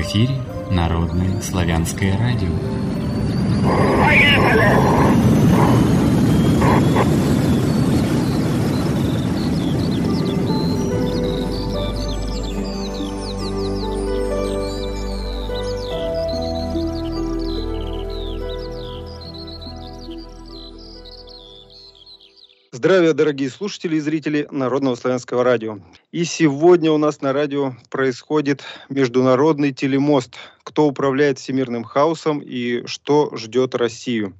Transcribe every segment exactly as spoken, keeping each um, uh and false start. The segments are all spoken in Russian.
эфире Народное славянское радио. Здравия, дорогие слушатели и зрители Народного славянского радио. И сегодня у нас на радио происходит международный телемост. Кто управляет всемирным хаосом и что ждет Россию?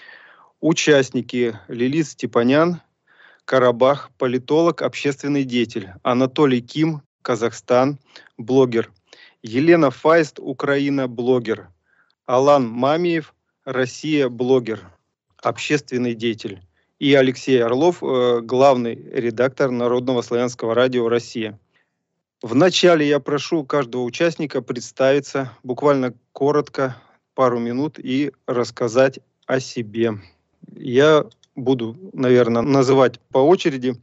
Участники: Лилит Степанян, Карабах, политолог, общественный деятель; Анатолий Ким, Казахстан, блогер; Елена Файст, Украина, блогер; Алан Мамиев, Россия, блогер, общественный деятель; и Алексей Орлов, главный редактор Народного славянского радио «Россия». Вначале я прошу каждого участника представиться буквально коротко, пару минут, и рассказать о себе. Я буду, наверное, называть по очереди.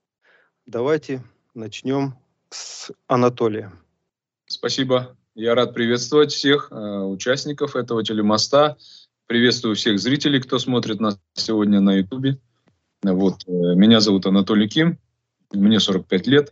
Давайте начнем с Анатолия. Спасибо. Я рад приветствовать всех э, участников этого телемоста. Приветствую всех зрителей, кто смотрит нас сегодня на Ютубе. Вот. Меня зовут Анатолий Ким, мне сорок пять лет.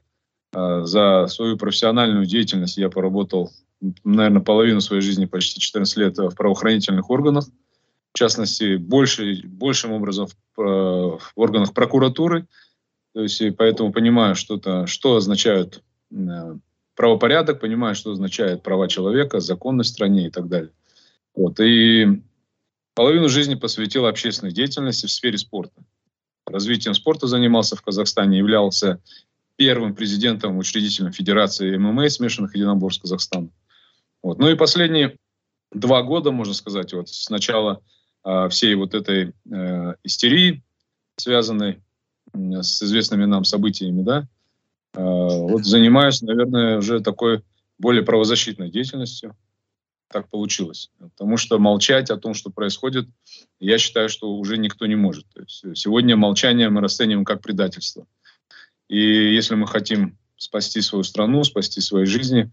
За свою профессиональную деятельность я поработал, наверное, половину своей жизни, почти четырнадцать лет, в правоохранительных органах. В частности, больше, большим образом в, в органах прокуратуры. То есть, и поэтому понимаю, что-то, что означает правопорядок, понимаю, что означает права человека, законность в стране и так далее. Вот. И половину жизни посвятил общественной деятельности в сфере спорта. Развитием спорта занимался в Казахстане, являлся первым президентом, учредителем Федерации эм эм а смешанных единоборств Казахстана. Вот. Ну и последние два года, можно сказать, вот с начала э, всей вот этой э, истерии, связанной э, с известными нам событиями, да, э, вот занимаюсь, наверное, уже такой более правозащитной деятельностью. Так получилось. Потому что молчать о том, что происходит, я считаю, что уже никто не может. То есть сегодня молчание мы расцениваем как предательство. И если мы хотим спасти свою страну, спасти свои жизни,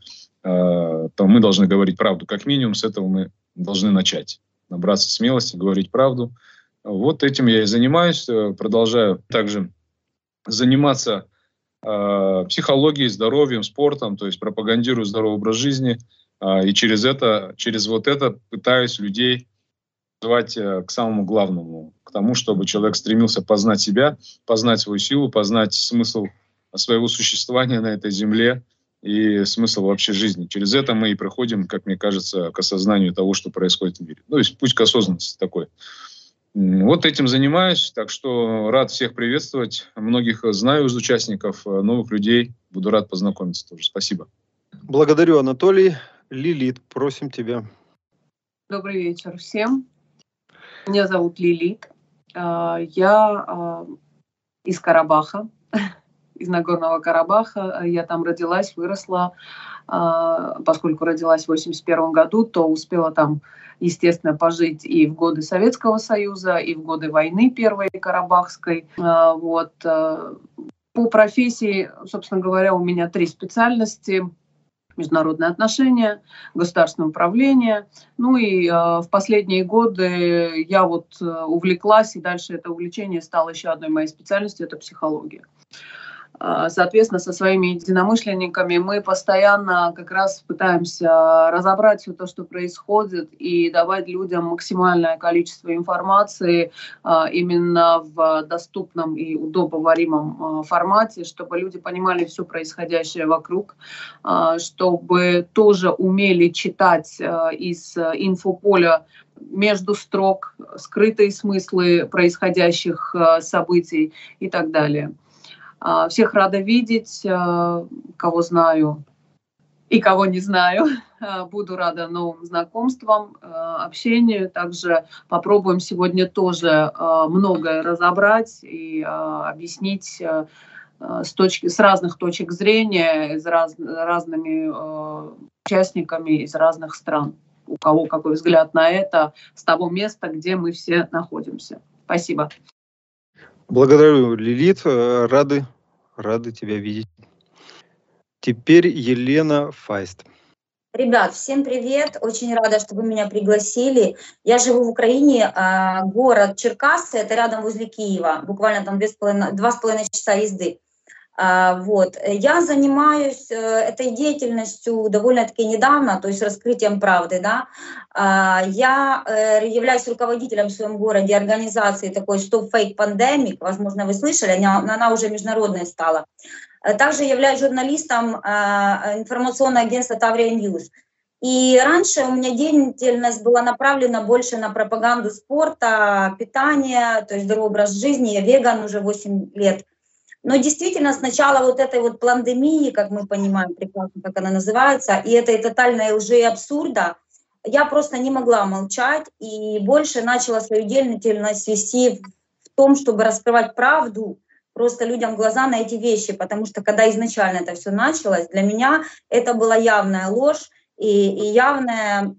э, то мы должны говорить правду. Как минимум с этого мы должны начать. Набраться смелости, говорить правду. Вот этим я и занимаюсь. Продолжаю также заниматься э, психологией, здоровьем, спортом, то есть пропагандирую здоровый образ жизни. И через это, через вот это пытаюсь людей звать к самому главному, к тому, чтобы человек стремился познать себя, познать свою силу, познать смысл своего существования на этой земле и смысл вообще жизни. Через это мы и приходим, как мне кажется, к осознанию того, что происходит в мире. Ну, то есть путь к осознанности такой. Вот этим занимаюсь, так что рад всех приветствовать. Многих знаю из участников, новых людей. Буду рад познакомиться тоже. Спасибо. Благодарю, Анатолий. Лилит, просим тебя. Добрый вечер всем. Меня зовут Лилит. Я из Карабаха, из Нагорного Карабаха. Я там родилась, выросла. Поскольку родилась в восемьдесят первом году, то успела там, естественно, пожить и в годы Советского Союза, и в годы войны Первой Карабахской. Вот. По профессии, собственно говоря, у меня три специальности: международные отношения, государственное управление. Ну и э, в последние годы я вот э, увлеклась, и дальше это увлечение стало еще одной моей специальностью — это психология. Соответственно, со своими единомышленниками мы постоянно как раз пытаемся разобрать все то, что происходит, и давать людям максимальное количество информации именно в доступном и удобоваримом формате, чтобы люди понимали все происходящее вокруг, чтобы тоже умели читать из инфополя между строк скрытые смыслы происходящих событий и так далее. Всех рада видеть, кого знаю и кого не знаю. Буду рада новым знакомствам, общению. Также попробуем сегодня тоже многое разобрать и объяснить с, точки, с разных точек зрения, с раз, разными участниками из разных стран. У кого какой взгляд на это, с того места, где мы все находимся. Спасибо. Благодарю, Лилит. Рады, рады тебя видеть. Теперь Елена Файст. Ребят, всем привет! Очень рада, что вы меня пригласили. Я живу в Украине, город Черкассы, это рядом возле Киева, буквально там два с половиной часа езды. Вот. Я занимаюсь этой деятельностью довольно-таки недавно, то есть раскрытием правды. Да? Я являюсь руководителем в своем городе организации такой Stop Fake Pandemic, возможно, вы слышали, она уже международная стала. Также являюсь журналистом информационного агентства Таврия Ньюс. И раньше у меня деятельность была направлена больше на пропаганду спорта, питания, то есть здоровый образ жизни. Я веган уже восемь лет. Но действительно, с начала вот этой вот пандемии, как мы понимаем прекрасно, как она называется, и этой тотальной лжи и абсурда, я просто не могла молчать и больше начала свою деятельность вести в том, чтобы раскрывать правду просто людям глаза на эти вещи, потому что когда изначально это все началось, для меня это была явная ложь и, и явная,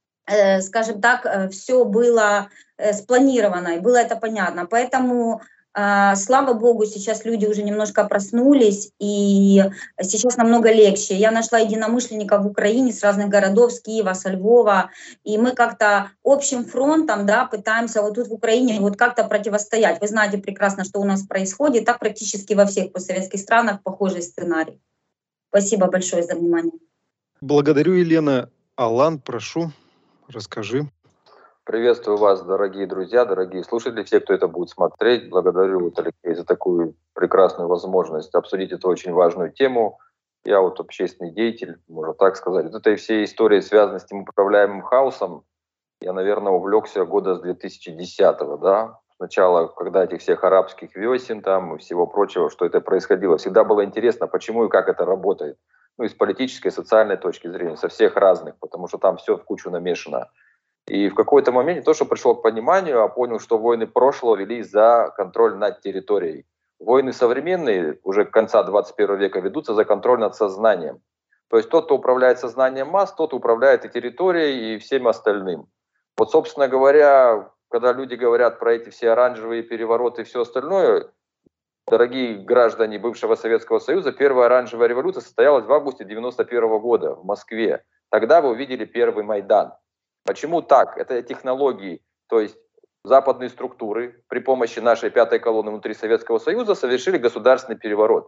э, скажем так, все было э, спланировано, и было это понятно. Поэтому слава богу, сейчас люди уже немножко проснулись, и сейчас намного легче. Я нашла единомышленников в Украине с разных городов, с Киева, со Львова, и мы как-то общим фронтом, да, пытаемся вот тут в Украине вот как-то противостоять. Вы знаете прекрасно, что у нас происходит, так практически во всех постсоветских странах похожий сценарий. Спасибо большое за внимание. Благодарю, Елена. Алан, прошу, расскажи. Приветствую вас, дорогие друзья, дорогие слушатели, все, кто это будет смотреть. Благодарю, вот, Алексей, за такую прекрасную возможность обсудить эту очень важную тему. Я вот общественный деятель, можно так сказать. Вот этой всей историей, связанной с тем управляемым хаосом, я, наверное, увлекся года с две тысячи десятого, да. Сначала, когда этих всех арабских весен там и всего прочего, что это происходило, всегда было интересно, почему и как это работает. Ну, и с политической, социальной точки зрения, со всех разных, потому что там все в кучу намешано. И в какой-то момент не то, что пришел к пониманию, а понял, что войны прошлого велись за контроль над территорией. Войны современные, уже к концу двадцать первого века, ведутся за контроль над сознанием. То есть тот, кто управляет сознанием масс, тот управляет и территорией, и всем остальным. Вот, собственно говоря, когда люди говорят про эти все оранжевые перевороты и все остальное, дорогие граждане бывшего Советского Союза, первая оранжевая революция состоялась в августе девяносто первого года в Москве. Тогда вы увидели первый Майдан. Почему так? Это технологии, то есть западные структуры при помощи нашей пятой колонны внутри Советского Союза совершили государственный переворот.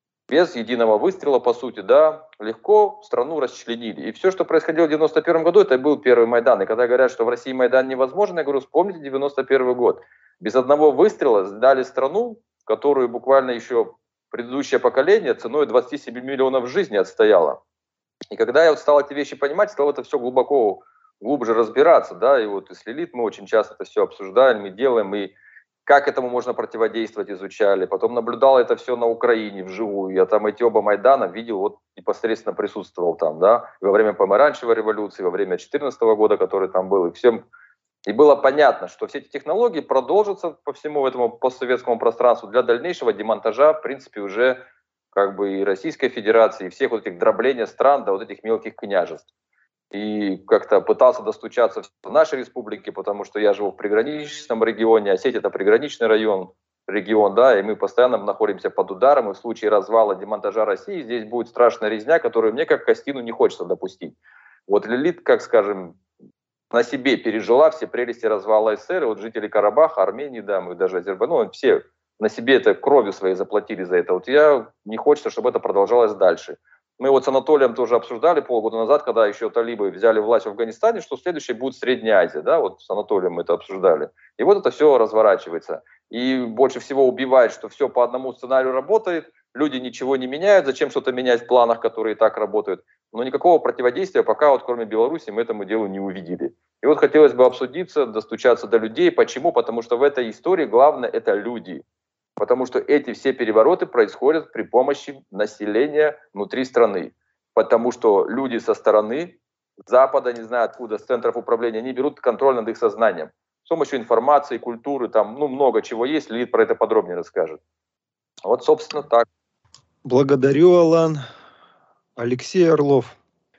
Без единого выстрела, по сути, да, легко страну расчленили. И все, что происходило в девяносто первом году, это был первый Майдан. И когда говорят, что в России Майдан невозможен, я говорю, вспомните девяносто первый год. Без одного выстрела сдали страну, которую буквально еще предыдущее поколение ценой двадцати семи миллионов жизней отстояло. И когда я вот стал эти вещи понимать, стал это все глубоко глубже разбираться, да, и вот и с Лилит мы очень часто это все обсуждаем, мы делаем, и как этому можно противодействовать, изучали. Потом наблюдал это все на Украине вживую. Я там эти оба Майдана видел, вот непосредственно присутствовал там, да, и во время помаранчевой революции, во время две тысячи четырнадцатого года, который там был, и всем. И было понятно, что все эти технологии продолжатся по всему этому постсоветскому пространству для дальнейшего демонтажа, в принципе, уже как бы и Российской Федерации, и всех вот этих дробления стран до вот этих мелких княжеств. И как-то пытался достучаться в нашей республике, потому что я живу в приграничном регионе, Осетия — это приграничный район, регион, да, и мы постоянно находимся под ударом, и в случае развала, демонтажа России здесь будет страшная резня, которую мне, как Костину, не хочется допустить. Вот Лилит, как скажем, на себе пережила все прелести развала СССР, и вот жители Карабаха, Армении, да, мы даже Азербайджана, ну, все на себе это кровью своей заплатили за это. Вот я не хочется, чтобы это продолжалось дальше. Мы вот с Анатолием тоже обсуждали полгода назад, когда еще талибы взяли власть в Афганистане, что следующее будет Средняя Азия, да, вот с Анатолием мы это обсуждали. И вот это все разворачивается. И больше всего убивает, что все по одному сценарию работает, люди ничего не меняют, зачем что-то менять в планах, которые и так работают. Но никакого противодействия пока, вот кроме Беларуси, мы этому делу не увидели. И вот хотелось бы обсудиться, достучаться до людей. Почему? Потому что в этой истории главное — это люди. Потому что эти все перевороты происходят при помощи населения внутри страны. Потому что люди со стороны, с Запада, не знаю откуда, с центров управления, они берут контроль над их сознанием. С помощью информации, культуры, там, ну, много чего есть. Лилит про это подробнее расскажет. Вот, собственно, так. Благодарю, Алан. Алексей Орлов.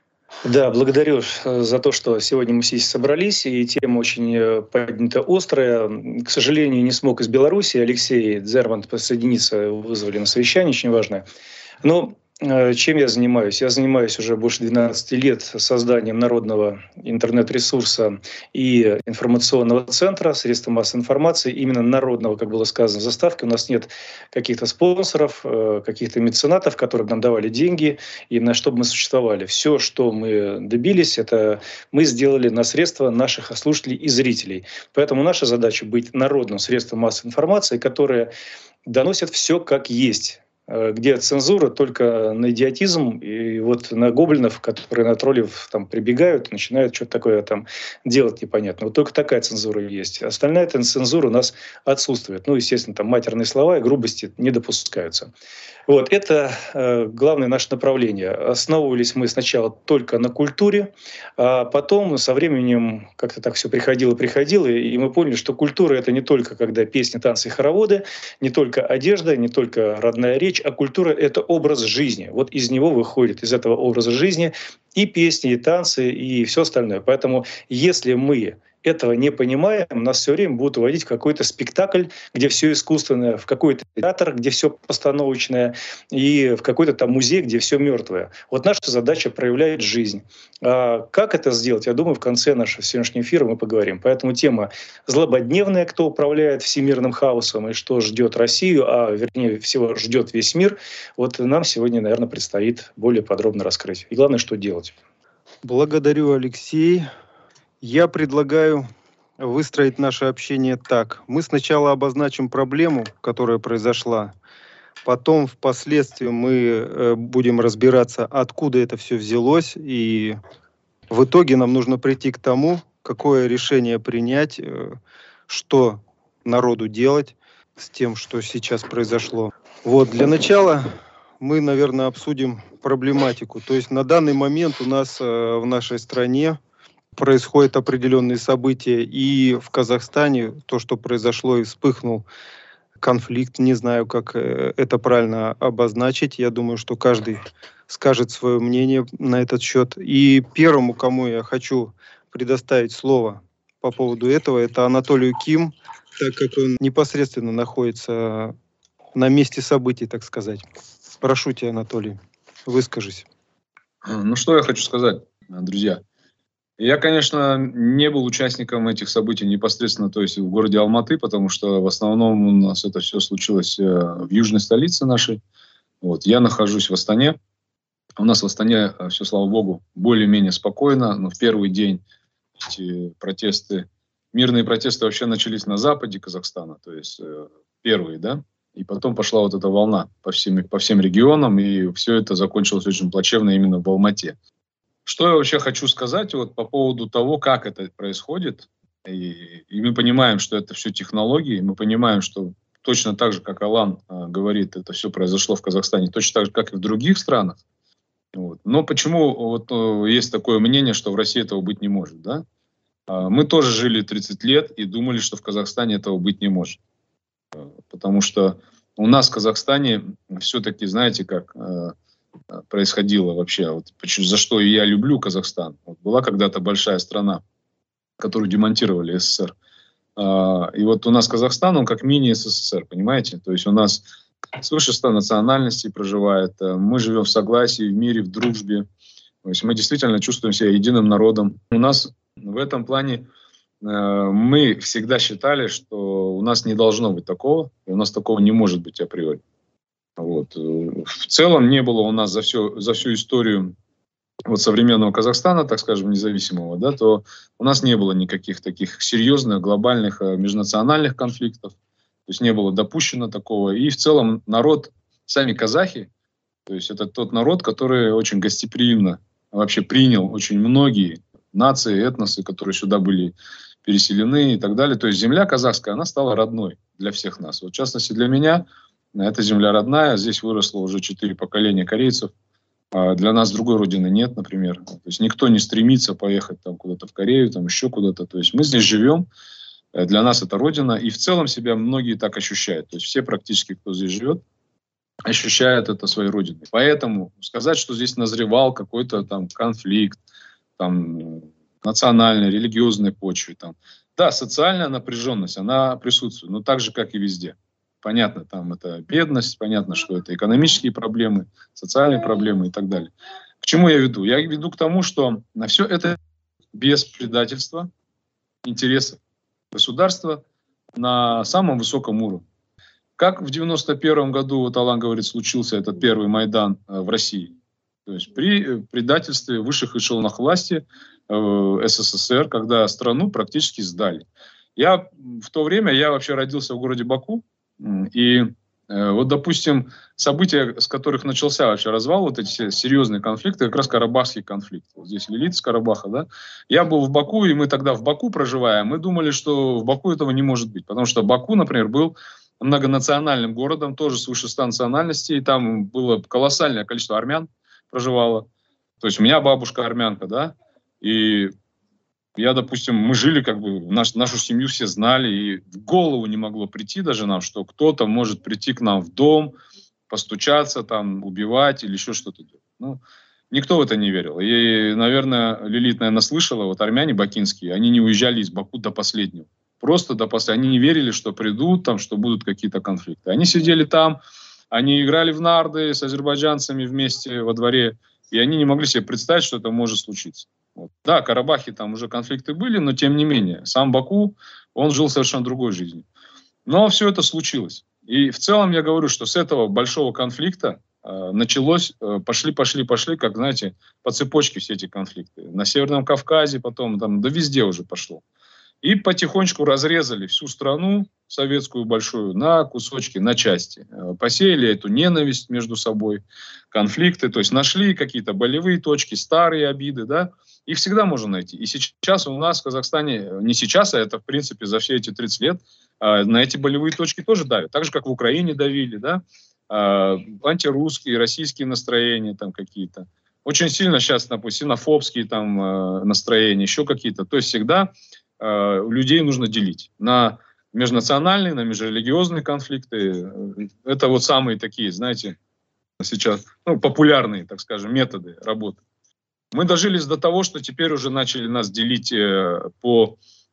Да, благодарю за то, что сегодня мы здесь собрались, и тема очень поднята острая. К сожалению, не смог из Беларуси Алексей Дзервант присоединиться, вызвали на совещание, очень важное. Но чем я занимаюсь? Я занимаюсь уже больше двенадцати лет созданием народного интернет-ресурса и информационного центра, средства массовой информации, именно народного, как было сказано в заставке. У нас нет каких-то спонсоров, каких-то меценатов, которые нам давали деньги, и на что бы мы существовали. Все, что мы добились, это мы сделали на средства наших слушателей и зрителей. Поэтому наша задача быть народным средством массовой информации, которое доносит все как есть, где цензура только на идиотизм и вот на гоблинов, которые на троллев там прибегают, начинают что-то такое там делать непонятно. Вот только такая цензура есть. Остальная цензура у нас отсутствует. Ну, естественно, там матерные слова и грубости не допускаются. Вот, это э, главное наше направление. Основывались мы сначала только на культуре, а потом со временем как-то так все приходило, приходило, и мы поняли, что культура — это не только когда песни, танцы и хороводы, не только одежда, не только родная речь, а культура — это образ жизни. Вот из него выходит, из этого образа жизни и песни, и танцы, и все остальное. Поэтому если мы этого не понимаем, нас все время будут уводить в какой-то спектакль, где все искусственное, в какой-то театр, где все постановочное, и в какой-то там музей, где все мертвое. Вот наша задача — проявлять жизнь. А как это сделать, я думаю, в конце нашего сегодняшнего эфира мы поговорим. Поэтому тема злободневная, кто управляет всемирным хаосом и что ждет Россию, а вернее всего ждет весь мир, вот нам сегодня, наверное, предстоит более подробно раскрыть. И главное, что делать. Благодарю, Алексей. Я предлагаю выстроить наше общение так. Мы сначала обозначим проблему, которая произошла. Потом, впоследствии, мы будем разбираться, откуда это все взялось. И в итоге нам нужно прийти к тому, какое решение принять, что народу делать с тем, что сейчас произошло. Вот, для начала мы, наверное, обсудим проблематику. То есть на данный момент у нас в нашей стране происходят определенные события, и в Казахстане то, что произошло и вспыхнул конфликт, не знаю, как это правильно обозначить, я думаю, что каждый скажет свое мнение на этот счет. И первому, кому я хочу предоставить слово по поводу этого, это Анатолию Ким, так как он непосредственно находится на месте событий, так сказать. Прошу тебя, Анатолий, выскажись. Ну, что я хочу сказать, друзья. Я, конечно, не был участником этих событий непосредственно, то есть в городе Алматы, потому что в основном у нас это все случилось в южной столице нашей. Вот. Я нахожусь в Астане. У нас в Астане все, слава богу, более-менее спокойно, но в первый день эти протесты, мирные протесты вообще начались на западе Казахстана, то есть первые, да, и потом пошла вот эта волна по всем, по всем регионам, и все это закончилось очень плачевно именно в Алмате. Что я вообще хочу сказать вот по поводу того, как это происходит. И, и мы понимаем, что это все технологии. Мы понимаем, что точно так же, как Алан э, говорит, это все произошло в Казахстане, точно так же, как и в других странах. Вот. Но почему вот, э, есть такое мнение, что в России этого быть не может? Да? Э, мы тоже жили тридцать лет и думали, что в Казахстане этого быть не может. Э, потому что у нас в Казахстане все-таки, знаете, как... Э, происходило вообще, вот, за что я люблю Казахстан. Вот, была когда-то большая страна, которую демонтировали СССР. А, и вот у нас Казахстан, он как мини-СССР, понимаете? То есть у нас свыше ста национальностей проживает, мы живем в согласии, в мире, в дружбе. То есть мы действительно чувствуем себя единым народом. У нас в этом плане э, мы всегда считали, что у нас не должно быть такого, и у нас такого не может быть априори. Вот. В целом не было у нас за, все, за всю историю вот современного Казахстана, так скажем, независимого, да, то у нас не было никаких таких серьезных глобальных межнациональных конфликтов, то есть не было допущено такого. И в целом народ, сами казахи, то есть это тот народ, который очень гостеприимно вообще принял очень многие нации, этносы, которые сюда были переселены и так далее. То есть земля казахская, она стала родной для всех нас. Вот, в частности, для меня эта земля родная, здесь выросло уже четыре поколения корейцев. А для нас другой родины нет, например. То есть никто не стремится поехать там куда-то в Корею, там еще куда-то. То есть мы здесь живем, для нас это родина, и в целом себя многие так ощущают. То есть все практически, кто здесь живет, ощущают это своей родиной. Поэтому сказать, что здесь назревал какой-то там конфликт, там национальной, религиозной почве, там, да, социальная напряженность, она присутствует, но так же, как и везде. Понятно, там это бедность, понятно, что это экономические проблемы, социальные проблемы и так далее. К чему я веду? Я веду к тому, что на все это без предательства интересов государства на самом высоком уровне. Как в девяносто первом году, вот Алан говорит, случился этот первый Майдан э, в России. То есть при предательстве высших эшелонов власти э, СССР, когда страну практически сдали. Я в то время, я вообще родился в городе Баку, и э, вот, допустим, события, с которых начался вообще развал, вот эти серьезные конфликты, как раз Карабахский конфликт. Вот здесь Лилит с Карабаха, да. Я был в Баку, и мы тогда в Баку проживая, мы думали, что в Баку этого не может быть, потому что Баку, например, был многонациональным городом, тоже свыше ста национальностей, и там было колоссальное количество армян проживало. То есть у меня бабушка армянка, да, и я, допустим, мы жили, как бы, наш, нашу семью все знали, и в голову не могло прийти даже нам, что кто-то может прийти к нам в дом, постучаться, там, убивать или еще что-то делать. Ну, никто в это не верил. И, наверное, Лилит, наверное, слышала, вот армяне бакинские, они не уезжали из Баку до последнего. Просто до последнего. Они не верили, что придут, там, что будут какие-то конфликты. Они сидели там, они играли в нарды с азербайджанцами вместе во дворе, и они не могли себе представить, что это может случиться. Вот. Да, в Карабахе там уже конфликты были, но тем не менее, сам Баку, он жил совершенно другой жизнью. Но все это случилось. И в целом я говорю, что с этого большого конфликта э, началось, э, пошли, пошли, пошли, как, знаете, по цепочке все эти конфликты. На Северном Кавказе, потом, там, да везде уже пошло. И потихонечку разрезали всю страну советскую большую на кусочки, на части. Посеяли эту ненависть между собой, конфликты, то есть нашли какие-то болевые точки, старые обиды, да, их всегда можно найти. И сейчас у нас в Казахстане, не сейчас, а это в принципе за все эти тридцать лет, на эти болевые точки тоже давят. Так же, как в Украине давили, да, антирусские, российские настроения там какие-то. Очень сильно сейчас, допустим, ксенофобские там настроения, еще какие-то. То есть всегда людей нужно делить на межнациональные, на межрелигиозные конфликты. Это вот самые такие, знаете, сейчас ну, популярные, так скажем, методы работы. Мы дожились до того, что теперь уже начали нас делить по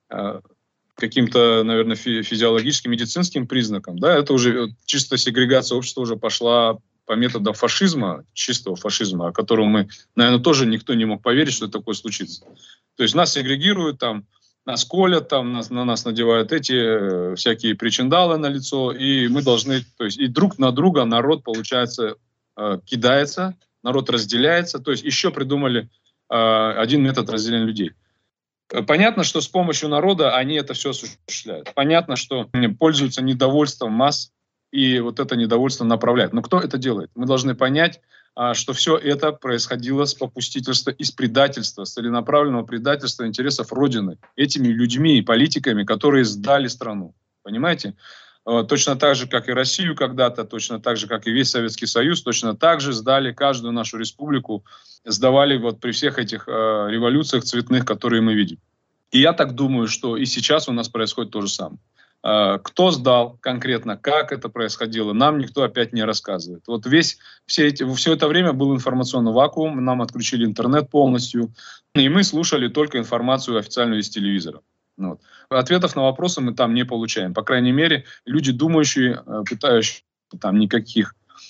каким-то, наверное, физиологическим, медицинским признакам. Да? Это уже чисто сегрегация общества уже пошла по методам фашизма, чистого фашизма, о котором мы, наверное, тоже никто не мог поверить, что такое случится. То есть нас сегрегируют там, нас колят, там, нас, на нас надевают эти э, всякие причиндалы на лицо, и мы должны, то есть и друг на друга народ, получается, э, кидается, народ разделяется, то есть еще придумали э, один метод разделения людей. Понятно, что с помощью народа они это все осуществляют. Понятно, что пользуются недовольством масс, и вот это недовольство направляют. Но кто это делает? Мы должны понять, что все это происходило с попустительства и с предательства, с целенаправленного предательства интересов Родины этими людьми и политиками, которые сдали страну. Понимаете? Точно так же, как и Россию когда-то, точно так же, как и весь Советский Союз, точно так же сдали каждую нашу республику, сдавали вот при всех этих э, революциях цветных, которые мы видим. И я так думаю, что и сейчас у нас происходит то же самое. Кто сдал конкретно, как это происходило, нам никто опять не рассказывает. Вот весь, все, эти, все это время был информационный вакуум, нам отключили интернет полностью, и мы слушали только информацию официальную из телевизора. Вот. Ответов на вопросы мы там не получаем. По крайней мере, люди, думающие, пытающие там никаких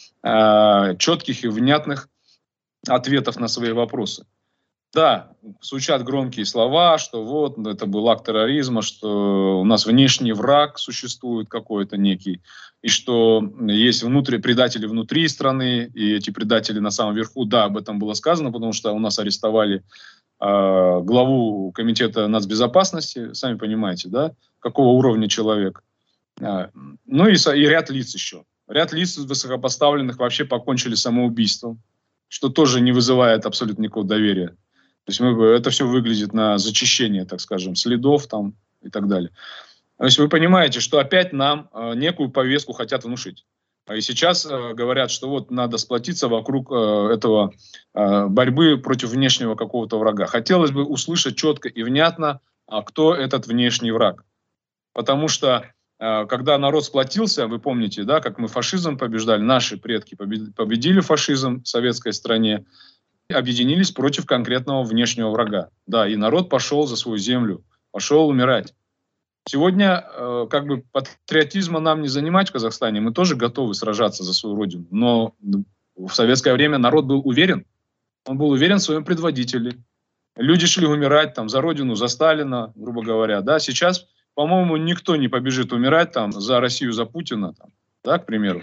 э, четких и внятных ответов на свои вопросы. Да, звучат громкие слова, что вот это был акт терроризма, что у нас внешний враг существует какой-то некий, и что есть внутри, предатели внутри страны, и эти предатели на самом верху. Да, об этом было сказано, потому что у нас арестовали э, главу комитета нацбезопасности, сами понимаете, да, какого уровня человек. Э, ну и, и ряд лиц еще. Ряд лиц высокопоставленных вообще покончили самоубийством, что тоже не вызывает абсолютно никакого доверия. То есть мы, это все выглядит на зачищение, так скажем, следов там и так далее. То есть вы понимаете, что опять нам э, некую повестку хотят внушить. И сейчас э, говорят, что вот надо сплотиться вокруг э, этого э, борьбы против внешнего какого-то врага. Хотелось бы услышать четко и внятно, а кто этот внешний враг. Потому что э, когда народ сплотился, вы помните, да, как мы фашизм побеждали, наши предки победили фашизм в советской стране, объединились против конкретного внешнего врага. Да, и народ пошел за свою землю, пошел умирать. Сегодня э, как бы патриотизма нам не занимать в Казахстане, мы тоже готовы сражаться за свою родину, но в советское время народ был уверен, он был уверен в своем предводителе. Люди шли умирать там за родину, за Сталина, грубо говоря, да, сейчас, по-моему, никто не побежит умирать там за Россию, за Путина, там, да, к примеру.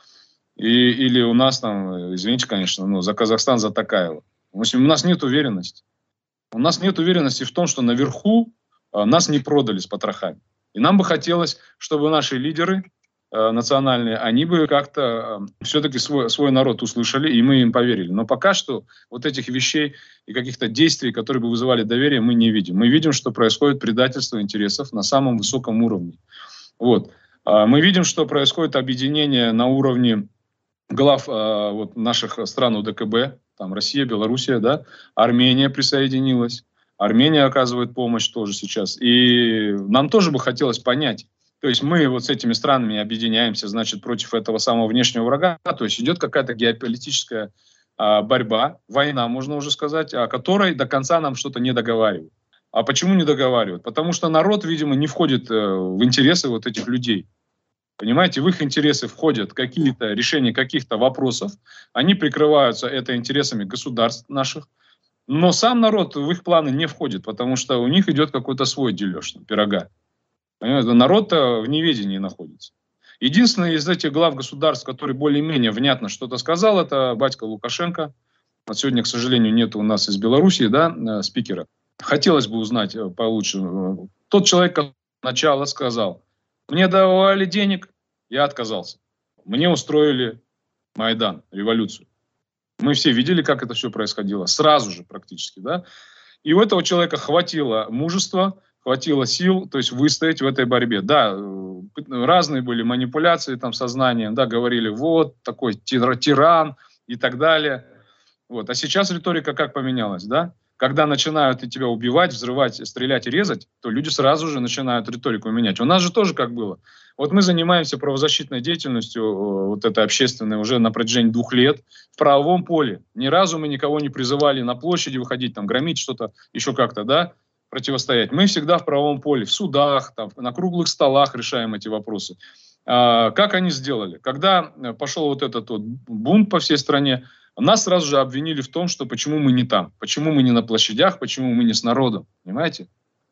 И, или у нас там, извините, конечно, но за Казахстан, за Токаева. В общем, у нас нет уверенности. У нас нет уверенности в том, что наверху э, нас не продали с потрохами. И нам бы хотелось, чтобы наши лидеры э, национальные, они бы как-то э, все-таки свой, свой народ услышали, и мы им поверили. Но пока что вот этих вещей и каких-то действий, которые бы вызывали доверие, мы не видим. Мы видим, что происходит предательство интересов на самом высоком уровне. Вот. Э, мы видим, что происходит объединение на уровне глав э, вот, наших стран УДКБ, там Россия, Белоруссия, да, Армения присоединилась, Армения оказывает помощь тоже сейчас. И нам тоже бы хотелось понять, то есть мы вот с этими странами объединяемся, значит, против этого самого внешнего врага, то есть идет какая-то геополитическая э, борьба, война, можно уже сказать, о которой до конца нам что-то не договаривают. А почему не договаривают? Потому что народ, видимо, не входит э, в интересы вот этих людей. Понимаете, в их интересы входят какие-то решения каких-то вопросов, они прикрываются это интересами государств наших, но сам народ в их планы не входит, потому что у них идет какой-то свой дележ пирога. Понимаете, народ-то в неведении находится. Единственный из этих глав государств, который более-менее внятно что-то сказал, это батька Лукашенко. Вот сегодня, к сожалению, нет у нас из Белоруссии, да, спикера. Хотелось бы узнать получше. Тот человек, который сначала сказал: мне давали денег, я отказался. Мне устроили Майдан, революцию. Мы все видели, как это все происходило. Сразу же практически, да. И у этого человека хватило мужества, хватило сил, то есть выстоять в этой борьбе. Да, разные были манипуляции там сознанием, да, говорили, вот, такой тиран и так далее. Вот. А сейчас риторика как поменялась, да? Когда начинают и тебя убивать, взрывать, стрелять и резать, то люди сразу же начинают риторику менять. У нас же тоже как было. Вот мы занимаемся правозащитной деятельностью, вот этой общественной, уже на протяжении двух лет в правовом поле. Ни разу мы никого не призывали на площади выходить, там, громить что-то, еще как-то, да, противостоять. Мы всегда в правовом поле, в судах, там, на круглых столах решаем эти вопросы. А, как они сделали? Когда пошел вот этот вот бунт по всей стране, нас сразу же обвинили в том, что почему мы не там, почему мы не на площадях, почему мы не с народом, понимаете?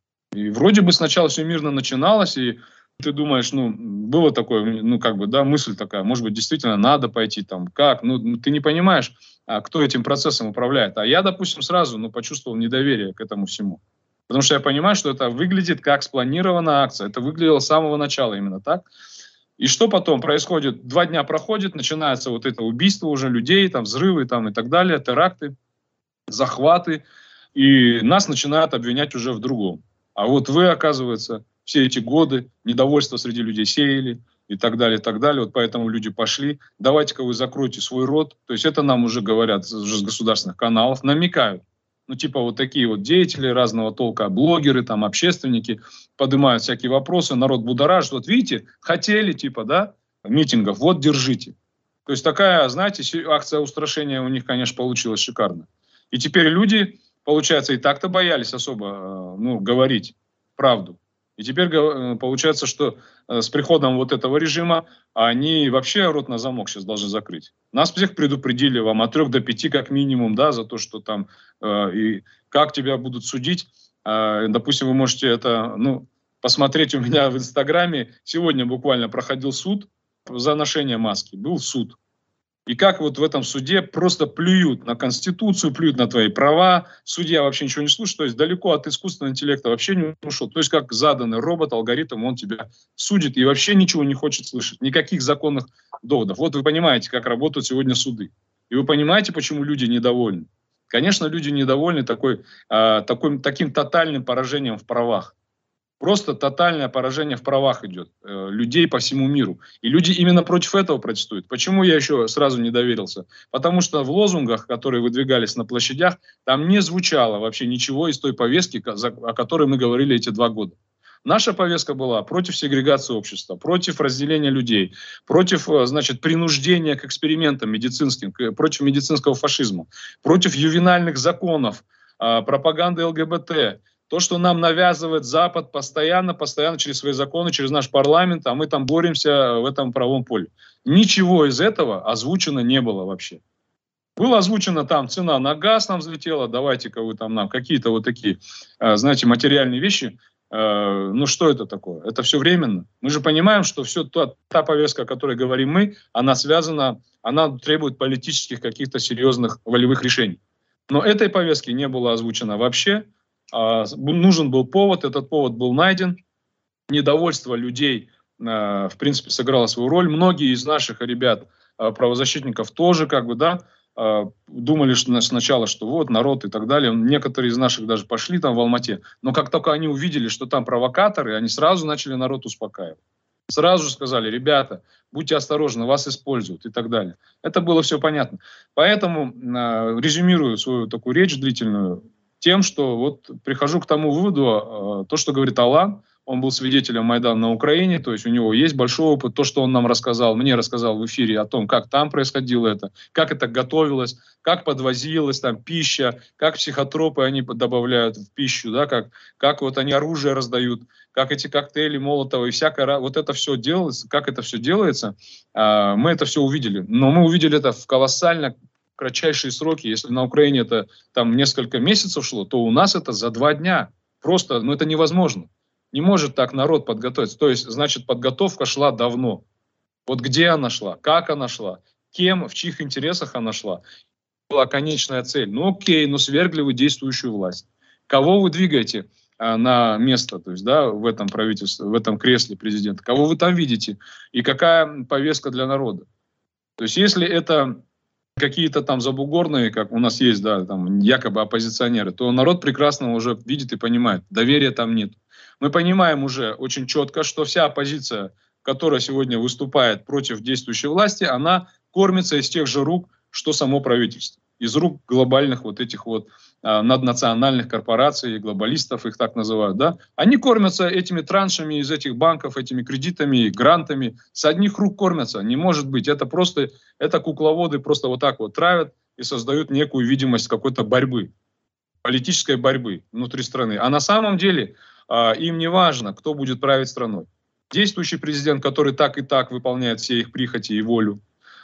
И вроде бы сначала все мирно начиналось, и ты думаешь, ну, было такое, ну, как бы, да, мысль такая, может быть, действительно надо пойти там, как, ну, ты не понимаешь, а кто этим процессом управляет. А я, допустим, сразу, ну, почувствовал недоверие к этому всему. Потому что я понимаю, что это выглядит как спланированная акция, это выглядело с самого начала именно так. И что потом происходит? Два дня проходит, начинается вот это убийство уже людей, там взрывы там, и так далее, теракты, захваты. И нас начинают обвинять уже в другом. А вот вы, оказывается, все эти годы недовольство среди людей сеяли и так далее, и так далее. Вот поэтому люди пошли. Давайте-ка вы закройте свой рот. То есть это нам уже говорят уже с государственных каналов, намекают. Ну, типа вот такие вот деятели разного толка, блогеры, там, общественники поднимают всякие вопросы, народ будоражит. Вот видите, хотели, типа, да, митингов, вот держите. То есть такая, знаете, акция устрашения у них, конечно, получилась шикарно. И теперь люди, получается, и так-то боялись особо, ну, говорить правду. И теперь получается, что с приходом вот этого режима они вообще рот на замок сейчас должны закрыть. Нас всех предупредили, вам от трех до пяти как минимум, да, за то, что там э, и как тебя будут судить. Э, допустим, вы можете это, ну, посмотреть у меня в Инстаграме. Сегодня буквально проходил суд за ношение маски. Был суд. И как вот в этом суде просто плюют на Конституцию, плюют на твои права. Судья вообще ничего не слушает. То есть далеко от искусственного интеллекта вообще не ушел. То есть как заданный робот, алгоритм, он тебя судит и вообще ничего не хочет слышать. Никаких законных доводов. Вот вы понимаете, как работают сегодня суды. И вы понимаете, почему люди недовольны. Конечно, люди недовольны такой, э, такой, таким тотальным поражением в правах. Просто тотальное поражение в правах идет э, людей по всему миру. И люди именно против этого протестуют. Почему я еще сразу не доверился? Потому что в лозунгах, которые выдвигались на площадях, там не звучало вообще ничего из той повестки, о которой мы говорили эти два года. Наша повестка была против сегрегации общества, против разделения людей, против, значит, принуждения к экспериментам медицинским, против медицинского фашизма, против ювенальных законов, пропаганды ЛГБТ. То, что нам навязывает Запад постоянно, постоянно через свои законы, через наш парламент, а мы там боремся в этом правовом поле. Ничего из этого озвучено не было вообще. Было озвучено там, цена на газ нам взлетела, давайте-ка вы там нам какие-то вот такие, знаете, материальные вещи. Ну что это такое? Это все временно. Мы же понимаем, что все та, та повестка, о которой говорим мы, она связана, она требует политических каких-то серьезных волевых решений. Но этой повестки не было озвучено вообще. Нужен был повод, этот повод был найден. Недовольство людей, в принципе, сыграло свою роль. Многие из наших ребят, правозащитников, тоже как бы, да, думали что сначала, что вот народ и так далее. Некоторые из наших даже пошли там в Алмате. Но как только они увидели, что там провокаторы, они сразу начали народ успокаивать. Сразу же сказали: ребята, будьте осторожны, вас используют и так далее. Это было все понятно. Поэтому э, резюмирую свою такую речь длительную тем, что вот прихожу к тому выводу, э, то, что говорит Алан, он был свидетелем Майдана на Украине, то есть у него есть большой опыт. То, что он нам рассказал, мне рассказал в эфире о том, как там происходило это, как это готовилось, как подвозилась там пища, как психотропы они добавляют в пищу, да, как, как вот они оружие раздают, как эти коктейли Молотова и всякое, вот это все делается, как это все делается, э, мы это все увидели. Но мы увидели это в колоссально кратчайшие сроки. Если на Украине это там несколько месяцев шло, то у нас это за два дня. Просто, ну это невозможно. Не может так народ подготовиться. То есть, значит, подготовка шла давно. Вот где она шла, как она шла, кем, в чьих интересах она шла. Была конечная цель. Ну окей, ну свергли вы действующую власть. Кого вы двигаете а, на место, то есть, да, в этом правительстве, в этом кресле президента? Кого вы там видите? И какая повестка для народа? То есть, если это какие-то там забугорные, как у нас есть, да, там якобы оппозиционеры, то народ прекрасно уже видит и понимает, доверия там нет. Мы понимаем уже очень четко, что вся оппозиция, которая сегодня выступает против действующей власти, она кормится из тех же рук, что само правительство. Из рук глобальных вот этих вот а, наднациональных корпораций, глобалистов их так называют, да. Они кормятся этими траншами из этих банков, этими кредитами, грантами. С одних рук кормятся. Не может быть. Это просто, это кукловоды просто вот так вот травят и создают некую видимость какой-то борьбы, политической борьбы внутри страны. А на самом деле а, им не важно, кто будет править страной. Действующий президент, который так и так выполняет все их прихоти и волю,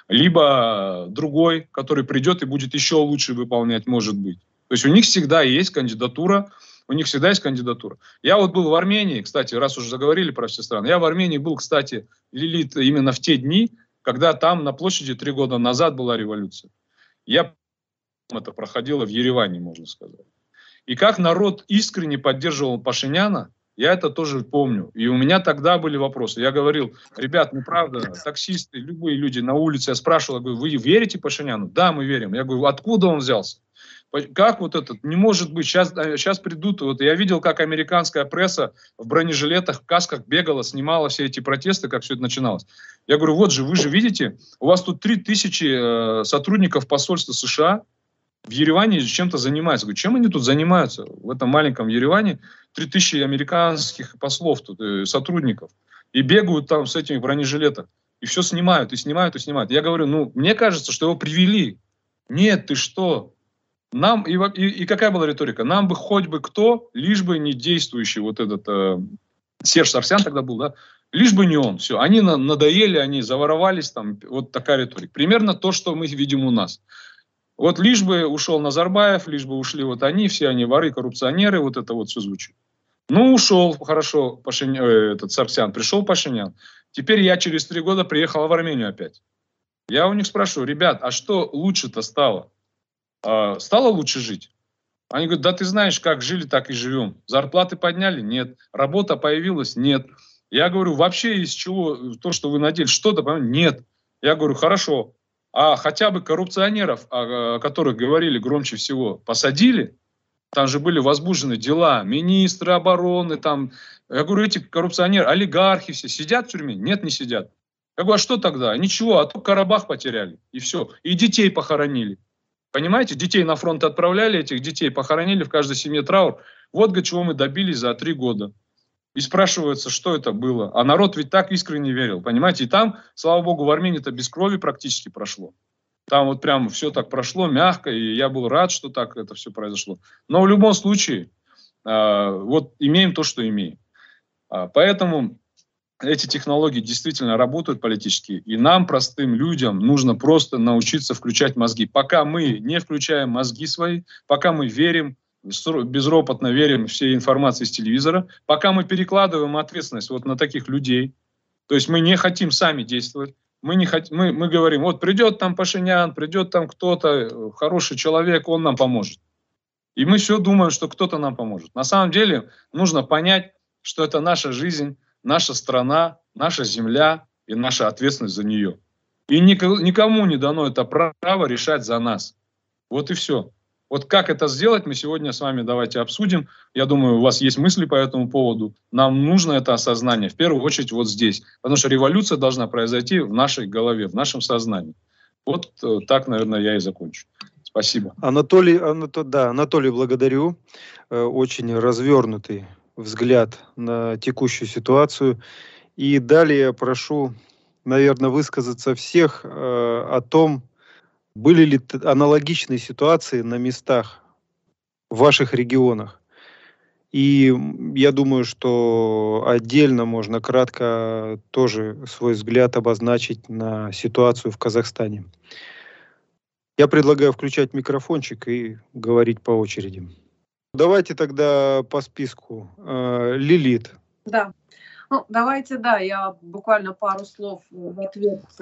либо другой, который придет и будет еще лучше выполнять, может быть. То есть у них всегда есть кандидатура, у них всегда есть кандидатура. Я вот был в Армении, кстати, раз уже заговорили про все страны, я в Армении был, кстати, Лилит, именно в те дни, когда там на площади три года назад была революция. Я это проходило в Ереване, можно сказать. И как народ искренне поддерживал Пашиняна, я это тоже помню. И у меня тогда были вопросы. Я говорил: ребят, ну правда, таксисты, любые люди на улице, я спрашивал, я говорю: вы верите Пашиняну? Да, мы верим. Я говорю: откуда он взялся? Как вот этот? Не может быть. Сейчас, сейчас придут. Вот я видел, как американская пресса в бронежилетах, в касках бегала, снимала все эти протесты, как все это начиналось. Я говорю: вот же, вы же видите, у вас тут три тысячи сотрудников посольства США в Ереване чем-то занимаются. Говорю: чем они тут занимаются? В этом маленьком Ереване три тысячи американских послов, тут, э, сотрудников. И бегают там с этими бронежилетами. И все снимают, и снимают, и снимают. Я говорю: ну, мне кажется, что его привели. Нет, ты что? Нам, и, и, и какая была риторика? Нам бы хоть бы кто, лишь бы не действующий вот этот э, Серж Сарсян тогда был, да? Лишь бы не он. Все, они на, надоели, они заворовались, там, вот такая риторика. Примерно то, что мы видим у нас. Вот лишь бы ушел Назарбаев, лишь бы ушли вот они, все они воры, коррупционеры, вот это вот все звучит. Ну, ушел, хорошо, Пашин, э, этот Сарсян, пришел Пашинян. Теперь я через три года приехал в Армению опять. Я у них спрашиваю: ребят, а что лучше-то стало? А, стало лучше жить? Они говорят: да ты знаешь, как жили, так и живем. Зарплаты подняли? Нет. Работа появилась? Нет. Я говорю: вообще из чего то, что вы надели, что-то появилось? Нет. Я говорю: хорошо. А хотя бы коррупционеров, о которых говорили громче всего, посадили? Там же были возбуждены дела, министры обороны, там, я говорю, эти коррупционеры, олигархи все сидят в тюрьме? Нет, не сидят. Я говорю: а что тогда? Ничего, а то Карабах потеряли, и все. И детей похоронили. Понимаете, детей на фронт отправляли, этих детей похоронили, в каждой семье траур. Вот до чего мы добились за три года. И спрашивается, что это было. А народ ведь так искренне верил, понимаете. И там, слава богу, в Армении-то без крови практически прошло. Там вот прям все так прошло мягко, и я был рад, что так это все произошло. Но в любом случае, вот имеем то, что имеем. Поэтому эти технологии действительно работают политически, и нам, простым людям, нужно просто научиться включать мозги. Пока мы не включаем мозги свои, пока мы верим, безропотно верим всей информации с телевизора, пока мы перекладываем ответственность вот на таких людей, то есть мы не хотим сами действовать, мы, не хот... мы, мы говорим, вот придет там Пашинян, придет там кто-то, хороший человек, он нам поможет. И мы все думаем, что кто-то нам поможет. На самом деле нужно понять, что это наша жизнь, наша страна, наша земля и наша ответственность за нее. И никому не дано это право решать за нас. Вот и все. Вот как это сделать, мы сегодня с вами давайте обсудим. Я думаю, у вас есть мысли по этому поводу. Нам нужно это осознание, в первую очередь вот здесь. Потому что революция должна произойти в нашей голове, в нашем сознании. Вот так, наверное, я и закончу. Спасибо. Анатолий, Анатолий, да, Анатолий, благодарю. Очень развернутый взгляд на текущую ситуацию. И далее я прошу, наверное, высказаться всех э, о том, были ли аналогичные ситуации на местах в ваших регионах. И я думаю, что отдельно можно кратко тоже свой взгляд обозначить на ситуацию в Казахстане. Я предлагаю включать микрофончик и говорить по очереди. Давайте тогда по списку. Лилит. Да. Ну, давайте, да, я буквально пару слов в ответ, э,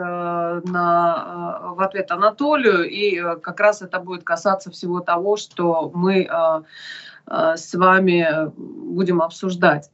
на, э, в ответ Анатолию, и э, как раз это будет касаться всего того, что мы э, э, с вами будем обсуждать.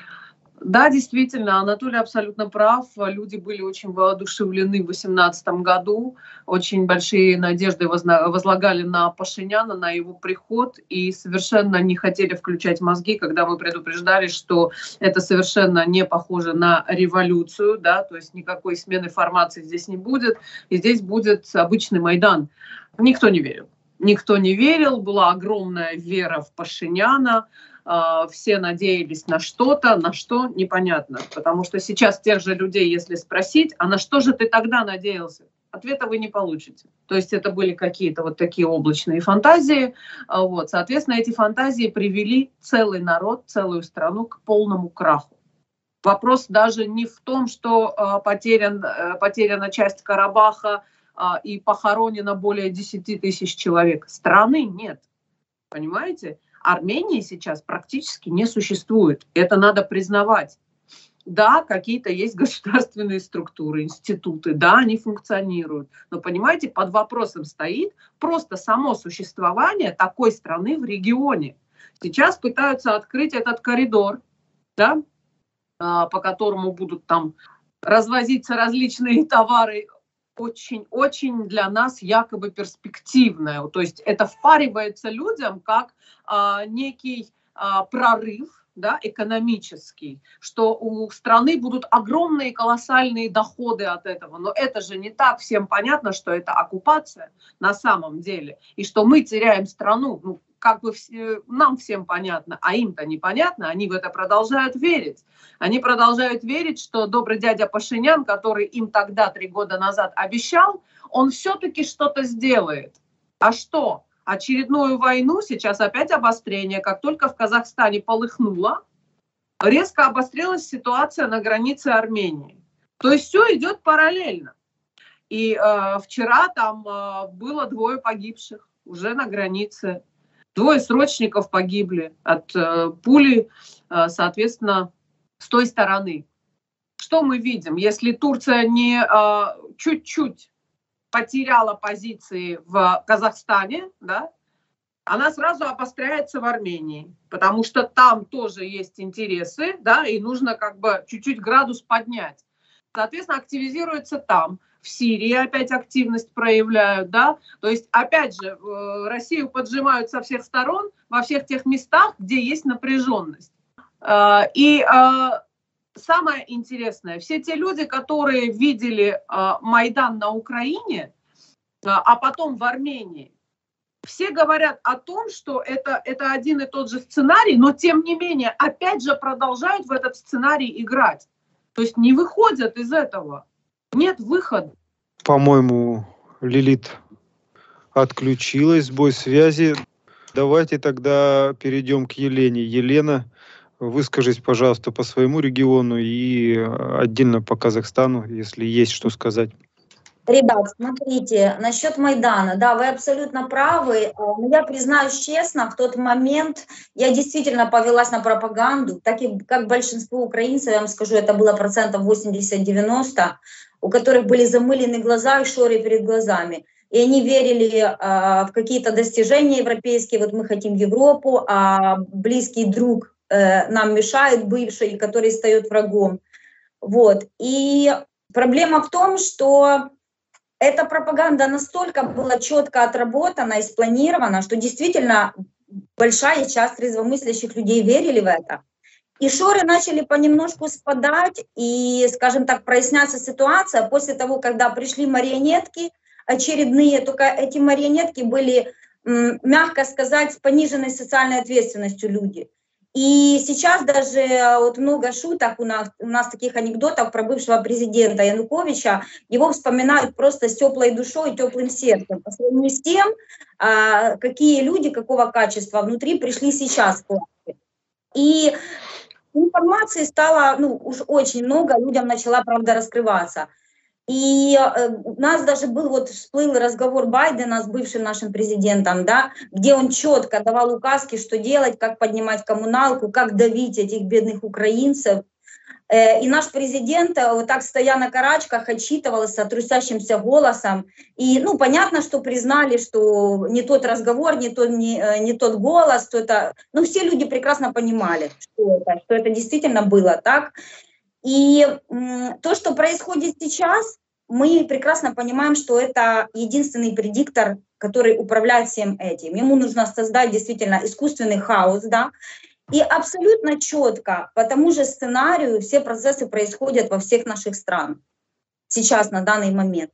Да, действительно, Анатолий абсолютно прав. Люди были очень воодушевлены в две тысячи восемнадцатом году, очень большие надежды возлагали на Пашиняна, на его приход, и совершенно не хотели включать мозги, когда мы предупреждали, что это совершенно не похоже на революцию, да, то есть никакой смены формации здесь не будет, и здесь будет обычный Майдан. Никто не верил. Никто не верил, была огромная вера в Пашиняна. Все надеялись на что-то, на что непонятно. Потому что сейчас тех же людей, если спросить, а на что же ты тогда надеялся? Ответа вы не получите. То есть это были какие-то вот такие облачные фантазии. Вот. Соответственно, эти фантазии привели целый народ, целую страну к полному краху. Вопрос даже не в том, что потерян, потеряна часть Карабаха и похоронено более десяти тысяч человек. Страны нет. Понимаете? Армении сейчас практически не существует. Это надо признавать. Да, какие-то есть государственные структуры, институты, да, они функционируют. Но, понимаете, под вопросом стоит просто само существование такой страны в регионе. Сейчас пытаются открыть этот коридор, да, по которому будут там развозиться различные товары, очень-очень для нас якобы перспективное. То есть это впаривается людям как а, некий а, прорыв, да, экономический, что у страны будут огромные колоссальные доходы от этого. Но это же не так. Всем понятно, что это оккупация на самом деле. И что мы теряем страну. Ну, как бы все, нам всем понятно, а им-то непонятно, они в это продолжают верить. Они продолжают верить, что добрый дядя Пашинян, который им тогда, три года назад, обещал, он все-таки что-то сделает. А что? Очередную войну, сейчас опять обострение, как только в Казахстане полыхнуло, резко обострилась ситуация на границе Армении. То есть все идет параллельно. И э, вчера там э, было двое погибших уже на границе. Двое срочников погибли от э, пули, э, соответственно, с той стороны. Что мы видим? Если Турция не э, чуть-чуть потеряла позиции в Казахстане, да, она сразу обостряется в Армении, потому что там тоже есть интересы, да, и нужно как бы чуть-чуть градус поднять. Соответственно, активизируется там. В Сирии опять активность проявляют, да, то есть, опять же, Россию поджимают со всех сторон, во всех тех местах, где есть напряженность. И самое интересное, все те люди, которые видели Майдан на Украине, а потом в Армении, все говорят о том, что это, это один и тот же сценарий, но тем не менее, опять же, продолжают в этот сценарий играть. То есть не выходят из этого. Нет выхода. По-моему, Лилит отключилась, сбой связи. Давайте тогда перейдем к Елене. Елена, выскажись, пожалуйста, по своему региону и отдельно по Казахстану, если есть что сказать. Ребят, смотрите, насчет Майдана, да, вы абсолютно правы. Но я признаюсь честно, в тот момент я действительно повелась на пропаганду, так и как большинство украинцев, я вам скажу, это было процентов восемьдесят-девяносто, у которых были замылены глаза и шоры перед глазами. И они верили э, в какие-то достижения европейские, вот мы хотим Европу, а близкий друг э, нам мешает, бывший, который стает врагом. Вот. И проблема в том, что эта пропаганда настолько была четко отработана и спланирована, что действительно большая часть трезвомыслящих людей верили в это. И шоры начали понемножку спадать, и, скажем так, проясняться ситуация после того, когда пришли марионетки очередные, только эти марионетки были, мягко сказать, с пониженной социальной ответственностью люди. И сейчас даже вот много шуток у нас, у нас таких анекдотов про бывшего президента Януковича, его вспоминают просто с теплой душой и теплым сердцем, по сравнению с тем, какие люди, какого качества внутри пришли сейчас к власти. И информации стало ну, уж очень много, людям начала правда раскрываться. И э, у нас даже был вот всплыл разговор Байдена с бывшим нашим президентом, да, где он четко давал указки, что делать, как поднимать коммуналку, как давить этих бедных украинцев. Э, и наш президент э, вот так стоя на карачках отчитывался трусящимся голосом. И ну понятно, что признали, что не тот разговор, не тот, не, э, не тот голос, что это... Ну все люди прекрасно понимали, что это, что это действительно было так. И то, что происходит сейчас, мы прекрасно понимаем, что это единственный предиктор, который управляет всем этим. Ему нужно создать действительно искусственный хаос, да, и абсолютно четко по тому же сценарию все процессы происходят во всех наших странах сейчас, на данный момент.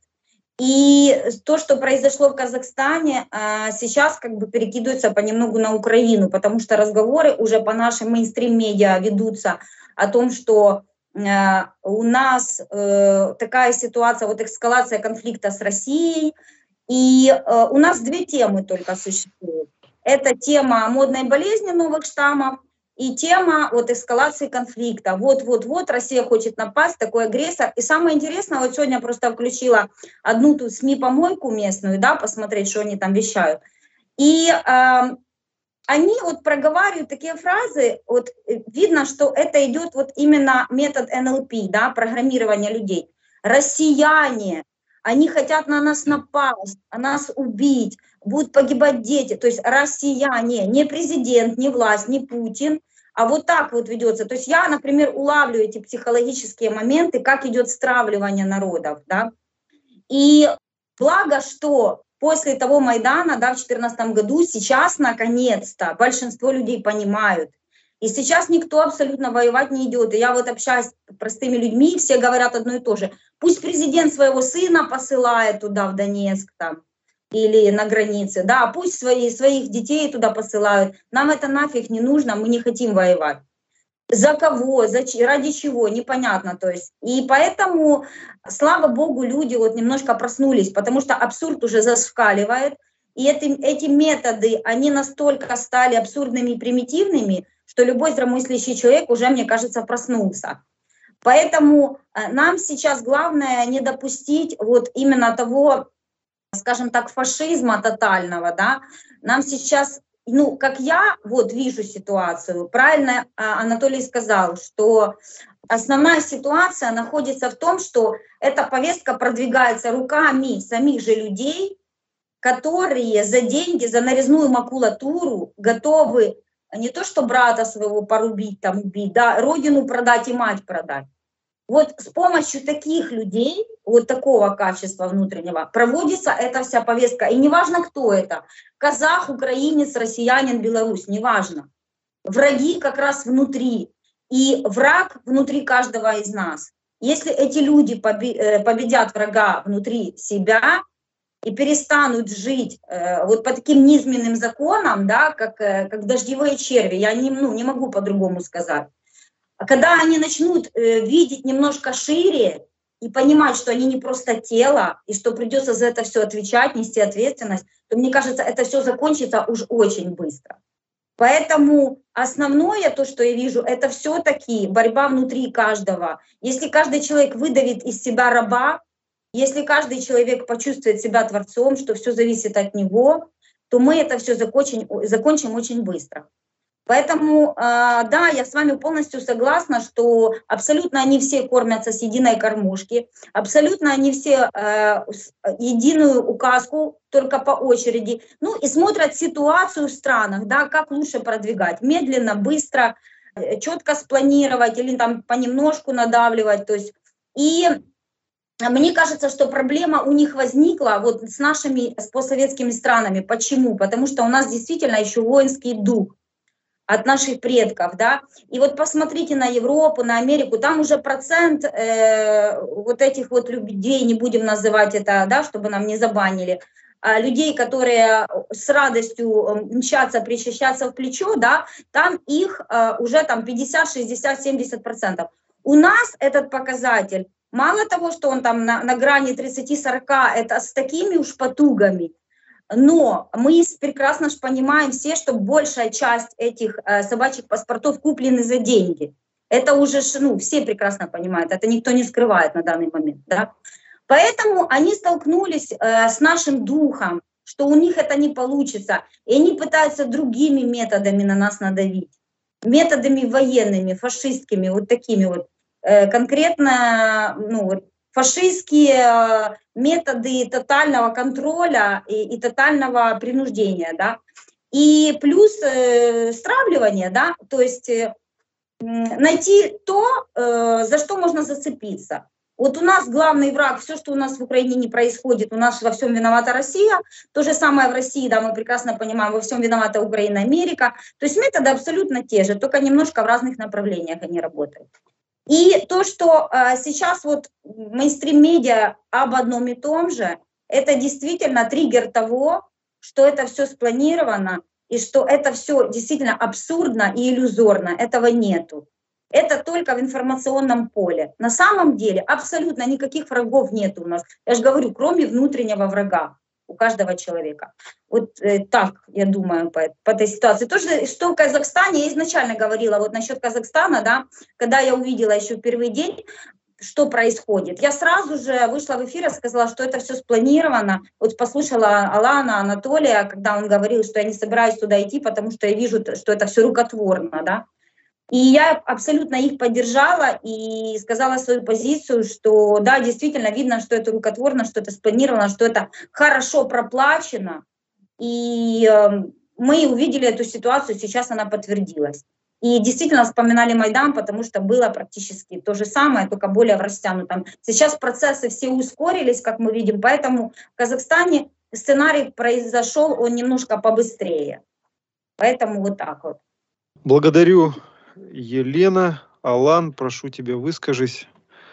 И то, что произошло в Казахстане, сейчас как бы перекидывается понемногу на Украину, потому что разговоры уже по нашим мейнстрим-медиа ведутся о том, что у нас э, такая ситуация, вот эскалация конфликта с Россией, и э, у нас две темы только существуют. Это тема модной болезни новых штаммов и тема вот эскалации конфликта. Вот-вот-вот Россия хочет напасть, такой агрессор. И самое интересное, вот сегодня я просто включила одну тут СМИ-помойку местную, да, посмотреть, что они там вещают. И э, они вот проговаривают такие фразы, вот видно, что это идет вот именно метод эн эл пи, да, программирования людей. Россияне, они хотят на нас напасть, нас убить, будут погибать дети. То есть россияне, не президент, не власть, не Путин, а вот так вот ведется. То есть я, например, улавливаю эти психологические моменты, как идет стравливание народов, да. И благо, что после того Майдана, да, в две тысячи четырнадцатом году, сейчас наконец-то большинство людей понимают. И сейчас никто абсолютно воевать не идет. И я вот общаюсь с простыми людьми, все говорят одно и то же. Пусть президент своего сына посылает туда, в Донецк, там, или на границе, да, пусть свои, своих детей туда посылают. Нам это нафиг не нужно, мы не хотим воевать. За кого, за, ради чего, непонятно. То есть. И поэтому, слава богу, люди вот немножко проснулись, потому что абсурд уже зашкаливает. И эти, эти методы, они настолько стали абсурдными и примитивными, что любой здравомыслящий человек уже, мне кажется, проснулся. Поэтому нам сейчас главное не допустить вот именно того, скажем так, фашизма тотального. Да? Нам сейчас... Ну, как я вот вижу ситуацию, правильно Анатолий сказал, что основная ситуация находится в том, что эта повестка продвигается руками самих же людей, которые за деньги, за нарезную макулатуру готовы не то что брата своего порубить, там убить, да, родину продать и мать продать. Вот с помощью таких людей, вот такого качества внутреннего, проводится эта вся повестка. И неважно, кто это, казах, украинец, россиянин, белорус, неважно. Враги как раз внутри. И враг внутри каждого из нас. Если эти люди победят врага внутри себя и перестанут жить э, вот по таким низменным законам, да, как, э, как дождевые черви, я не, ну, не могу по-другому сказать. А когда они начнут э, видеть немножко шире и понимать, что они не просто тело, и что придется за это все отвечать, нести ответственность, то, мне кажется, это все закончится уж очень быстро. Поэтому основное, то, что я вижу, это все-таки борьба внутри каждого. Если каждый человек выдавит из себя раба, если каждый человек почувствует себя творцом, что все зависит от него, то мы это все закончим, закончим очень быстро. Поэтому, да, я с вами полностью согласна, что абсолютно они все кормятся с единой кормушки, абсолютно они все э, единую указку, только по очереди, ну и смотрят ситуацию в странах, да, как лучше продвигать, медленно, быстро, четко спланировать или там понемножку надавливать, то есть и мне кажется, что проблема у них возникла вот с нашими с постсоветскими странами. Почему? Потому что у нас действительно еще воинский дух от наших предков, да. И вот посмотрите на Европу, на Америку, там уже процент э, вот этих вот людей, не будем называть это, да, чтобы нам не забанили, а людей, которые с радостью мчатся, причащаться в плечо, да, там их э, уже там пятьдесят, шестьдесят, семьдесят процентов. У нас этот показатель, мало того, что он там на, на грани тридцать-сорок, это с такими уж потугами, но мы прекрасно же понимаем все, что большая часть этих э, собачьих паспортов куплены за деньги. Это уже, ну, все прекрасно понимают, это никто не скрывает на данный момент. Да? Поэтому они столкнулись э, с нашим духом, что у них это не получится, и они пытаются другими методами на нас надавить. Методами военными, фашистскими, вот такими вот. Э, конкретно, ну, вот, фашистские методы тотального контроля и, и тотального принуждения, да, и плюс э, стравливание, да, то есть э, найти то, э, за что можно зацепиться. Вот у нас главный враг, все, что у нас в Украине не происходит, у нас во всем виновата Россия, то же самое в России, да, мы прекрасно понимаем, во всем виновата Украина, Америка, то есть методы абсолютно те же, только немножко в разных направлениях они работают. И то, что э, сейчас вот мейнстрим-медиа об одном и том же, это действительно триггер того, что это все спланировано, и что это все действительно абсурдно и иллюзорно, этого нету. Это только в информационном поле. На самом деле абсолютно никаких врагов нет у нас. Я же говорю, кроме внутреннего врага у каждого человека. Вот э, так, я думаю, по, по этой ситуации. То, что, что в Казахстане, я изначально говорила вот насчет Казахстана, да, когда я увидела еще первый день, что происходит. Я сразу же вышла в эфир и сказала, что это все спланировано. Вот послушала Алана, Анатолия, когда он говорил, что я не собираюсь туда идти, потому что я вижу, что это все рукотворно, да. И я абсолютно их поддержала и сказала свою позицию, что да, действительно видно, что это рукотворно, что это спланировано, что это хорошо проплачено. И э, мы увидели эту ситуацию, сейчас она подтвердилась. И действительно вспоминали Майдан, потому что было практически то же самое, только более в растянутом. Сейчас процессы все ускорились, как мы видим, поэтому в Казахстане сценарий произошел, он немножко побыстрее. Поэтому вот так вот. Благодарю, Елена. Алан, прошу тебя, выскажись.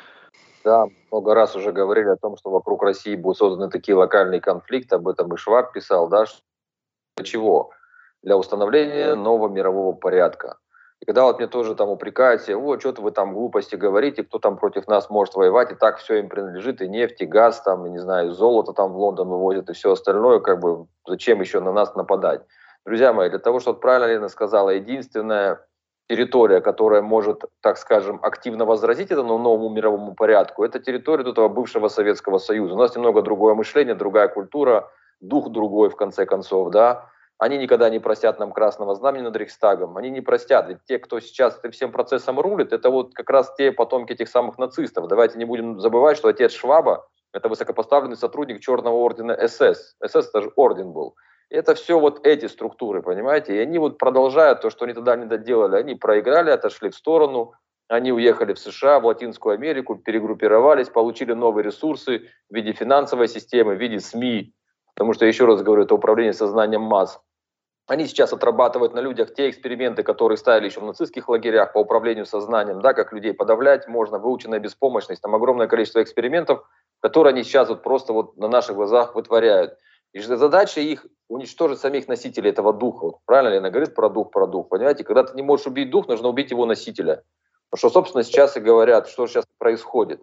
Да, много раз уже говорили о том, что вокруг России будут созданы такие локальные конфликты, об этом и Шваб писал, да, для чего? Для установления нового мирового порядка. И когда вот мне тоже там упрекают, вот, что-то вы там глупости говорите, кто там против нас может воевать, и так все им принадлежит, и нефть, и газ, там, и, не знаю, золото там в Лондон вывозят, и все остальное, как бы, зачем еще на нас нападать? Друзья мои, для того, чтобы правильно Лена сказала, единственная территория, которая может, так скажем, активно возразить этому новому мировому порядку, это территория этого бывшего Советского Союза. У нас немного другое мышление, другая культура, дух другой, в конце концов, да. Они никогда не простят нам красного знамени над Рейхстагом, они не простят, ведь те, кто сейчас этим всем процессом рулит, это вот как раз те потомки этих самых нацистов. Давайте не будем забывать, что отец Шваба – это высокопоставленный сотрудник Черного ордена эс эс. эс эс – это же орден был. Это все вот эти структуры, понимаете, и они вот продолжают то, что они тогда не доделали, они проиграли, отошли в сторону, они уехали в США, в Латинскую Америку, перегруппировались, получили новые ресурсы в виде финансовой системы, в виде СМИ, потому что, еще раз говорю, это управление сознанием масс. Они сейчас отрабатывают на людях те эксперименты, которые ставили еще в нацистских лагерях по управлению сознанием, да, как людей подавлять можно, выученная беспомощность, там огромное количество экспериментов, которые они сейчас вот просто вот на наших глазах вытворяют. И задача их уничтожить самих носителей этого духа. Вот правильно Лена говорит про дух, про дух. Понимаете, когда ты не можешь убить дух, нужно убить его носителя. Потому что, собственно, сейчас и говорят, что сейчас происходит.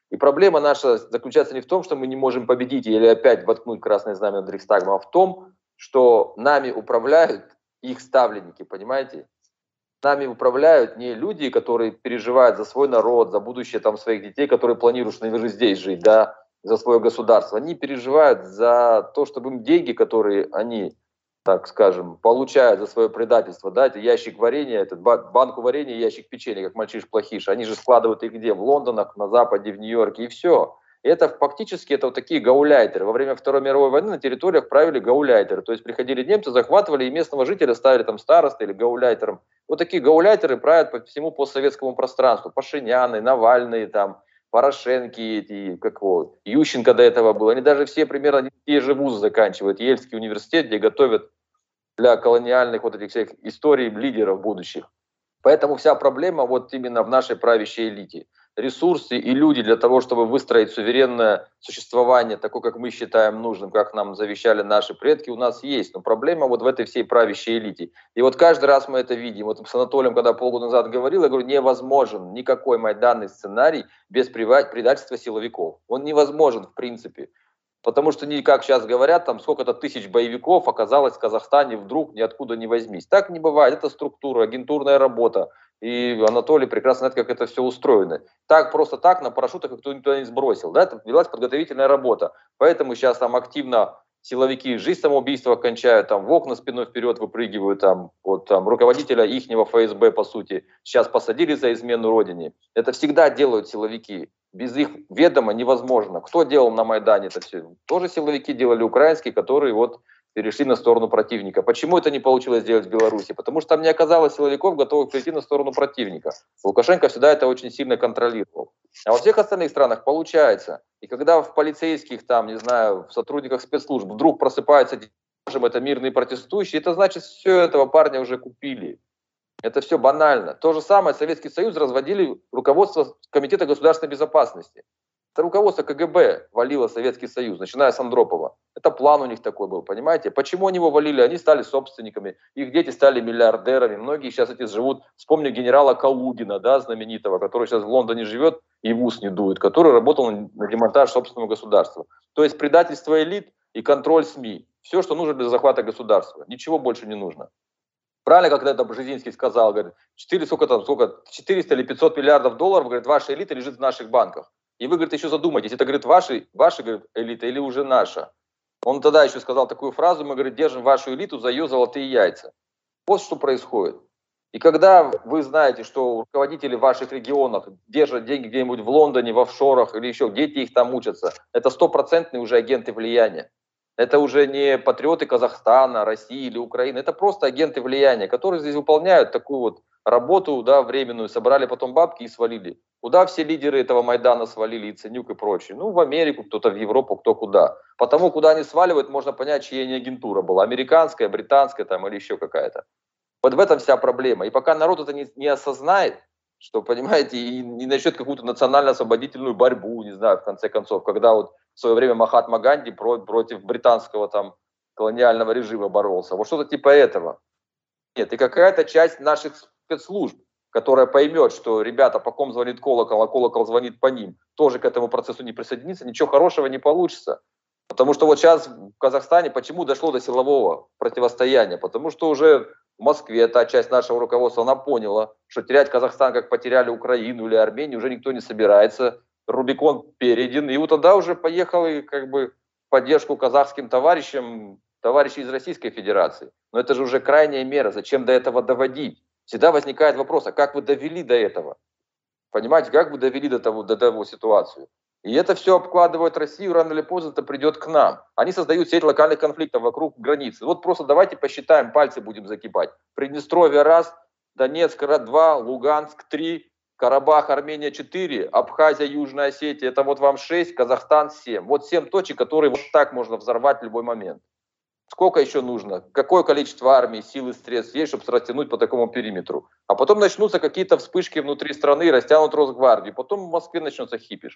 И проблема наша заключается не в том, что мы не можем победить или опять воткнуть красное знамя над Рейхстагом, а в том, что нами управляют их ставленники, понимаете? Нами управляют не люди, которые переживают за свой народ, за будущее там своих детей, которые планируют, что они же здесь жить, да, за свое государство. Они переживают за то, чтобы им деньги, которые они, так скажем, получают за свое предательство, да, это ящик варенья, этот банку варенья, ящик печенья, как мальчиш-плохиш, они же складывают их где? В Лондонах, на Западе, в Нью-Йорке, и все. И это фактически это вот такие гауляйтеры. Во время Второй мировой войны на территориях правили гауляйтеры. То есть приходили немцы, захватывали и местного жителя ставили там старостой или гауляйтером. Вот такие гауляйтеры правят по всему постсоветскому пространству. Пашиняны, Навальный, там, Порошенки, эти, как вот, Ющенко до этого был. Они даже все примерно те же вузы заканчивают. Ельский университет, где готовят для колониальных вот этих всех историй лидеров будущих. Поэтому вся проблема вот именно в нашей правящей элите. Ресурсы и люди для того, чтобы выстроить суверенное существование, такое, как мы считаем нужным, как нам завещали наши предки, у нас есть. Но проблема вот в этой всей правящей элите. И вот каждый раз мы это видим. Вот с Анатолием, когда полгода назад говорил, я говорю, невозможен никакой майданный сценарий без предательства силовиков. Он невозможен в принципе. Потому что, не как сейчас говорят, там сколько-то тысяч боевиков оказалось в Казахстане вдруг ниоткуда не возьмись. Так не бывает. Это структура, агентурная работа. И Анатолий прекрасно знает, как это все устроено. Так, просто так, на парашютах никто никуда не сбросил. Да? Это велась подготовительная работа. Поэтому сейчас там активно силовики жизнь самоубийства кончают, там в окна спиной вперед выпрыгивают, там, вот, там руководителя ихнего эф эс бэ, по сути, сейчас посадили за измену родине. Это всегда делают силовики. Без их ведома невозможно. Кто делал на Майдане это все? Тоже силовики делали, украинские, которые вот перешли на сторону противника. Почему это не получилось сделать в Беларуси? Потому что там не оказалось силовиков, готовых перейти на сторону противника. Лукашенко всегда это очень сильно контролировал. А во всех остальных странах получается. И когда в полицейских, там, не знаю, в сотрудниках спецслужб вдруг просыпаются, это мирные протестующие, это значит, все этого парня уже купили. Это все банально. То же самое Советский Союз разводили руководство Комитета государственной безопасности. Это руководство ка гэ бэ валило Советский Союз, начиная с Андропова. Это план у них такой был, понимаете? Почему они его валили? Они стали собственниками, их дети стали миллиардерами. Многие сейчас эти живут, вспомню генерала Калугина, да, знаменитого, который сейчас в Лондоне живет и в ус не дует, который работал на демонтаж собственного государства. То есть предательство элит и контроль СМИ. Все, что нужно для захвата государства. Ничего больше не нужно. Правильно, когда это Бжезинский сказал, говорит, четыре, сколько там, сколько, четыреста или пятьсот миллиардов долларов, говорит, ваша элита лежит в наших банках. И вы, говорит, еще задумайтесь, это, говорит, ваши, ваша, говорит, элита или уже наша. Он тогда еще сказал такую фразу, мы, говорит, держим вашу элиту за ее золотые яйца. Вот что происходит. И когда вы знаете, что руководители в ваших регионах держат деньги где-нибудь в Лондоне, в офшорах или еще, дети их там учатся, это стопроцентные уже агенты влияния. Это уже не патриоты Казахстана, России или Украины, это просто агенты влияния, которые здесь выполняют такую вот работу, да, временную, собрали потом бабки и свалили. Куда все лидеры этого Майдана свалили, и Ценюк и прочие? Ну, в Америку, кто-то в Европу, кто куда. Потому, куда они сваливают, можно понять, чья не агентура была. Американская, британская там, или еще какая-то. Вот в этом вся проблема. И пока народ это не, не осознает, что, понимаете, и не начнет какую-то национально-освободительную борьбу, не знаю, в конце концов, когда вот в свое время Махатма Ганди против британского там колониального режима боролся. Вот что-то типа этого. Нет, и какая-то часть наших спецслужб, которая поймет, что ребята, по ком звонит колокол, а колокол звонит по ним, тоже к этому процессу не присоединится, ничего хорошего не получится. Потому что вот сейчас в Казахстане почему дошло до силового противостояния? Потому что уже в Москве та часть нашего руководства, она поняла, что терять Казахстан, как потеряли Украину или Армению, уже никто не собирается. Рубикон перейден. И вот тогда уже поехал и как бы в поддержку казахским товарищам, товарищей из Российской Федерации. Но это же уже крайняя мера. Зачем до этого доводить? Всегда возникает вопрос, а как вы довели до этого? Понимаете, как вы довели до того, до того ситуацию? И это все обкладывает Россию, рано или поздно это придет к нам. Они создают сеть локальных конфликтов вокруг границы. Вот просто давайте посчитаем, пальцы будем закипать. Приднестровье раз, Донецк два, Луганск три, Карабах, Армения четыре, Абхазия, Южная Осетия, это вот вам шесть, Казахстан семь. Вот семь точек, которые вот так можно взорвать в любой момент. Сколько еще нужно? Какое количество армии, сил и средств есть, чтобы растянуть по такому периметру? А потом начнутся какие-то вспышки внутри страны, растянут Росгвардию. Потом в Москве начнется хипиш.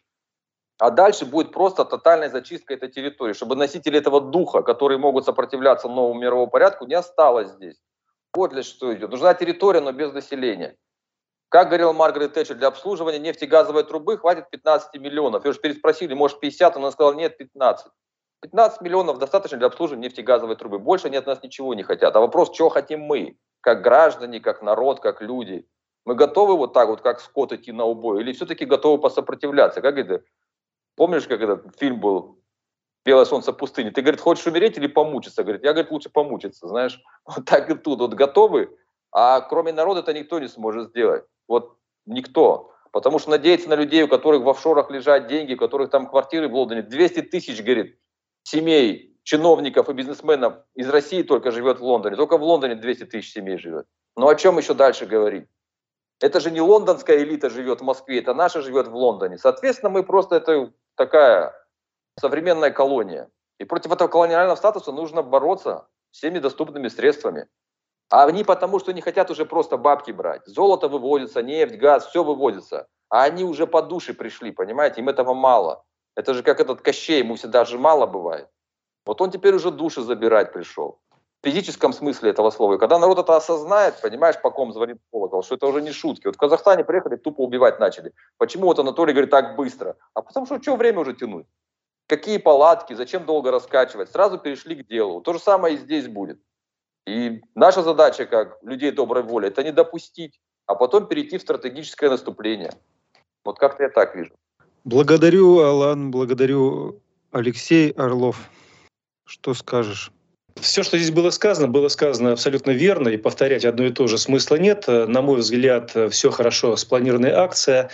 А дальше будет просто тотальная зачистка этой территории, чтобы носители этого духа, которые могут сопротивляться новому мировому порядку, не осталось здесь. Вот для что идет. Нужна территория, но без населения. Как говорила Маргарет Тэтчер, для обслуживания нефтегазовой трубы хватит пятнадцать миллионов. Ее же переспросили, может пятьдесят, она сказала, нет, пятнадцать. пятнадцать миллионов достаточно для обслуживания нефтегазовой трубы. Больше они от нас ничего не хотят. А вопрос, чего хотим мы, как граждане, как народ, как люди? Мы готовы вот так вот, как скот, идти на убой? Или все-таки готовы посопротивляться? Как это? Помнишь, как этот фильм был «Белое солнце пустыни»? Ты, говорит, хочешь умереть или помучиться? Говорит, я, говорит, лучше помучиться, знаешь. Вот так и тут. Вот готовы, а кроме народа это никто не сможет сделать. Вот никто. Потому что надеяться на людей, у которых в офшорах лежат деньги, у которых там квартиры в Лондоне, двести тысяч, говорит, семей, чиновников и бизнесменов из России только живет в Лондоне. Только в Лондоне двести тысяч семей живет. Ну о чем еще дальше говорить? Это же не лондонская элита живет в Москве, это наша живет в Лондоне. Соответственно, мы просто, это такая современная колония. И против этого колониального статуса нужно бороться всеми доступными средствами. А они потому, что не хотят уже просто бабки брать. Золото выводится, нефть, газ, все выводится. А они уже по душе пришли, понимаете, им этого мало. Это же как этот Кощей, ему всегда же мало бывает. Вот он теперь уже души забирать пришел. В физическом смысле этого слова. И когда народ это осознает, понимаешь, по ком звонит колокол, что это уже не шутки. Вот в Казахстане приехали, тупо убивать начали. Почему вот Анатолий говорит так быстро? А потому что что время уже тянуть? Какие палатки, зачем долго раскачивать? Сразу перешли к делу. То же самое и здесь будет. И наша задача, как людей доброй воли, это не допустить, а потом перейти в стратегическое наступление. Вот как-то я так вижу. Благодарю, Алан, благодарю, Алексей Орлов. Что скажешь? Все, что здесь было сказано, было сказано абсолютно верно, и повторять одно и то же смысла нет. На мой взгляд, все хорошо, спланированная акция.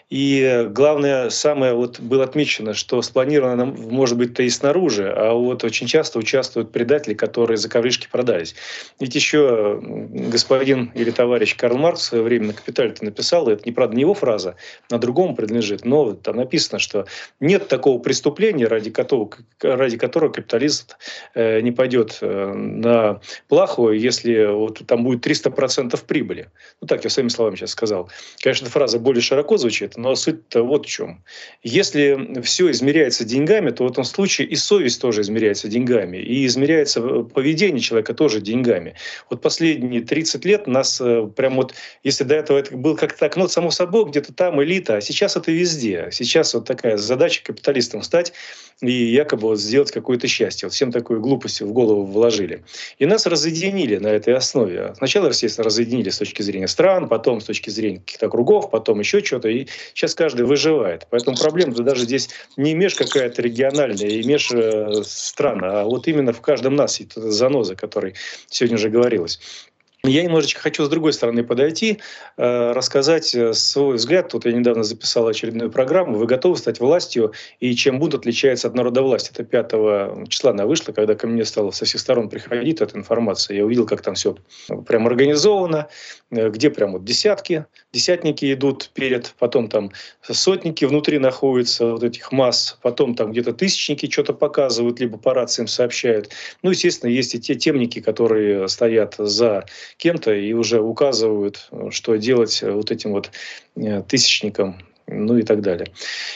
И главное, самое вот было отмечено, что спланировано может быть-то и снаружи, а вот очень часто участвуют предатели, которые за ковришки продались. Ведь еще господин или товарищ Карл Маркс в свое время на «Капитале»-то написал, это, не правда, не его фраза, а другому принадлежит, но там написано, что нет такого преступления, ради которого, ради которого капиталист не пойдет на плаху, если вот там будет триста процентов прибыли. Ну так, я своими словами сейчас сказал. Конечно, эта фраза более широко звучит, но суть-то вот в чем. Если все измеряется деньгами, то в этом случае и совесть тоже измеряется деньгами, и измеряется поведение человека тоже деньгами. Вот последние тридцать лет нас прям вот, если до этого это был как-то так, ну, само собой, где-то там элита, а сейчас это везде. Сейчас вот такая задача капиталистам стать и якобы вот сделать какое-то счастье. Вот всем такую глупость в голову вложили. И нас разъединили на этой основе. Сначала, естественно, разъединили с точки зрения стран, потом с точки зрения каких-то кругов, потом еще что-то. И сейчас каждый выживает. Поэтому проблема даже здесь не меж какая-то региональная и меж э, стран, а вот именно в каждом нас эта заноза, о которой сегодня уже говорилось. Я немножечко хочу с другой стороны подойти, э, рассказать свой взгляд. Тут я недавно записал очередную программу «Вы готовы стать властью?» и «Чем Бунт отличается от народовластия?» Это пятого числа она вышла, когда ко мне стало со всех сторон приходить эта информация. Я увидел, как там все прям организовано, где прям вот десятки, десятники идут перед, потом там сотники внутри находятся, вот этих масс, потом там где-то тысячники что-то показывают, либо по рациям сообщают. Ну, естественно, есть и те темники, которые стоят за кем-то и уже указывают, что делать вот этим вот тысячникам, ну и так далее.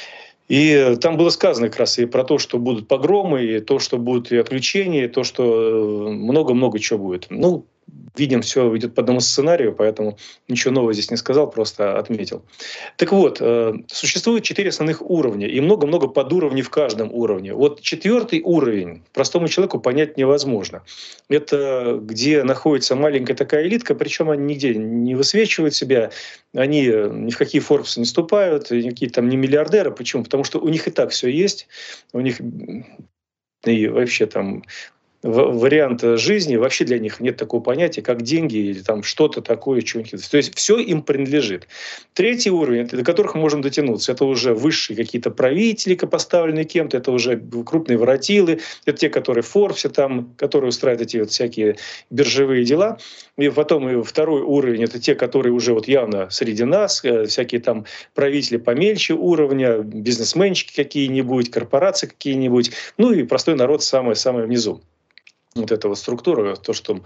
И там было сказано как раз и про то, что будут погромы, и то, что будут и отключения, и то, что много-много чего будет. Ну, видим, все идет по одному сценарию, поэтому ничего нового здесь не сказал, просто отметил. Так вот, существует четыре основных уровня, и много-много подуровней в каждом уровне. Вот четвертый уровень простому человеку понять невозможно. Это где находится маленькая такая элитка, причем они нигде не высвечивают себя, они ни в какие Forbes не вступают, никакие там не миллиардеры. Почему? Потому что у них и так все есть, у них и вообще там вариант жизни, вообще для них нет такого понятия, как деньги или там что-то такое, что-нибудь. То есть все им принадлежит. Третий уровень, до которых мы можем дотянуться, это уже высшие какие-то правители, поставленные кем-то, это уже крупные воротилы, это те, которые в Форбсе, там, которые устраивают эти вот всякие биржевые дела. И потом и второй уровень, это те, которые уже вот явно среди нас, всякие там правители помельче уровня, бизнесменчики какие-нибудь, корпорации какие-нибудь, ну и простой народ самый-самый внизу. вот эта вот структура, то, что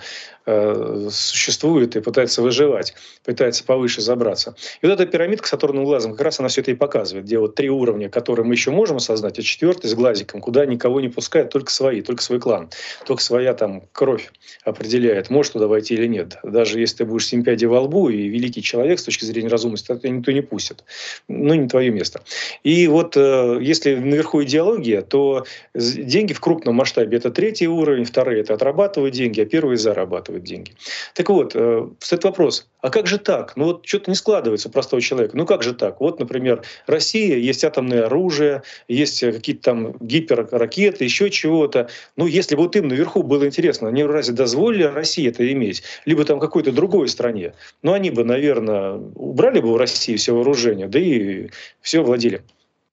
э, существует и пытается выживать, пытается повыше забраться. И вот эта пирамидка с Сатурновым глазом, как раз она все это и показывает, где вот три уровня, которые мы еще можем осознать, а четвертый с глазиком, куда никого не пускают, только свои, только свой клан, только своя там кровь определяет, можешь туда войти или нет. Даже если ты будешь семь пядей во лбу и великий человек с точки зрения разумности, то никто не пустит. Ну, не твое место. И вот э, если наверху идеология, то деньги в крупном масштабе – это третий уровень, второй это отрабатывают деньги, а первые зарабатывают деньги. Так вот, э, стоит вопрос, а как же так? Ну вот что-то не складывается у простого человека. Ну как же так? Вот, например, Россия, есть атомное оружие, есть какие-то там гиперракеты, еще чего-то. Ну если бы вот им наверху было интересно, они разве дозволили России это иметь? Либо там какой-то другой стране. Ну они бы, наверное, убрали бы у России все вооружение, да и все владели.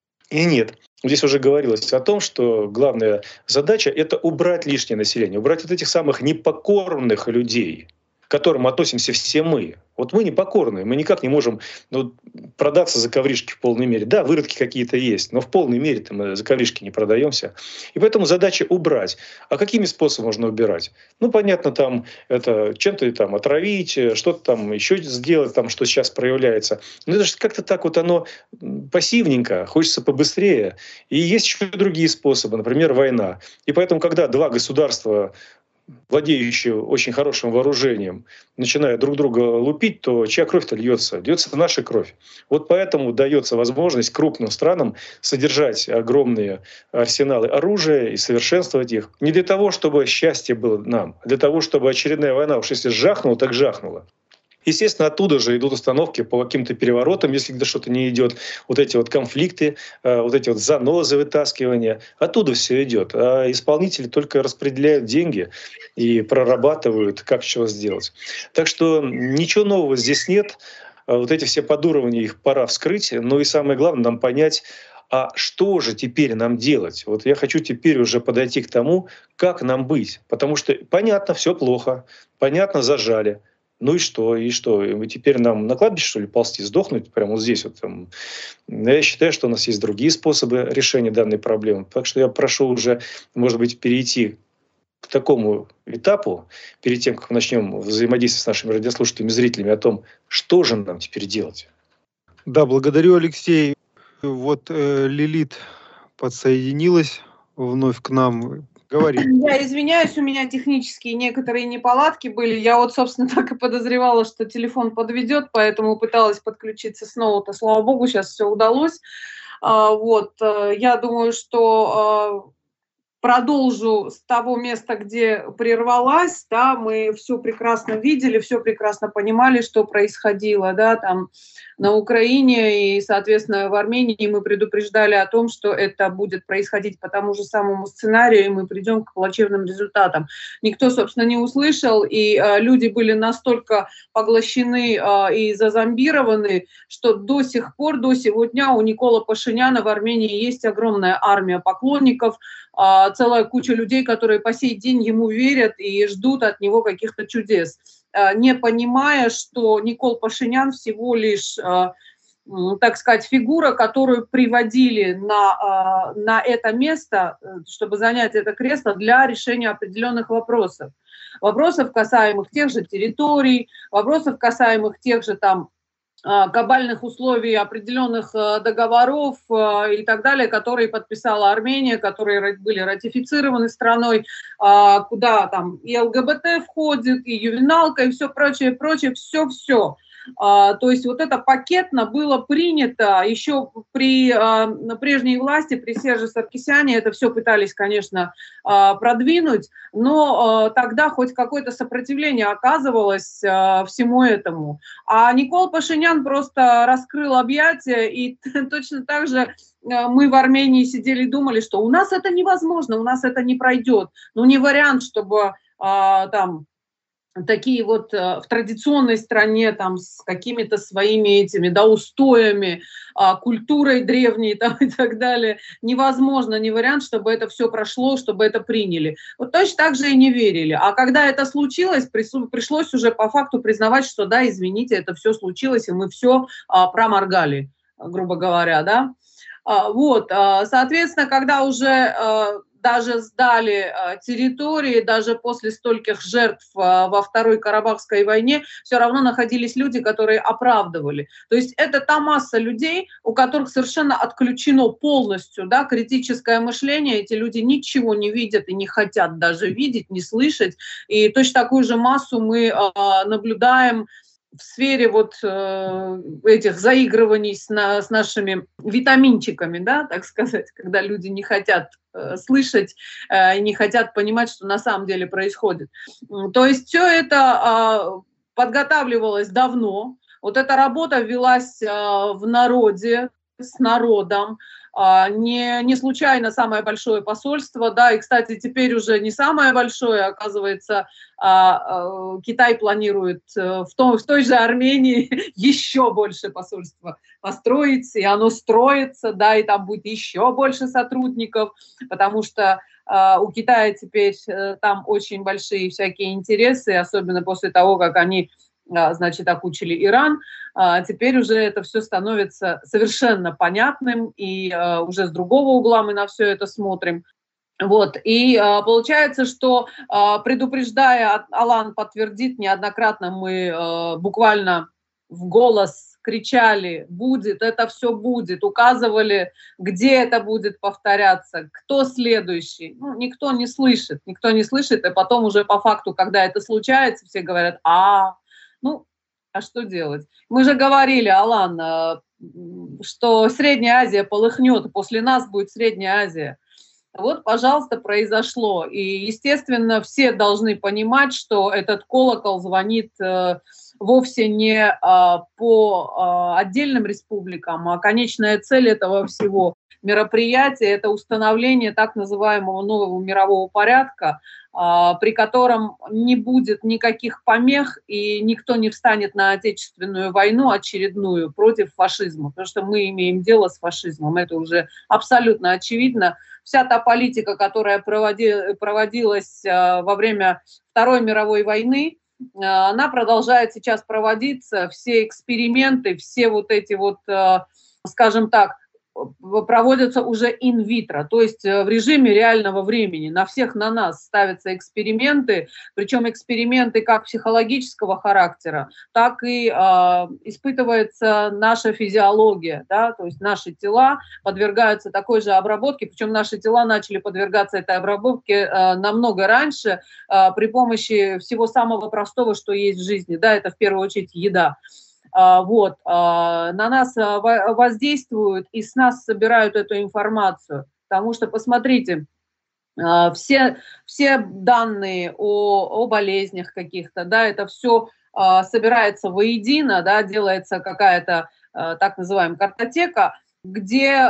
И нет. Здесь уже говорилось о том, что главная задача – это убрать лишнее население, убрать вот этих самых непокорных людей, к которым относимся все мы. Вот мы непокорные, мы никак не можем ну, продаться за ковришки в полной мере. Да, выродки какие-то есть, но в полной мере-то мы за ковришки не продаемся. И поэтому задача убрать. А какими способами можно убирать? Ну, понятно, там это чем-то там отравить, что-то там еще сделать, там, что сейчас проявляется. Но это же как-то так вот оно пассивненько, хочется побыстрее. И есть еще другие способы, например, война. И поэтому, когда два государства, владеющие очень хорошим вооружением, начинают друг друга лупить, то чья кровь-то льется? Льется наша кровь. Вот поэтому дается возможность крупным странам содержать огромные арсеналы оружия и совершенствовать их. Не для того, чтобы счастье было нам, а для того, чтобы очередная война, уж если жахнула, так жахнула. Естественно, оттуда же идут установки по каким-то переворотам, если где что-то не идет. Вот эти вот конфликты, вот эти вот занозы вытаскивания. Оттуда все идет. А исполнители только распределяют деньги и прорабатывают, как чего сделать. Так что ничего нового здесь нет. Вот эти все подуровни, их пора вскрыть. Но и самое главное, нам понять, а что же теперь нам делать? Вот я хочу теперь уже подойти к тому, как нам быть. Потому что понятно, все плохо, понятно, зажали. Ну и что, и что? И теперь нам на кладбище, что ли, ползти, сдохнуть прямо вот здесь вот там. Я считаю, что у нас есть другие способы решения данной проблемы. Так что я прошу уже, может быть, перейти к такому этапу, перед тем, как мы начнем взаимодействовать с нашими радиослушателями, зрителями, о том, что же нам теперь делать. Да, благодарю, Алексей. Вот э, Лилит подсоединилась вновь к нам. Говори. Я извиняюсь, у меня технические некоторые неполадки были. Я вот, собственно, так и подозревала, что телефон подведет, поэтому пыталась подключиться снова-то. Слава богу, сейчас все удалось. А, вот, я думаю, что продолжу с того места, где прервалась. Да, мы все прекрасно видели, все прекрасно понимали, что происходило, да, там на Украине и, соответственно, в Армении. Мы предупреждали о том, что это будет происходить по тому же самому сценарию, и мы придем к плачевным результатам. Никто, собственно, не услышал, и э, люди были настолько поглощены э, и зазомбированы, что до сих пор, до сегодня у Никола Пашиняна в Армении есть огромная армия поклонников, э, целая куча людей, которые по сей день ему верят и ждут от него каких-то чудес, не понимая, что Никол Пашинян всего лишь, так сказать, фигура, которую приводили на, на это место, чтобы занять это кресло для решения определенных вопросов. Вопросов, касаемых тех же территорий, вопросов, касаемых тех же там глобальных условий, определенных договоров и так далее, которые подписала Армения, которые были ратифицированы страной, куда там и ЛГБТ входит, и ювеналка, и все прочее, прочее, все-все. То есть вот это пакетно было принято еще при прежней власти, при Серже Саркисяне, это все пытались, конечно, продвинуть, но тогда хоть какое-то сопротивление оказывалось всему этому. А Никол Пашинян просто раскрыл объятия, и точно так же мы в Армении сидели и думали, что у нас это невозможно, у нас это не пройдет. Ну не вариант, чтобы там такие вот в традиционной стране там с какими-то своими этими, да, устоями, культурой древней там, и так далее. Невозможно, не вариант, чтобы это все прошло, чтобы это приняли. Вот точно так же и не верили. А когда это случилось, пришлось уже по факту признавать, что да, извините, это все случилось, и мы все проморгали, грубо говоря, да. Вот, соответственно, когда уже даже сдали территории, даже после стольких жертв во Второй Карабахской войне, все равно находились люди, которые оправдывали. То есть это та масса людей, у которых совершенно отключено полностью, да, критическое мышление. Эти люди ничего не видят и не хотят даже видеть, не слышать. И точно такую же массу мы наблюдаем в сфере вот э, этих заигрываний с, на, с нашими витаминчиками, да, так сказать, когда люди не хотят э, слышать, э, не хотят понимать, что на самом деле происходит. То есть все это э, подготавливалось давно. Вот эта работа велась э, в народе, с народом. Не, не случайно самое большое посольство, да, и, кстати, теперь уже не самое большое, оказывается, Китай планирует в, том, в той же Армении еще больше посольства построить, и оно строится, да, и там будет еще больше сотрудников, потому что у Китая теперь там очень большие всякие интересы, особенно после того, как они, значит, окучили Иран. Теперь уже это все становится совершенно понятным, и уже с другого угла мы на все это смотрим. Вот. И получается, что, предупреждая, Алан подтвердит, неоднократно мы буквально в голос кричали: будет, это все будет, указывали, где это будет повторяться, кто следующий. Ну, никто не слышит, никто не слышит, и потом уже по факту, когда это случается, все говорят: а, ну, а что делать? Мы же говорили, Алан, что Средняя Азия полыхнет, и после нас будет Средняя Азия. Вот, пожалуйста, произошло. И, естественно, все должны понимать, что этот колокол звонит э, вовсе не э, по э, отдельным республикам, а конечная цель этого всего мероприятия – это установление так называемого нового мирового порядка, э, при котором не будет никаких помех и никто не встанет на Отечественную войну очередную против фашизма, потому что мы имеем дело с фашизмом, это уже абсолютно очевидно. Вся та политика, которая проводи, проводилась э, во время Второй мировой войны, э, она продолжает сейчас проводиться. Все эксперименты, все вот эти вот, э, скажем так, проводятся уже инвитро, то есть в режиме реального времени. На всех на нас ставятся эксперименты, причем эксперименты как психологического характера, так и э, испытывается наша физиология, да, то есть наши тела подвергаются такой же обработке, причем наши тела начали подвергаться этой обработке э, намного раньше э, при помощи всего самого простого, что есть в жизни, да, это в первую очередь еда. Вот, на нас воздействуют и с нас собирают эту информацию, потому что, посмотрите, все, все данные о, о болезнях каких-то, да, это все собирается воедино, да, делается какая-то так называемая картотека, где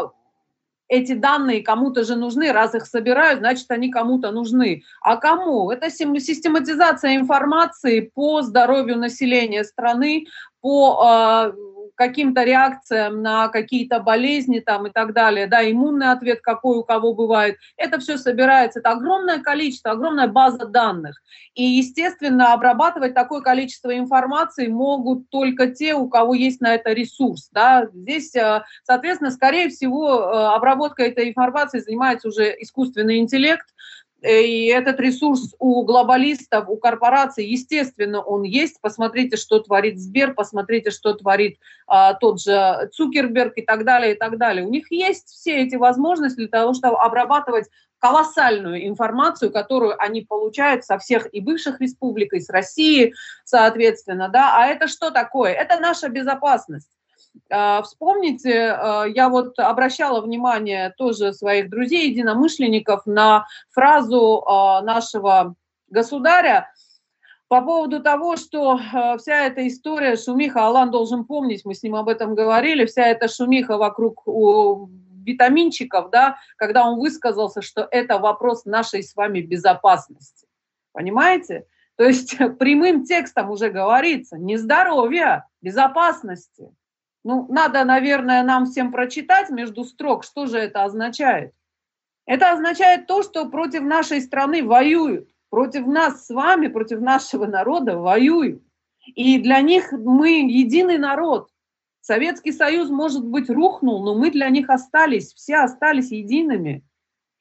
эти данные кому-то же нужны, раз их собирают, значит, они кому-то нужны. А кому? Это систематизация информации по здоровью населения страны, по э, каким-то реакциям на какие-то болезни там, и так далее, да, иммунный ответ какой у кого бывает. Это все собирается, это огромное количество, огромная база данных. И, естественно, обрабатывать такое количество информации могут только те, у кого есть на это ресурс. Да. Здесь, соответственно, скорее всего, обработкой этой информации занимается уже искусственный интеллект. И этот ресурс у глобалистов, у корпораций, естественно, он есть. Посмотрите, что творит Сбер, посмотрите, что творит а, тот же Цукерберг и так далее, и так далее. У них есть все эти возможности для того, чтобы обрабатывать колоссальную информацию, которую они получают со всех и бывших республик, и с России, соответственно. Да? А это что такое? Это наша безопасность. Вспомните, я вот обращала внимание тоже своих друзей, единомышленников, на фразу нашего государя по поводу того, что вся эта история, шумиха, Алан должен помнить, мы с ним об этом говорили, вся эта шумиха вокруг витаминчиков, да, когда он высказался, что это вопрос нашей с вами безопасности. Понимаете? То есть прямым текстом уже говорится не здоровья, безопасности. Ну, надо, наверное, нам всем прочитать между строк, что же это означает. Это означает то, что против нашей страны воюют, против нас с вами, против нашего народа воюют. И для них мы единый народ. Советский Союз, может быть, рухнул, но мы для них остались, все остались едиными.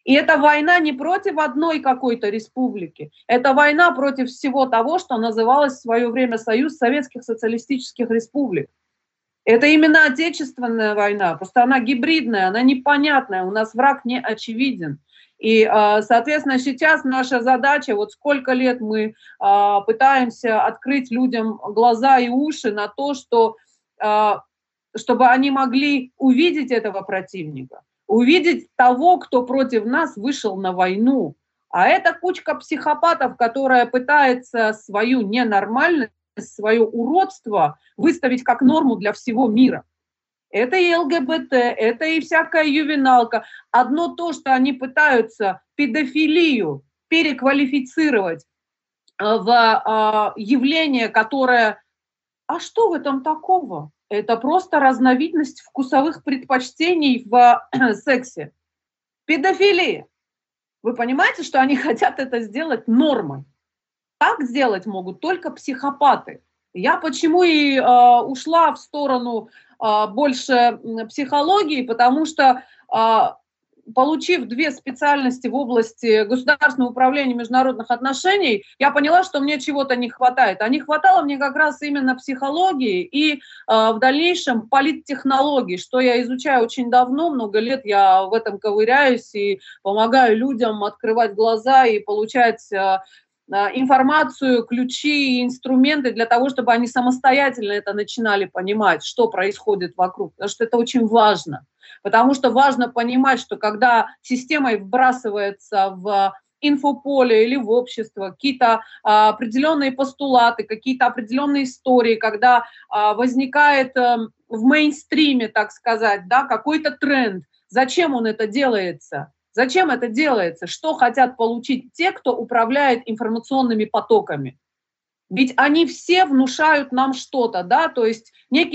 И эта война не против одной какой-то республики, это война против всего того, что называлось в свое время Союз Советских Социалистических Республик. Это именно отечественная война, просто она гибридная, она непонятная, у нас враг не очевиден. И, соответственно, сейчас наша задача, вот сколько лет мы пытаемся открыть людям глаза и уши на то, что, чтобы они могли увидеть этого противника, увидеть того, кто против нас вышел на войну. А это кучка психопатов, которая пытается свою ненормальность, свое уродство выставить как норму для всего мира. Это и ЛГБТ, это и всякая ювеналка. Одно то, что они пытаются педофилию переквалифицировать в явление, которое... А что в этом такого? Это просто разновидность вкусовых предпочтений в сексе. Педофилия. Вы понимаете, что они хотят это сделать нормой? Так сделать могут только психопаты. Я почему и э, ушла в сторону э, больше психологии, потому что, э, получив две специальности в области государственного управления международных отношений, я поняла, что мне чего-то не хватает. А не хватало мне как раз именно психологии и э, в дальнейшем политтехнологии, что я изучаю очень давно, много лет я в этом ковыряюсь и помогаю людям открывать глаза и получать... Э, информацию, ключи и инструменты для того, чтобы они самостоятельно это начинали понимать, что происходит вокруг. Потому что это очень важно. Потому что важно понимать, что когда системой вбрасывается в инфополе или в общество какие-то а, определенные постулаты, какие-то определенные истории, когда а, возникает а, в мейнстриме, так сказать, да, какой-то тренд, зачем он это делается? Зачем это делается? Что хотят получить те, кто управляет информационными потоками? Ведь они все внушают нам что-то, да, то есть некий,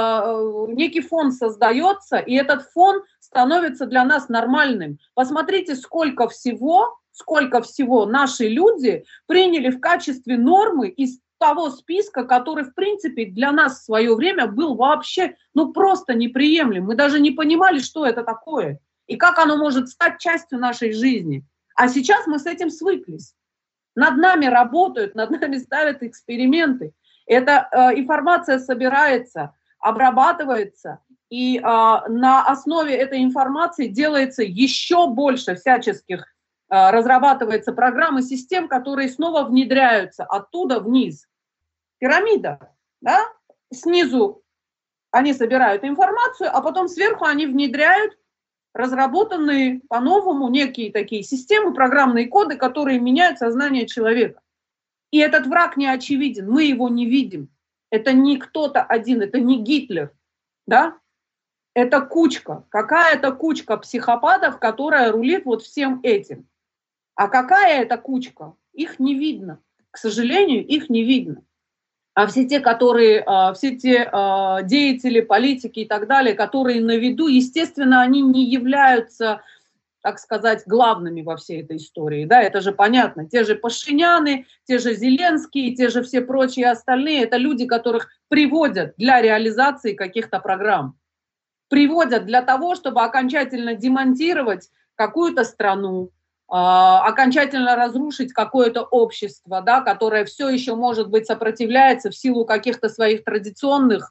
э, некий фон создается, и этот фон становится для нас нормальным. Посмотрите, сколько всего, сколько всего наши люди приняли в качестве нормы из того списка, который, в принципе, для нас в свое время был вообще, ну, просто неприемлем. Мы даже не понимали, что это такое. И как оно может стать частью нашей жизни. А сейчас мы с этим свыклись. Над нами работают, над нами ставят эксперименты. Эта э, информация собирается, обрабатывается, и э, на основе этой информации делается еще больше всяческих, э, разрабатывается программы систем, которые снова внедряются оттуда вниз. Пирамида, да? Снизу они собирают информацию, а потом сверху они внедряют разработанные по-новому некие такие системы, программные коды, которые меняют сознание человека. И этот враг не очевиден, мы его не видим. Это не кто-то один, это не Гитлер, да? Это кучка, какая-то кучка психопатов, которая рулит вот всем этим. А какая это кучка? Их не видно. К сожалению, их не видно. А все те, которые, все те деятели, политики и так далее, которые на виду, естественно, они не являются, так сказать, главными во всей этой истории. Да, это же понятно. Те же Пашиняны, те же Зеленские, те же все прочие остальные, это люди, которых приводят для реализации каких-то программ. Приводят для того, чтобы окончательно демонтировать какую-то страну, окончательно разрушить какое-то общество, да, которое все еще, может быть, сопротивляется в силу каких-то своих традиционных,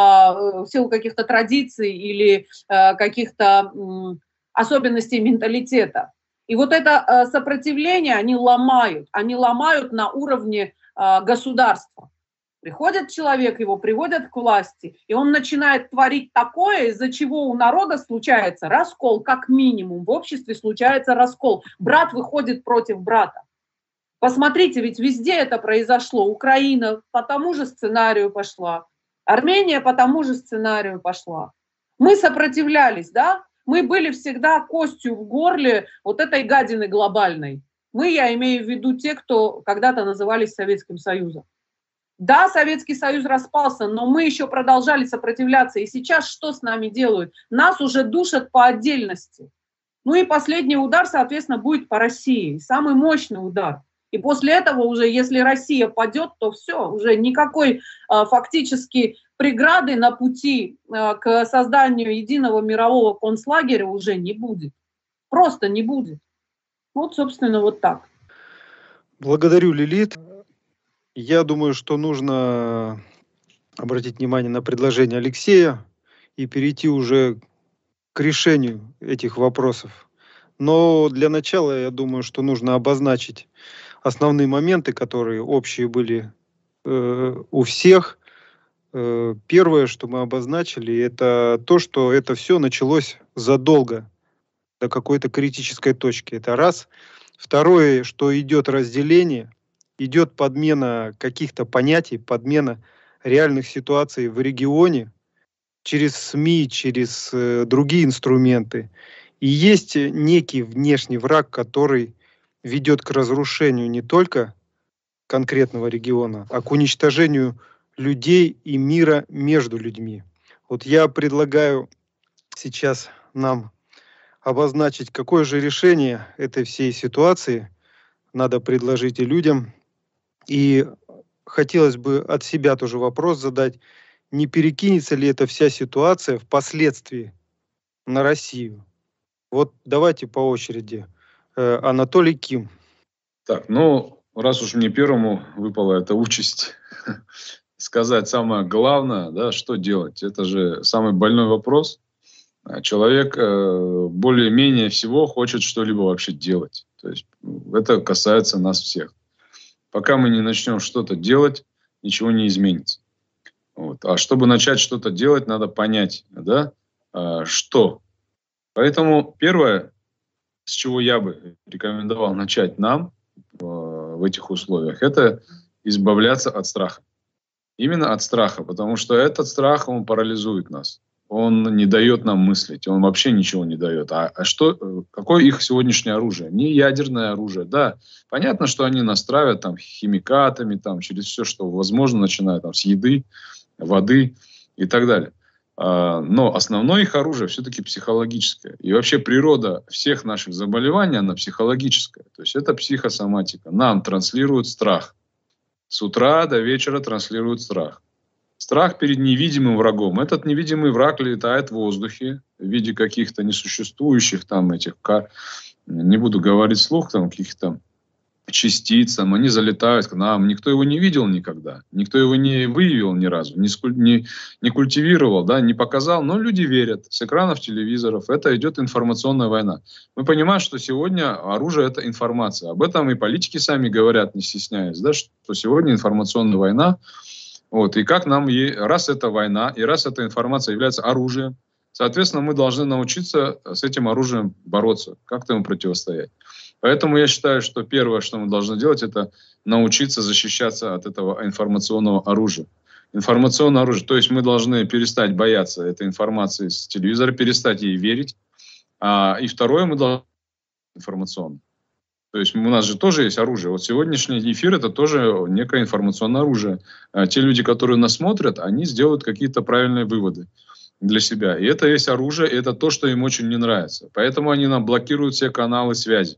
в силу каких-то традиций или каких-то особенностей менталитета. И вот это сопротивление они ломают, они ломают на уровне государства. Приходит человек, его приводят к власти, и он начинает творить такое, из-за чего у народа случается раскол, как минимум. В обществе случается раскол. Брат выходит против брата. Посмотрите, ведь везде это произошло. Украина по тому же сценарию пошла. Армения по тому же сценарию пошла. Мы сопротивлялись, да? Мы были всегда костью в горле вот этой гадины глобальной. Мы, я имею в виду те, кто когда-то назывались Советским Союзом. Да, Советский Союз распался, но мы еще продолжали сопротивляться. И сейчас что с нами делают? Нас уже душат по отдельности. Ну и последний удар, соответственно, будет по России. Самый мощный удар. И после этого уже, если Россия падет, то все, уже никакой э, фактически преграды на пути э, к созданию единого мирового концлагеря уже не будет. просто не будет. Вот, собственно, вот так. Благодарю, Лилит. Я думаю, что нужно обратить внимание на предложение Алексея и перейти уже к решению этих вопросов. Но для начала, я думаю, что нужно обозначить основные моменты, которые общие были э, у всех. Э, первое, что мы обозначили, это то, что это все началось задолго до какой-то критической точки. Это раз. Второе, что идет разделение, идет подмена каких-то понятий, подмена реальных ситуаций в регионе через СМИ, через э, другие инструменты. И есть некий внешний враг, который ведет к разрушению не только конкретного региона, а к уничтожению людей и мира между людьми. Вот я предлагаю сейчас нам обозначить, какое же решение этой всей ситуации надо предложить и людям. И хотелось бы от себя тоже вопрос задать, не перекинется ли эта вся ситуация впоследствии на Россию? Вот давайте по очереди. Э, Анатолий Ким. Так, ну, раз уж мне первому выпала эта участь сказать самое главное, да, что делать. Это же самый больной вопрос. Человек э, более-менее всего хочет что-либо вообще делать. То есть это касается нас всех. Пока мы не начнем что-то делать, ничего не изменится. Вот. А чтобы начать что-то делать, надо понять, да, э, что. Поэтому первое, с чего я бы рекомендовал начать нам э, в этих условиях, это избавляться от страха. Именно от страха, потому что этот страх, он парализует нас. Он не дает нам мыслить, он вообще ничего не дает. А, а что, какое их сегодняшнее оружие? Не ядерное оружие, да. Понятно, что они нас травят там химикатами, там, через все, что возможно, начиная там, с еды, воды и так далее. А, но основное их оружие все-таки психологическое. И вообще природа всех наших заболеваний, она психологическая. То есть это психосоматика. Нам транслируют страх. С утра до вечера транслируют страх. Страх перед невидимым врагом. Этот невидимый враг летает в воздухе в виде каких-то несуществующих там этих, не буду говорить вслух, там каких-то частиц, там, они залетают к нам. Никто его не видел никогда. Никто его не выявил ни разу, не, скуль, не, не культивировал, да, не показал. Но люди верят с экранов телевизоров. Это идет информационная война. Мы понимаем, что сегодня оружие – это информация. Об этом и политики сами говорят, не стесняясь, да, что сегодня информационная война. Вот, и как нам, раз это война, и раз эта информация является оружием, соответственно, мы должны научиться с этим оружием бороться, как-то ему противостоять. Поэтому я считаю, что первое, что мы должны делать, это научиться защищаться от этого информационного оружия. Информационное оружие, то есть мы должны перестать бояться этой информации с телевизора, перестать ей верить. А, и второе, мы должны информационно. То есть у нас же тоже есть оружие. Вот сегодняшний эфир – это тоже некое информационное оружие. Те люди, которые нас смотрят, они сделают какие-то правильные выводы для себя. И это есть оружие, и это то, что им очень не нравится. Поэтому они нам блокируют все каналы связи.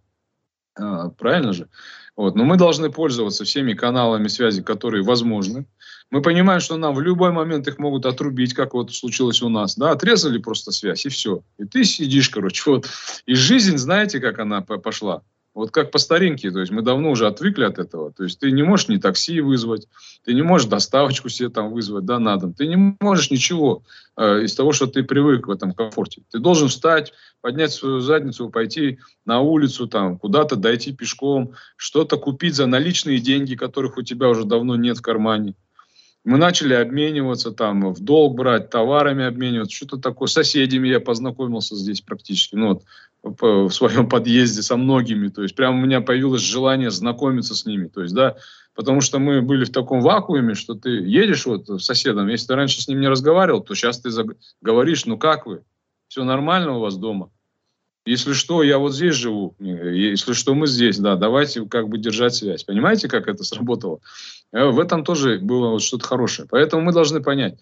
А, правильно же? Вот. Но мы должны пользоваться всеми каналами связи, которые возможны. Мы понимаем, что нам в любой момент их могут отрубить, как вот случилось у нас. Да? Отрезали просто связь, и все. И ты сидишь, короче. Вот. И жизнь, знаете, как она пошла? Вот как по старинке, то есть мы давно уже отвыкли от этого. То есть ты не можешь ни такси вызвать, ты не можешь доставочку себе там вызвать, да, на дом. Ты не можешь ничего э, из того, что ты привык в этом комфорте. Ты должен встать, поднять свою задницу, пойти на улицу, там, куда-то дойти пешком, что-то купить за наличные деньги, которых у тебя уже давно нет в кармане. Мы начали обмениваться, там, в долг брать, товарами обмениваться, что-то такое. С соседями я познакомился здесь практически, ну, вот, в своем подъезде со многими. То есть прямо у меня появилось желание знакомиться с ними. То есть, да, потому что мы были в таком вакууме, что ты едешь вот с соседом, если ты раньше с ним не разговаривал, то сейчас ты говоришь, ну как вы? Все нормально у вас дома? Если что, я вот здесь живу, если что, мы здесь, да, давайте как бы держать связь. Понимаете, как это сработало? В этом тоже было вот что-то хорошее. Поэтому мы должны понять,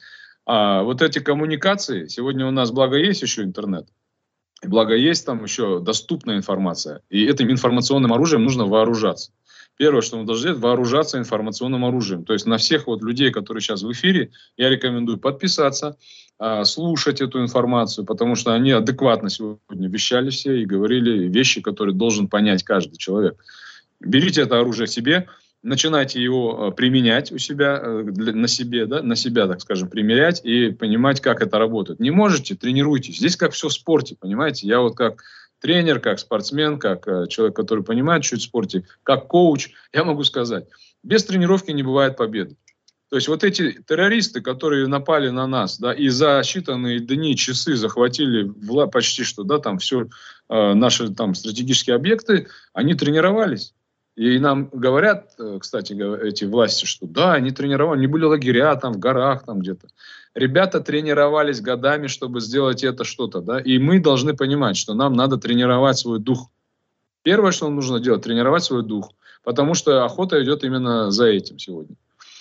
а вот эти коммуникации, сегодня у нас, благо, есть еще интернет, и благо, есть там еще доступная информация, и этим информационным оружием нужно вооружаться. Первое, что мы должны сделать, вооружаться информационным оружием. То есть на всех вот людей, которые сейчас в эфире, я рекомендую подписаться, слушать эту информацию, потому что они адекватно сегодня вещали все и говорили вещи, которые должен понять каждый человек. Берите это оружие себе, начинайте его применять у себя, на себе, да, на себя, так скажем, примерять и понимать, как это работает. Не можете, тренируйтесь. Здесь как все в спорте, понимаете? Я вот как тренер, как спортсмен, как человек, который понимает чуть в спорте, как коуч, я могу сказать, без тренировки не бывает победы. То есть вот эти террористы, которые напали на нас, да, и за считанные дни, часы захватили вла- почти что, да, там все э, наши там стратегические объекты, они тренировались. И нам говорят, кстати, эти власти, что да, они тренировали, они были лагеря там в горах там где-то. Ребята тренировались годами, чтобы сделать это что-то, да, и мы должны понимать, что нам надо тренировать свой дух. Первое, что нам нужно делать, тренировать свой дух, потому что охота идет именно за этим сегодня.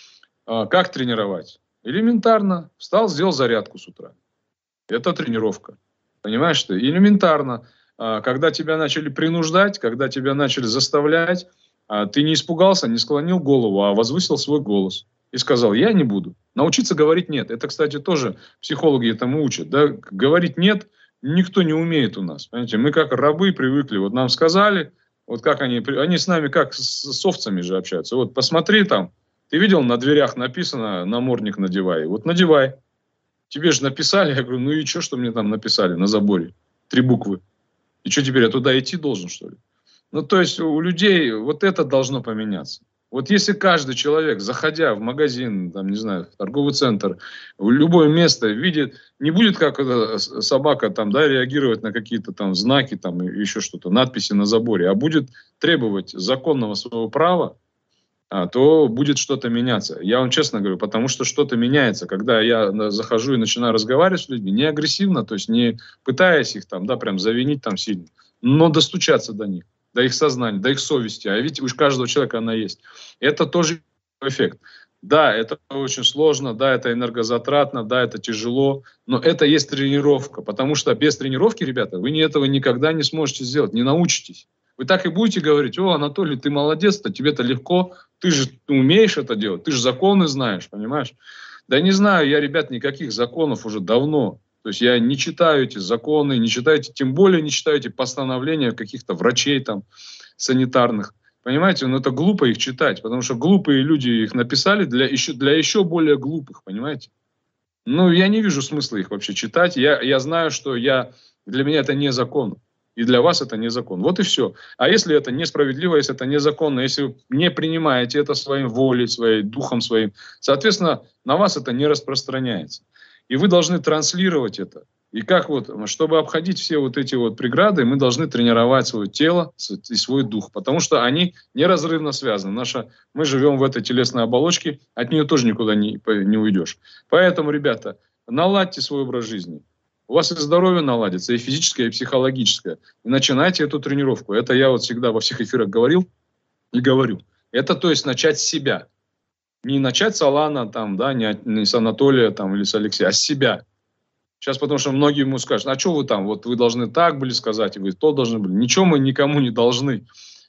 А как тренировать? Элементарно. Встал, сделал зарядку с утра. Это тренировка. Понимаешь, что элементарно. Когда тебя начали принуждать, когда тебя начали заставлять, ты не испугался, не склонил голову, а возвысил свой голос. И сказал, я не буду. Научиться говорить нет. Это, кстати, тоже психологи этому учат. Да? Говорить нет никто не умеет у нас. Понимаете? Мы как рабы привыкли. Вот нам сказали, вот как они, они с нами как с, с овцами же общаются. Вот посмотри там, ты видел, на дверях написано, намордник надевай. Вот надевай. Тебе же написали. Я говорю, ну и что, что мне там написали на заборе? Три буквы. И что теперь, я туда идти должен, что ли? Ну, то есть у людей вот это должно поменяться. Вот если каждый человек, заходя в магазин, там, не знаю, в торговый центр, в любое место видит, не будет как собака там, да, реагировать на какие-то там знаки, там, еще что-то, надписи на заборе, а будет требовать законного своего права, а, то будет что-то меняться. Я вам честно говорю, потому что что-то меняется. Когда я захожу и начинаю разговаривать с людьми, не агрессивно, то есть не пытаясь их там, да, прям завинить там сильно, но достучаться до них, до их сознания, до их совести. А ведь у каждого человека она есть. Это тоже эффект. Да, это очень сложно, да, это энергозатратно, да, это тяжело, но это есть тренировка, потому что без тренировки, ребята, вы этого никогда не сможете сделать, не научитесь. Вы так и будете говорить, о, Анатолий, ты молодец-то, тебе-то легко, ты же умеешь это делать, ты же законы знаешь, понимаешь? Да не знаю я, ребят, никаких законов уже давно. То есть я не читаю эти законы, не читаю эти, тем более не читаю эти постановления каких-то врачей там, санитарных. Понимаете, ну это глупо их читать, потому что глупые люди их написали для еще, для еще более глупых, понимаете? Ну, я не вижу смысла их вообще читать. Я, я знаю, что я, для меня это не закон. И для вас это не закон. Вот и все. А если это несправедливо, если это незаконно, если вы не принимаете это своей волей, своей духом своим, соответственно, на вас это не распространяется. И вы должны транслировать это. И как вот, чтобы обходить все вот эти вот преграды, мы должны тренировать свое тело и свой дух, потому что они неразрывно связаны. Наша, мы живем в этой телесной оболочке, от нее тоже никуда не, не уйдешь. Поэтому, ребята, наладьте свой образ жизни. У вас и здоровье наладится, и физическое, и психологическое. И начинайте эту тренировку. Это я вот всегда во всех эфирах говорил и говорю. Это то есть начать с себя. Не начать с Алана, там, да, не, не с Анатолия там, или с Алексея, а с себя. Сейчас потому что многие ему скажут, а что вы там, вот вы должны так были сказать, и вы то должны были. Ничего мы никому не должны.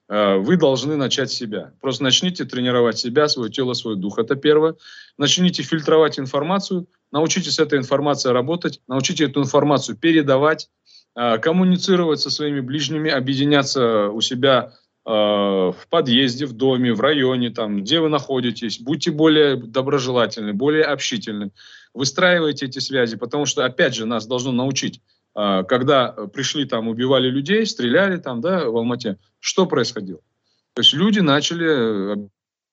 Вы должны начать с себя. Просто начните тренировать себя, свое тело, свой дух. Это первое. Начните фильтровать информацию, научитесь с этой информацией работать, научите эту информацию передавать, коммуницировать со своими ближними, объединяться у себя в подъезде, в доме, в районе, там, где вы находитесь. Будьте более доброжелательны, более общительны. Выстраивайте эти связи, потому что, опять же, нас должно научить. Когда пришли, там, убивали людей, стреляли там, да, в Алмате, что происходило? То есть люди начали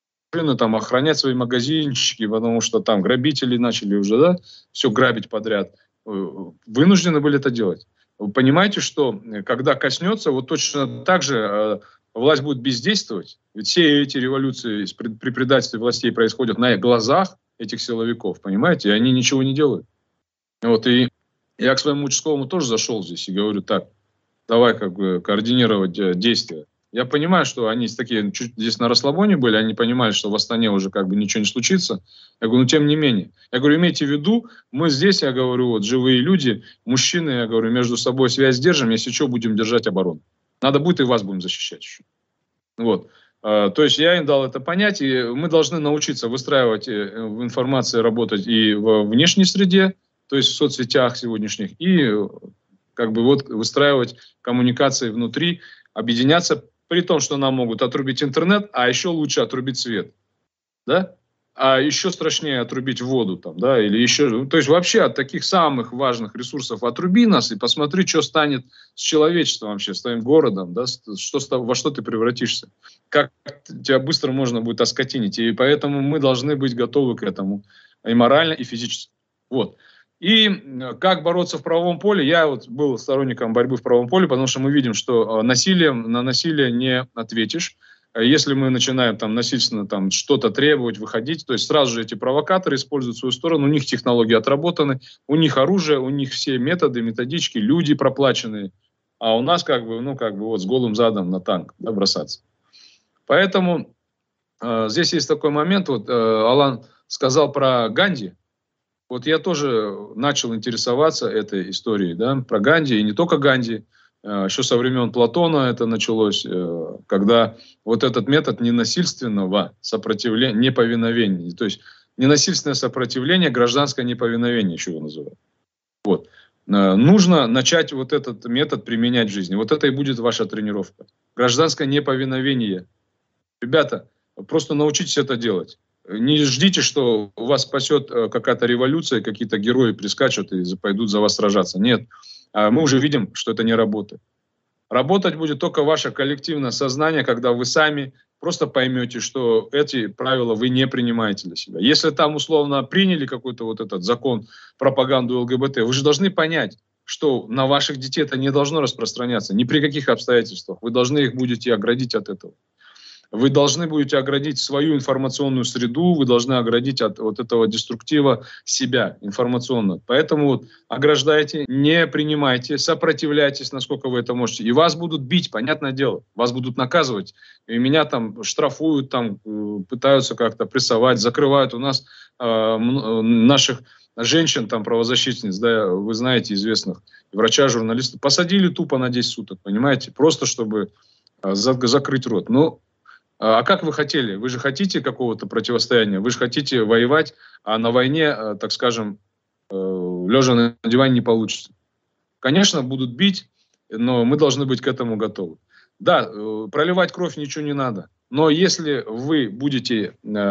там, охранять свои магазинчики, потому что там грабители начали уже, да, все грабить подряд. Вынуждены были это делать. Вы понимаете, что когда коснется, вот точно так же власть будет бездействовать. Ведь все эти революции при предательстве властей происходят на глазах этих силовиков, понимаете, и они ничего не делают. Вот, и я к своему участковому тоже зашел здесь и говорю, так, давай как бы координировать действия. Я понимаю, что они такие чуть здесь на расслабоне были, они понимали, что в Астане уже как бы ничего не случится. Я говорю, ну тем не менее. Я говорю, имейте в виду, мы здесь, я говорю, вот живые люди, мужчины, я говорю, между собой связь держим, если что, будем держать оборону. Надо будет, и вас будем защищать еще. Вот. То есть я им дал это понять, и мы должны научиться выстраивать в информации, работать и в внешней среде, то есть в соцсетях сегодняшних, и как бы вот выстраивать коммуникации внутри, объединяться, при том, что нам могут отрубить интернет, а еще лучше отрубить свет, да? А еще страшнее отрубить воду там, да, или еще, то есть вообще от таких самых важных ресурсов отруби нас и посмотри, что станет с человечеством вообще, с твоим городом, да, что, во что ты превратишься, как тебя быстро можно будет оскотинить, и поэтому мы должны быть готовы к этому и морально, и физически, вот. И как бороться в правовом поле, я вот был сторонником борьбы в правовом поле, потому что мы видим, что насилием на насилие не ответишь. Если мы начинаем там насильственно там что-то требовать, выходить, то есть сразу же эти провокаторы используют свою сторону, у них технологии отработаны, у них оружие, у них все методы, методички, люди проплаченные, а у нас как бы, ну как бы вот с голым задом на танк, да, бросаться. Поэтому э, здесь есть такой момент, вот э, Алан сказал про Ганди, вот я тоже начал интересоваться этой историей, да, про Ганди, и не только Ганди. Еще со времен Платона это началось, когда вот этот метод ненасильственного сопротивления, неповиновения, то есть ненасильственное сопротивление, гражданское неповиновение, еще его называют. Вот. Нужно начать вот этот метод применять в жизни. Вот это и будет ваша тренировка. Гражданское неповиновение. Ребята, просто научитесь это делать. Не ждите, что вас спасет какая-то революция, какие-то герои прискачут и пойдут за вас сражаться. Нет. Мы уже видим, что это не работает. Работать будет только ваше коллективное сознание, когда вы сами просто поймете, что эти правила вы не принимаете для себя. Если там условно приняли какой-то вот этот закон, пропаганду ЛГБТ, вы же должны понять, что на ваших детей это не должно распространяться ни при каких обстоятельствах. Вы должны их будете оградить от этого. Вы должны будете оградить свою информационную среду, вы должны оградить от вот этого деструктива себя информационно. Поэтому вот ограждайте, не принимайте, сопротивляйтесь, насколько вы это можете. И вас будут бить, понятное дело, вас будут наказывать. И меня там штрафуют, там пытаются как-то прессовать, закрывают. У нас э, наших женщин, там правозащитниц, да, вы знаете, известных, врача, журналистов, посадили тупо на десять суток, понимаете, просто чтобы э, закрыть рот. Ну, а как вы хотели? Вы же хотите какого-то противостояния, вы же хотите воевать, а на войне, так скажем, лежа на диване не получится. Конечно, будут бить, но мы должны быть к этому готовы. Да, проливать кровь ничего не надо, но если вы будете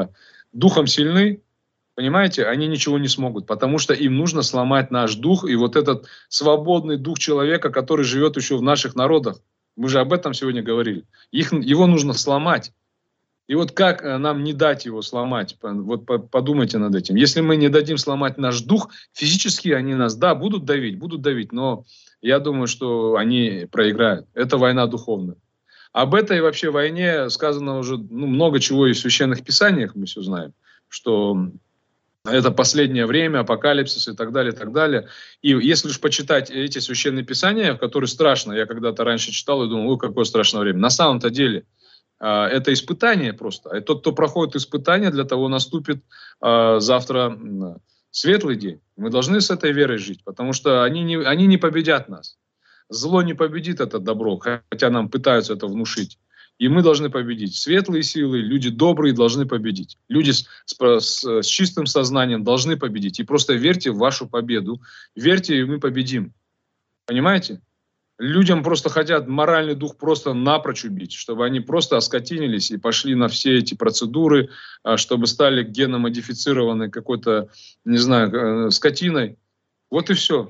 духом сильны, понимаете, они ничего не смогут, потому что им нужно сломать наш дух и вот этот свободный дух человека, который живет еще в наших народах. Мы же об этом сегодня говорили. Их, его нужно сломать. И вот как нам не дать его сломать? Вот подумайте над этим. Если мы не дадим сломать наш дух, физически они нас, да, будут давить, будут давить, но я думаю, что они проиграют. Это война духовная. Об этой вообще войне сказано уже ну, много чего и в священных писаниях, мы все знаем, что это последнее время, апокалипсис и так далее, и так далее. И если уж почитать эти священные писания, которые страшно, я когда-то раньше читал и думал, ой, какое страшное время. На самом-то деле э, это испытание просто. И тот, кто проходит испытание, для того наступит э, завтра э, светлый день. Мы должны с этой верой жить, потому что они не, они не победят нас. Зло не победит это добро, хотя нам пытаются это внушить. И мы должны победить. Светлые силы, люди добрые должны победить. Люди с, с, с чистым сознанием должны победить. И просто верьте в вашу победу. Верьте, и мы победим. Понимаете? Людям просто хотят моральный дух просто напрочь убить, чтобы они просто оскотинились и пошли на все эти процедуры, чтобы стали геномодифицированной какой-то, не знаю, скотиной. Вот и все.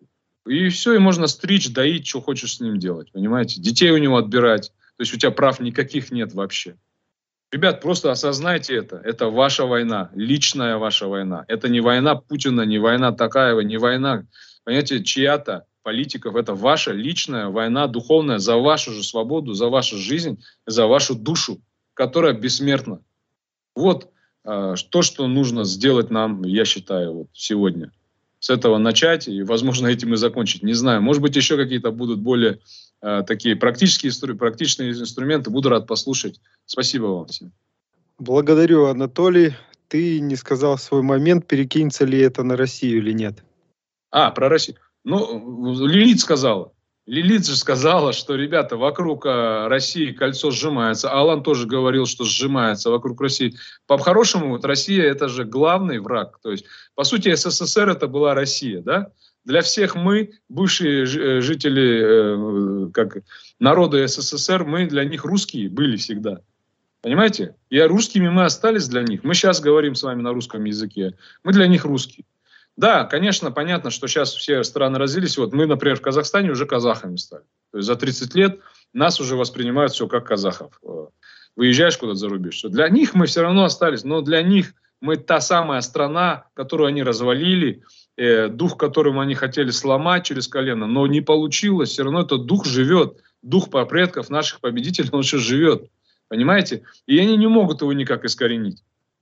И все, и можно стричь, доить, что хочешь с ним делать. Понимаете? Детей у него отбирать. То есть у тебя прав никаких нет вообще. Ребят, просто осознайте это. Это ваша война, личная ваша война. Это не война Путина, не война Токаева, не война, понимаете, чья-то, политиков. Это ваша личная война духовная за вашу же свободу, за вашу жизнь, за вашу душу, которая бессмертна. Вот э, то, что нужно сделать нам, я считаю, вот сегодня. С этого начать и, возможно, этим и закончить. Не знаю, может быть, еще какие-то будут более э, такие практические, практичные инструменты. Буду рад послушать. Спасибо вам всем. Благодарю, Анатолий. Ты не сказал свой момент, перекинется ли это на Россию или нет. А, про Россию. Ну, Лилит сказала. Лилит же сказала, что, ребята, вокруг России кольцо сжимается. Алан тоже говорил, что сжимается вокруг России. По-хорошему, вот Россия – это же главный враг. То есть, по сути, СССР – это была Россия, да? Для всех мы, бывшие жители, как народа СССР, мы для них русские были всегда. Понимаете? И русскими мы остались для них. Мы сейчас говорим с вами на русском языке. Мы для них русские. Да, конечно, понятно, что сейчас все страны развились. Вот мы, например, в Казахстане уже казахами стали. То есть за тридцать лет нас уже воспринимают все как казахов. Выезжаешь куда-то за рубеж. Для них мы все равно остались, но для них мы та самая страна, которую они развалили, э, дух, которым они хотели сломать через колено, но не получилось. Все равно этот дух живет. Дух предков наших победителей, он еще живет. Понимаете? И они не могут его никак искоренить.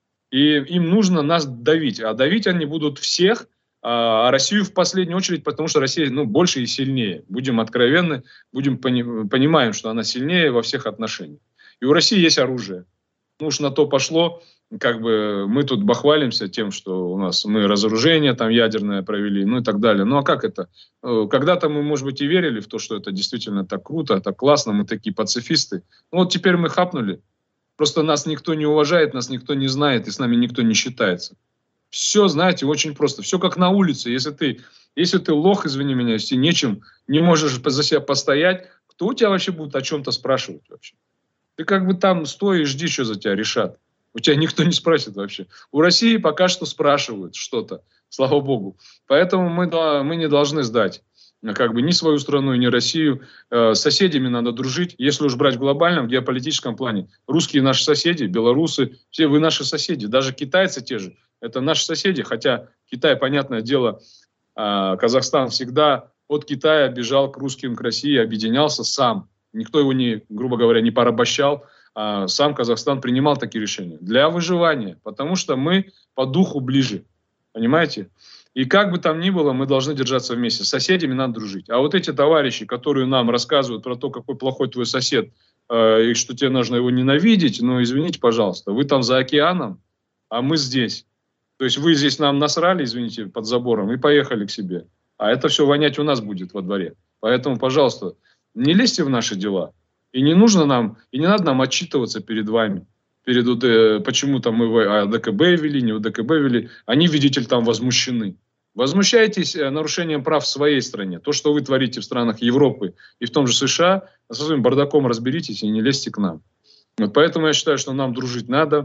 И им нужно нас давить. А давить они будут всех, а Россию в последнюю очередь, потому что Россия ну, больше и сильнее. Будем откровенны, будем пони- понимаем, что она сильнее во всех отношениях. И у России есть оружие. Ну уж на то пошло, как бы мы тут бахвалимся тем, что у нас мы разоружение там ядерное провели, ну и так далее. Ну а как это? Когда-то мы, может быть, и верили в то, что это действительно так круто, так классно, мы такие пацифисты. Ну вот теперь мы хапнули. Просто нас никто не уважает, нас никто не знает, и с нами никто не считается. Все, знаете, очень просто. Все как на улице. Если ты, если ты лох, извини меня, если нечем, не можешь за себя постоять, кто у тебя вообще будет о чем-то спрашивать вообще? Ты как бы там стой и жди, что за тебя решат. У тебя никто не спросит вообще. У России пока что спрашивают что-то, слава богу. Поэтому мы, мы не должны сдать как бы ни свою страну, ни Россию. С соседями надо дружить. Если уж брать в глобальном, геополитическом плане. Русские наши соседи, белорусы, все вы наши соседи. Даже китайцы те же. Это наши соседи. Хотя Китай, понятное дело, Казахстан всегда от Китая бежал к русским, к России, объединялся сам. Никто его, не, грубо говоря, не порабощал. А сам Казахстан принимал такие решения. Для выживания. Потому что мы по духу ближе. Понимаете? И как бы там ни было, мы должны держаться вместе. С соседями надо дружить. А вот эти товарищи, которые нам рассказывают про то, какой плохой твой сосед, э, и что тебе нужно его ненавидеть, ну, извините, пожалуйста, вы там за океаном, а мы здесь. То есть вы здесь нам насрали, извините, под забором и поехали к себе. А это все вонять у нас будет во дворе. Поэтому, пожалуйста, не лезьте в наши дела. И не нужно нам, и не надо нам отчитываться перед вами. Перед УД, почему там мы ОДКБ вели, не ОДКБ вели. Они, видите ли, там возмущены. Возмущайтесь нарушением прав в своей стране. То, что вы творите в странах Европы и в том же США, со своим бардаком разберитесь и не лезьте к нам. Вот поэтому я считаю, что нам дружить надо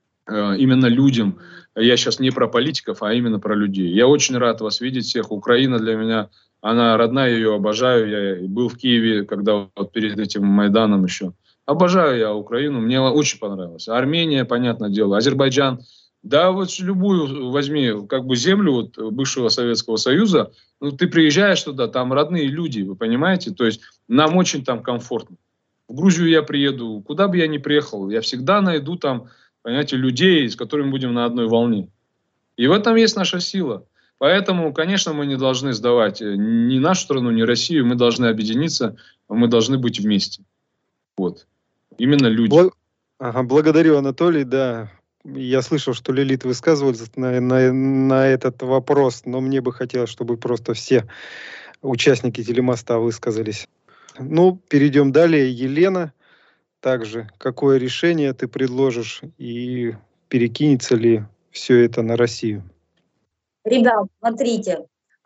э, именно людям. Я сейчас не про политиков, а именно про людей. Я очень рад вас видеть всех. Украина для меня, она родная, я ее обожаю. Я был в Киеве, когда вот перед этим Майданом еще. Обожаю я Украину, мне очень понравилось. Армения, понятное дело, Азербайджан. Да, вот любую возьми, как бы землю вот бывшего Советского Союза, ну, ты приезжаешь туда, там родные люди, вы понимаете? То есть нам очень там комфортно. В Грузию я приеду, куда бы я ни приехал, я всегда найду там, понимаете, людей, с которыми будем на одной волне. И в этом есть наша сила. Поэтому, конечно, мы не должны сдавать ни нашу страну, ни Россию, мы должны объединиться, мы должны быть вместе. Вот. Именно люди. Бл... Ага, благодарю, Анатолий, да. Я слышал, что Лилит высказывалась на, на, на этот вопрос, но мне бы хотелось, чтобы просто все участники телемоста высказались. Ну, перейдем далее. Елена, также, какое решение ты предложишь и перекинется ли все это на Россию? Ребят, смотрите,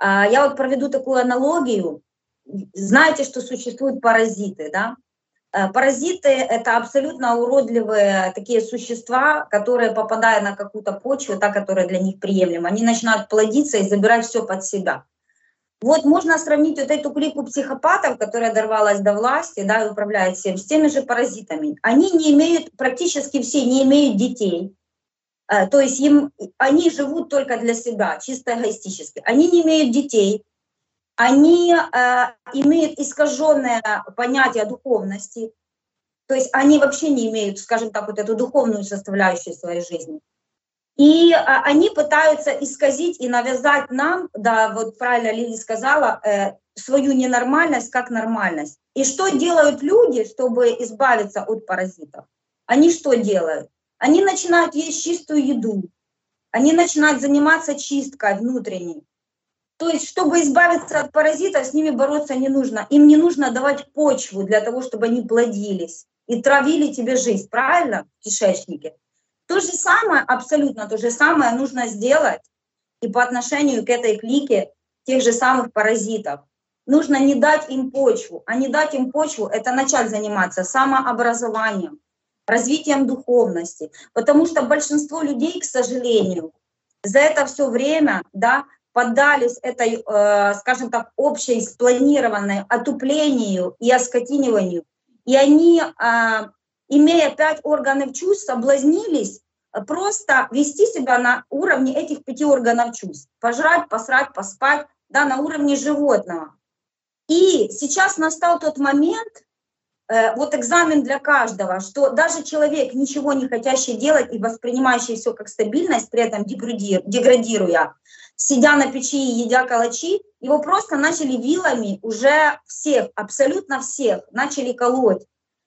я вот проведу такую аналогию. Знаете, что существуют паразиты, да? Паразиты – это абсолютно уродливые такие существа, которые, попадая на какую-то почву, та, которая для них приемлема, они начинают плодиться и забирать все под себя. Вот можно сравнить вот эту клику психопатов, которая дорвалась до власти, да, и управляет всем, с теми же паразитами. Они не имеют, практически все не имеют детей. То есть им, они живут только для себя, чисто эгоистически. Они не имеют детей. Они э, имеют искаженное понятие духовности, то есть они вообще не имеют, скажем так, вот эту духовную составляющую своей жизни. И э, они пытаются исказить и навязать нам, да, вот правильно Лили сказала, э, свою ненормальность как нормальность. И что делают люди, чтобы избавиться от паразитов? Они что делают? Они начинают есть чистую еду, они начинают заниматься чисткой внутренней. То есть, чтобы избавиться от паразитов, с ними бороться не нужно. Им не нужно давать почву для того, чтобы они плодились и травили тебе жизнь, правильно, в кишечнике? То же самое, абсолютно то же самое нужно сделать и по отношению к этой клике тех же самых паразитов. Нужно не дать им почву. А не дать им почву — это начать заниматься самообразованием, развитием духовности. Потому что большинство людей, к сожалению, за это все время, да, поддались этой, э, скажем так, общей спланированной отуплению и оскотиниванию. И они, э, имея пять органов чувств, соблазнились просто вести себя на уровне этих пяти органов чувств. Пожрать, посрать, поспать, да, на уровне животного. И сейчас настал тот момент, э, вот экзамен для каждого, что даже человек, ничего не хотящий делать и воспринимающий все как стабильность, при этом деградируя, сидя на печи и едя калачи, его просто начали вилами уже всех, абсолютно всех, начали колоть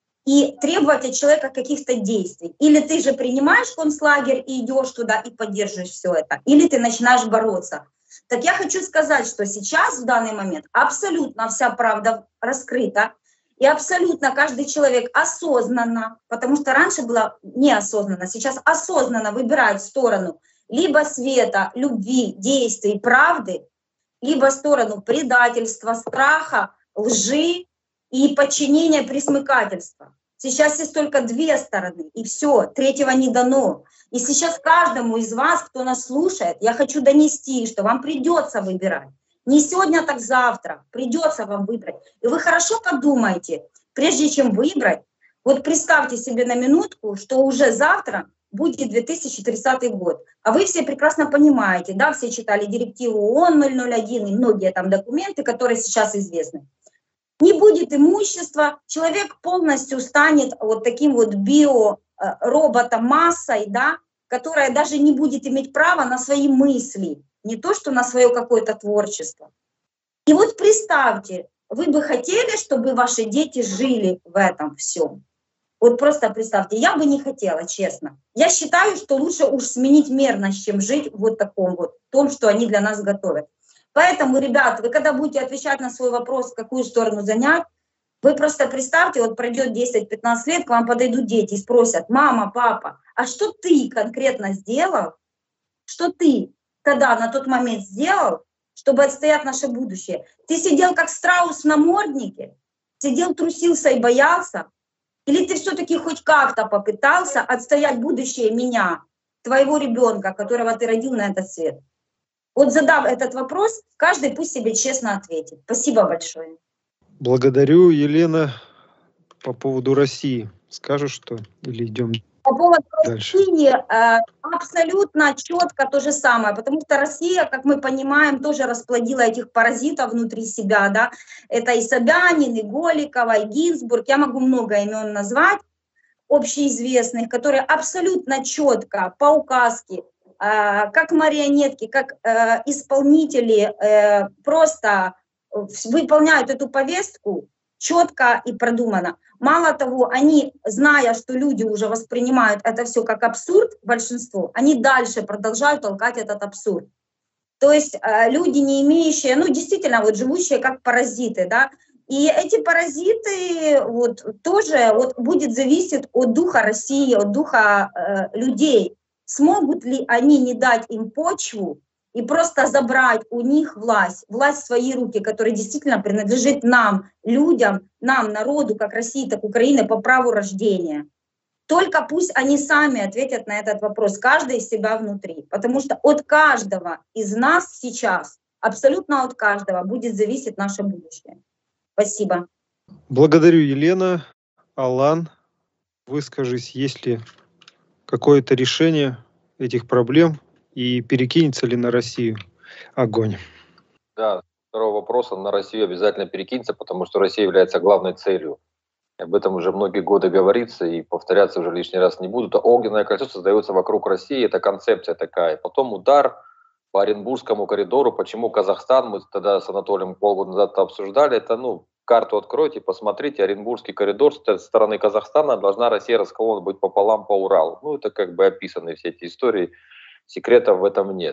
и требовать от человека каких-то действий. Или ты же принимаешь концлагерь и идешь туда и поддерживаешь все это, или ты начинаешь бороться. Так я хочу сказать, что сейчас, в данный момент, абсолютно вся правда раскрыта, и абсолютно каждый человек осознанно, потому что раньше было неосознанно, сейчас осознанно выбирает сторону либо света, любви, действий, правды, либо сторону предательства, страха, лжи и подчинения, присмыкательства. Сейчас есть только две стороны, и все, третьего не дано. И сейчас каждому из вас, кто нас слушает, я хочу донести, что вам придется выбирать. Не сегодня, так завтра. Придется вам выбрать. И вы хорошо подумайте, прежде чем выбрать, вот представьте себе на минутку, что уже завтра будет две тысячи тридцатый год. А вы все прекрасно понимаете, да, все читали директиву ООН ноль ноль один и многие там документы, которые сейчас известны. Не будет имущества, человек полностью станет вот таким вот биороботом, массой, да, которая даже не будет иметь права на свои мысли, не то что на свое какое-то творчество. И вот представьте, вы бы хотели, чтобы ваши дети жили в этом всем. Вот просто представьте, я бы не хотела, честно. Я считаю, что лучше уж сменить мерность, чем жить в вот таком вот, том, что они для нас готовят. Поэтому, ребят, вы когда будете отвечать на свой вопрос, какую сторону занять, вы просто представьте, вот пройдет десять-пятнадцать лет, к вам подойдут дети и спросят: мама, папа, а что ты конкретно сделал, что ты тогда на тот момент сделал, чтобы отстоять наше будущее? Ты сидел как страус в наморднике, сидел, трусился и боялся? Или ты все-таки хоть как-то попытался отстоять будущее меня, твоего ребенка, которого ты родил на этот свет? Вот задав этот вопрос, каждый пусть себе честно ответит. Спасибо большое. Благодарю, Елена. По поводу России скажешь что? Или идем По поводу дальше? России э, абсолютно четко то же самое, потому что Россия, как мы понимаем, тоже расплодила этих паразитов внутри себя. Да? Это и Собянин, и Голикова, и Гинзбург. Я могу много имен назвать, общеизвестных, которые абсолютно четко по указке, как марионетки, как э, исполнители э, просто выполняют эту повестку четко и продуманно. Мало того, они, зная, что люди уже воспринимают это все как абсурд, большинство, они дальше продолжают толкать этот абсурд. То есть э, люди, не имеющие, ну действительно, вот живущие как паразиты, да, и эти паразиты вот тоже вот будет зависеть от духа России, от духа э, людей. Смогут ли они не дать им почву и просто забрать у них власть, власть в свои руки, которая действительно принадлежит нам, людям, нам, народу, как России, так и Украины, по праву рождения. Только пусть они сами ответят на этот вопрос, каждый из себя внутри. Потому что от каждого из нас сейчас, абсолютно от каждого, будет зависеть наше будущее. Спасибо. Благодарю, Елена. Алан, выскажись, есть ли какое-то решение этих проблем и перекинется ли на Россию огонь? Да, второго вопроса на Россию обязательно перекинется, потому что Россия является главной целью. Об этом уже многие годы говорится, и повторяться уже лишний раз не будут. Огненное кольцо создается вокруг России, это концепция такая. Потом удар по Оренбургскому коридору. Почему Казахстан? Мы тогда с Анатолием полгода назад это обсуждали. Это, ну, карту откройте, посмотрите, Оренбургский коридор с стороны Казахстана, должна Россия расколота быть пополам по Уралу. Ну, это как бы описаны все эти истории, секретов в этом нет.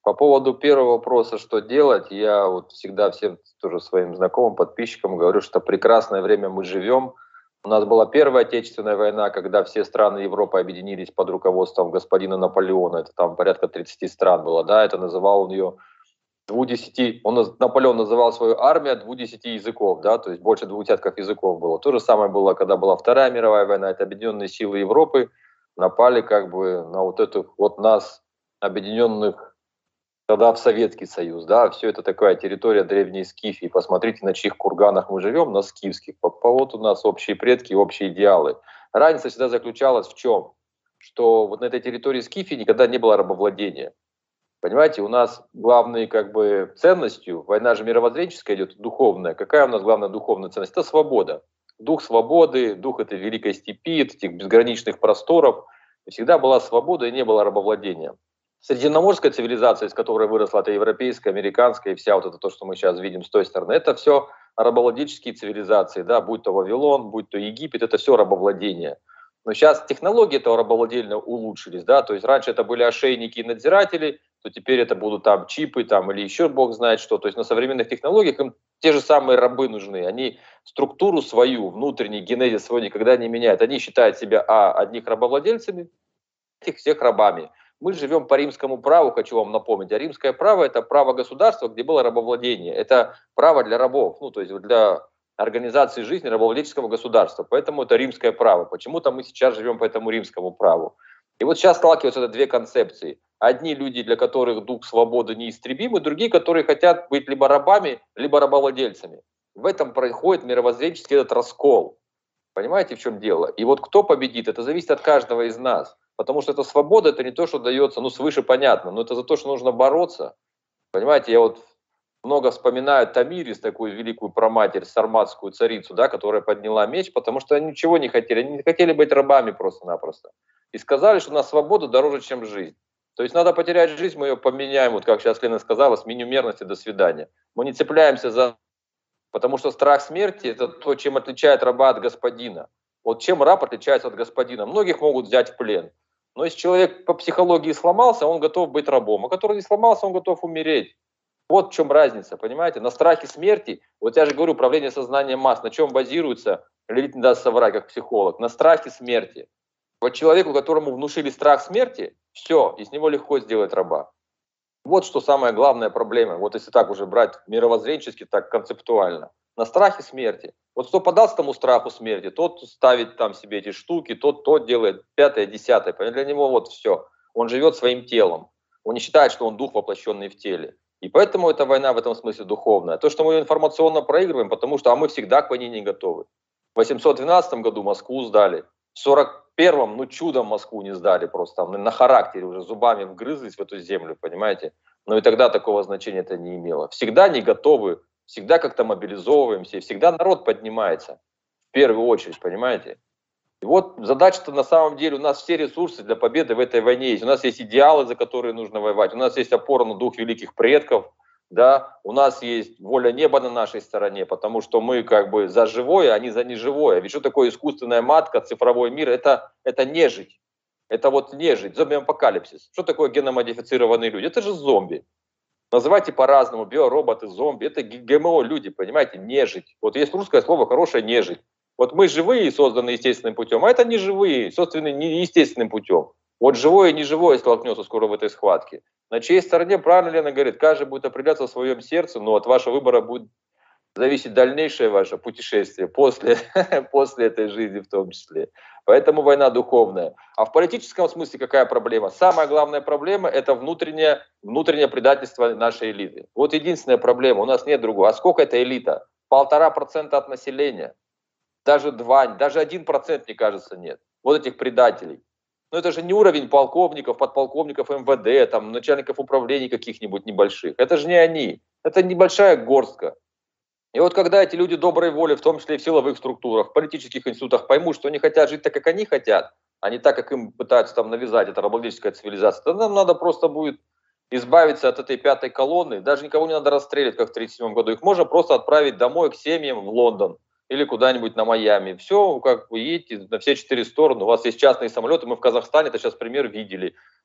По поводу первого вопроса, что делать, я вот всегда всем тоже своим знакомым, подписчикам говорю, что прекрасное время мы живем. У нас была Первая Отечественная война, когда все страны Европы объединились под руководством господина Наполеона. Это там порядка тридцати стран было, да, это называл он ее двудесяти, он, Наполеон называл свою армию двудесяти языков, да, то есть больше двух десятков языков было. То же самое было, когда была Вторая мировая война, это объединенные силы Европы напали как бы на вот этих вот нас, объединенных тогда в Советский Союз, да, все это такая территория древней Скифии. Посмотрите, на чьих курганах мы живем, на скифских. Вот у нас общие предки, общие идеалы. Разница всегда заключалась в чем? Что вот на этой территории Скифии никогда не было рабовладения. Понимаете, у нас главной как бы ценностью, война же мировоззренческая идет, духовная. Какая у нас главная духовная ценность? Это свобода. Дух свободы, дух этой великой степи, этих безграничных просторов. Всегда была свобода и не было рабовладения. Средиземноморская цивилизация, из которой выросла эта европейская, американская и вся вот это то, что мы сейчас видим с той стороны, это все рабовладельческие цивилизации, да, будь то Вавилон, будь то Египет, это все рабовладение. Но сейчас технологии этого рабовладения улучшились, да, то есть раньше это были ошейники и надзиратели, то теперь это будут там чипы там, или еще бог знает что. То есть на современных технологиях им те же самые рабы нужны. Они структуру свою, внутренний генезис свой никогда не меняют. Они считают себя, а, одних рабовладельцами, этих всех рабами. Мы живем по римскому праву, хочу вам напомнить. А римское право – это право государства, где было рабовладение. Это право для рабов, ну, то есть для организации жизни рабовладельческого государства. Поэтому это римское право. Почему-то мы сейчас живем по этому римскому праву. И вот сейчас сталкиваются две концепции. Одни люди, для которых дух свободы неистребим, и другие, которые хотят быть либо рабами, либо рабовладельцами. В этом происходит мировоззренческий этот раскол. Понимаете, в чем дело? И вот кто победит, это зависит от каждого из нас. Потому что эта свобода, это не то, что дается, ну, свыше понятно, но это за то, что нужно бороться. Понимаете, я вот много вспоминаю Тамирис, такую великую праматерь, сарматскую царицу, да, которая подняла меч, потому что они ничего не хотели, они не хотели быть рабами просто-напросто. И сказали, что у нас свобода дороже, чем жизнь. То есть надо потерять жизнь, мы ее поменяем, вот как сейчас Лена сказала, с меню мерности до свидания. Мы не цепляемся за... Потому что страх смерти – это то, чем отличает раба от господина. Вот чем раб отличается от господина? Многих могут взять в плен. Но если человек по психологии сломался, он готов быть рабом. А который не сломался, он готов умереть. Вот в чем разница, понимаете? На страхе смерти, вот я же говорю, управление сознанием масс, на чем базируется, Лилит не даст соврать, как психолог, на страхе смерти. Вот человеку, которому внушили страх смерти, все, из него легко сделать раба. Вот что самая главная проблема. Вот если так уже брать мировоззренчески, так концептуально. На страхе смерти. Вот кто поддался тому страху смерти, тот ставит там себе эти штуки, тот то делает пятое, десятое. Для него вот все. Он живет своим телом. Он не считает, что он дух, воплощенный в теле. И поэтому эта война в этом смысле духовная. То, что мы ее информационно проигрываем, потому что а мы всегда к войне не готовы. В восемьсот двенадцатом году Москву сдали. В сорок первом, ну чудом Москву не сдали просто. Там на характере уже зубами вгрызлись в эту землю, понимаете. Но и тогда такого значения это не имело. Всегда не готовы. Всегда как-то мобилизовываемся, и всегда народ поднимается, в первую очередь, понимаете? И вот задача-то на самом деле, у нас все ресурсы для победы в этой войне есть. У нас есть идеалы, за которые нужно воевать, у нас есть опора на дух великих предков, да, у нас есть воля неба на нашей стороне, потому что мы как бы за живое, а не за неживое. Ведь что такое искусственная матка, цифровой мир? Это, это нежить, это вот нежить, зомби-апокалипсис. Что такое геномодифицированные люди? Это же зомби. Называйте по-разному, биороботы, зомби, это ГМО люди, понимаете, нежить. Вот есть русское слово хорошая нежить. Вот мы живые, созданы естественным путем, а это не живые, созданы неестественным путем. Вот живое и неживое столкнется скоро в этой схватке. На чьей стороне, правильно Лена говорит, каждый будет определяться в своем сердце, но от вашего выбора будет зависеть дальнейшее ваше путешествие после, после этой жизни в том числе. Поэтому война духовная. А в политическом смысле какая проблема? Самая главная проблема – это внутреннее, внутреннее предательство нашей элиты. Вот единственная проблема, у нас нет другого. А сколько это элита? Полтора процента от населения. Даже два, даже один процент, мне кажется, нет. Вот этих предателей. Но это же не уровень полковников, подполковников эм вэ дэ, там, начальников управлений каких-нибудь небольших. Это же не они. Это небольшая горстка. И вот когда эти люди доброй воли, в том числе и в силовых структурах, в политических институтах, поймут, что они хотят жить так, как они хотят, а не так, как им пытаются там навязать, это рабовладельческая цивилизация, тогда нам надо просто будет избавиться от этой пятой колонны. Даже никого не надо расстрелять, как в тридцать седьмом году. Их можно просто отправить домой к семьям в Лондон или куда-нибудь на Майами. Все, как вы едете на все четыре стороны. У вас есть частные самолеты. Мы в Казахстане, это сейчас пример, видели.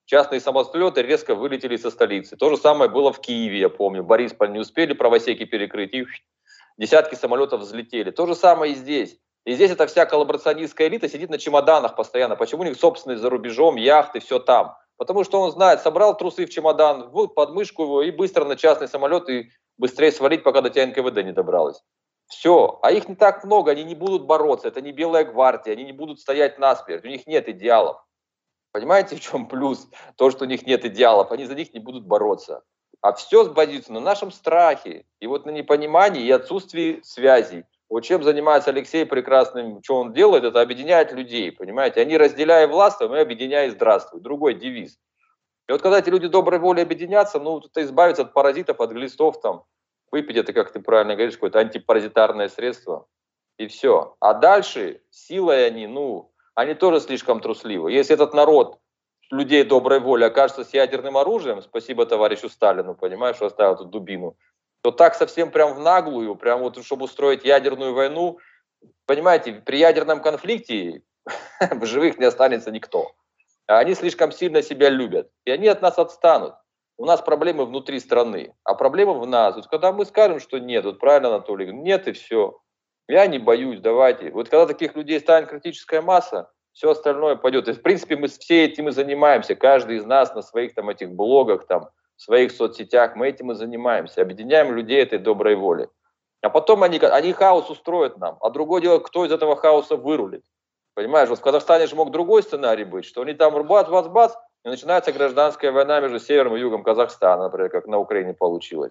частные самолеты резко вылетели со столицы. То же самое было в Киеве, я помню. Борисполь не успели правосеки перекрыть, и десятки самолетов взлетели. То же самое и здесь. И здесь эта вся коллаборационистская элита сидит на чемоданах постоянно. Почему у них собственность за рубежом, яхты, все там? Потому что он знает, собрал трусы в чемодан, в подмышку его и быстро на частный самолет и быстрее свалить, пока до тебя эн ка вэ дэ не добралась. Все. А их не так много, они не будут бороться. Это не Белая гвардия, они не будут стоять насмерть. У них нет идеалов. Понимаете, в чем плюс? То, что у них нет идеалов, они за них не будут бороться. А все базируется на нашем страхе. И вот на непонимании и отсутствии связей. Вот чем занимается Алексей прекрасным, что он делает, это объединяет людей, понимаете? Они, разделяя властвуем, мы объединяя и здравствуй. Другой девиз. И вот когда эти люди доброй воли объединятся, ну, это избавиться от паразитов, от глистов, там, выпить это, как ты правильно говоришь, какое-то антипаразитарное средство, и все. А дальше силой они, ну, они тоже слишком трусливы. Если этот народ людей доброй воли окажется с ядерным оружием, спасибо товарищу Сталину, понимаешь, что оставил эту дубину, то так совсем прям в наглую, прям вот, чтобы устроить ядерную войну, понимаете, при ядерном конфликте в живых не останется никто. А они слишком сильно себя любят, и они от нас отстанут. У нас проблемы внутри страны, а проблемы в нас. Вот когда мы скажем, что нет, вот правильно Анатолий говорит, нет и все. Я не боюсь, давайте. Вот когда таких людей станет критическая масса, все остальное пойдет. И в принципе мы все этим и занимаемся, каждый из нас на своих там этих блогах, там, в своих соцсетях, мы этим и занимаемся, объединяем людей этой доброй воли. А потом они, они хаос устроят нам, а другое дело, кто из этого хаоса вырулит. Понимаешь, вот в Казахстане же мог другой сценарий быть, что они там бац-бац-бац, и начинается гражданская война между севером и югом Казахстана, например, как на Украине получилось.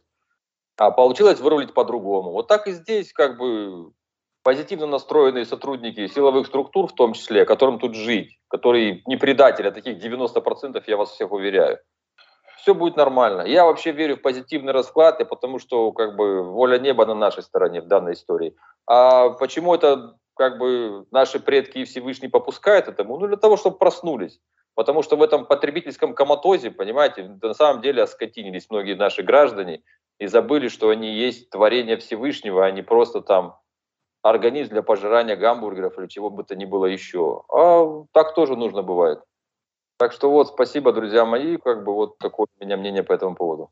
А получилось вырулить по-другому. Вот так и здесь как бы позитивно настроенные сотрудники силовых структур, в том числе, которым тут жить, которые не предатели, а таких девяносто процентов, я вас всех уверяю. Все будет нормально. Я вообще верю в позитивный расклад, и потому что как бы воля неба на нашей стороне в данной истории. А почему это как бы наши предки и Всевышний попускают этому? Ну, для того, чтобы проснулись. Потому что в этом потребительском коматозе, понимаете, на самом деле оскотинились многие наши граждане и забыли, что они есть творение Всевышнего, а не просто там организм для пожирания гамбургеров или чего бы то ни было еще. А так тоже нужно бывает. Так что вот, спасибо, друзья мои, как бы вот такое у меня мнение по этому поводу.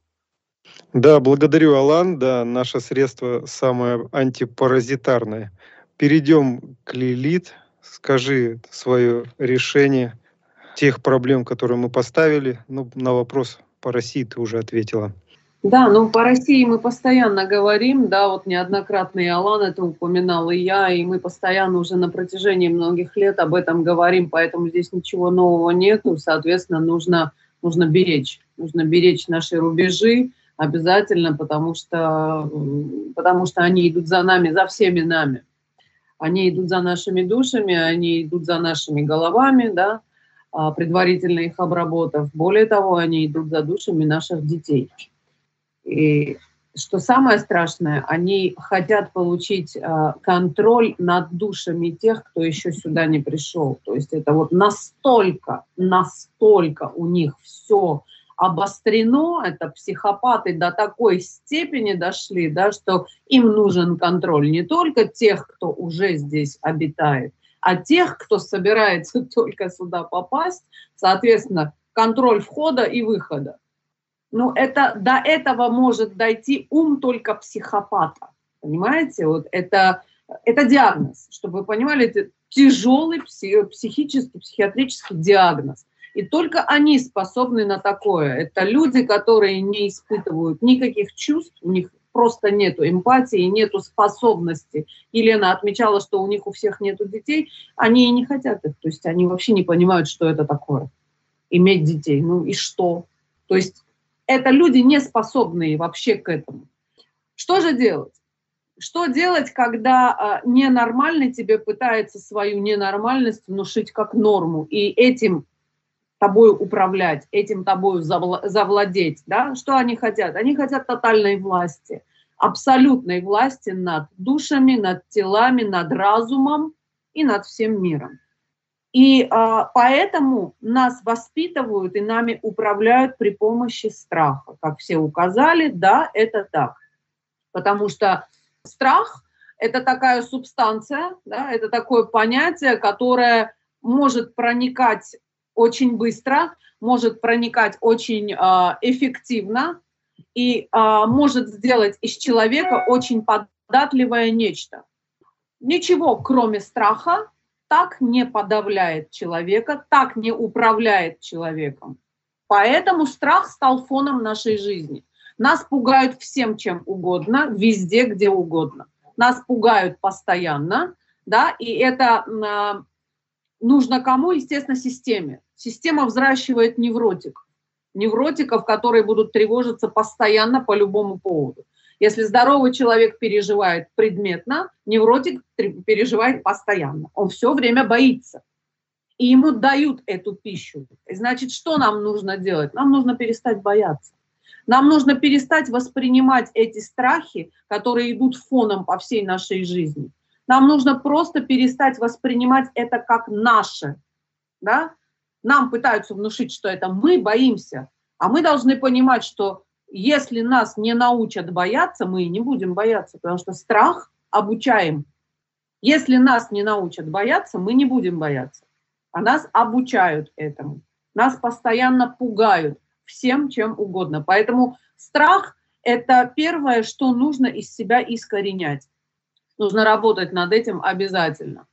Да, благодарю, Алан. Да, наше средство самое антипаразитарное. Перейдем к Лилит. Скажи свое решение тех проблем, которые мы поставили. Ну, на вопрос по России ты уже ответила. Да, ну по России мы постоянно говорим, да, вот неоднократно и Алан это упоминал, и я, и мы постоянно уже на протяжении многих лет об этом говорим, поэтому здесь ничего нового нету, соответственно, нужно, нужно беречь, нужно беречь наши рубежи обязательно, потому что, потому что они идут за нами, за всеми нами. Они идут за нашими душами, они идут за нашими головами, да, предварительно их обработав. Более того, они идут за душами наших детей. И что самое страшное, они хотят получить э, контроль над душами тех, кто еще сюда не пришел. То есть это вот настолько, настолько у них все обострено, это психопаты до такой степени дошли, да, что им нужен контроль не только тех, кто уже здесь обитает, а тех, кто собирается только сюда попасть, соответственно, контроль входа и выхода. Ну, это, до этого может дойти ум только психопата. Понимаете? Вот это, это диагноз. Чтобы вы понимали, это тяжелый психический, психиатрический диагноз. И только они способны на такое. Это люди, которые не испытывают никаких чувств, у них просто нету эмпатии, нету способности. Елена отмечала, что у них у всех нету детей, они и не хотят их. То есть они вообще не понимают, что это такое. Иметь детей. Ну и что? То есть это люди, не способные вообще к этому. Что же делать? Что делать, когда а, ненормальный тебе пытается свою ненормальность внушить как норму и этим тобой управлять, этим тобой завладеть? Да? Что они хотят? Они хотят тотальной власти, абсолютной власти над душами, над телами, над разумом и над всем миром. И а, поэтому нас воспитывают и нами управляют при помощи страха. Как все указали, да, это так. Потому что страх – это такая субстанция, да, это такое понятие, которое может проникать очень быстро, может проникать очень э, эффективно и э, может сделать из человека очень податливое нечто. Ничего, кроме страха, так не подавляет человека, так не управляет человеком. Поэтому страх стал фоном нашей жизни. Нас пугают всем, чем угодно, везде, где угодно. Нас пугают постоянно, да, и это э, нужно кому? Естественно, системе. Система взращивает невротиков. Невротиков, которые будут тревожиться постоянно по любому поводу. Если здоровый человек переживает предметно, невротик переживает постоянно. Он все время боится. И ему дают эту пищу. Значит, что нам нужно делать? Нам нужно перестать бояться. Нам нужно перестать воспринимать эти страхи, которые идут фоном по всей нашей жизни. Нам нужно просто перестать воспринимать это как наше. Да? Нам пытаются внушить, что это мы боимся. А мы должны понимать, что если нас не научат бояться, мы и не будем бояться, потому что страх обучаем. Если нас не научат бояться, мы не будем бояться. А нас обучают этому. Нас постоянно пугают всем, чем угодно. Поэтому страх – это первое, что нужно из себя искоренять. Нужно работать над этим обязательно.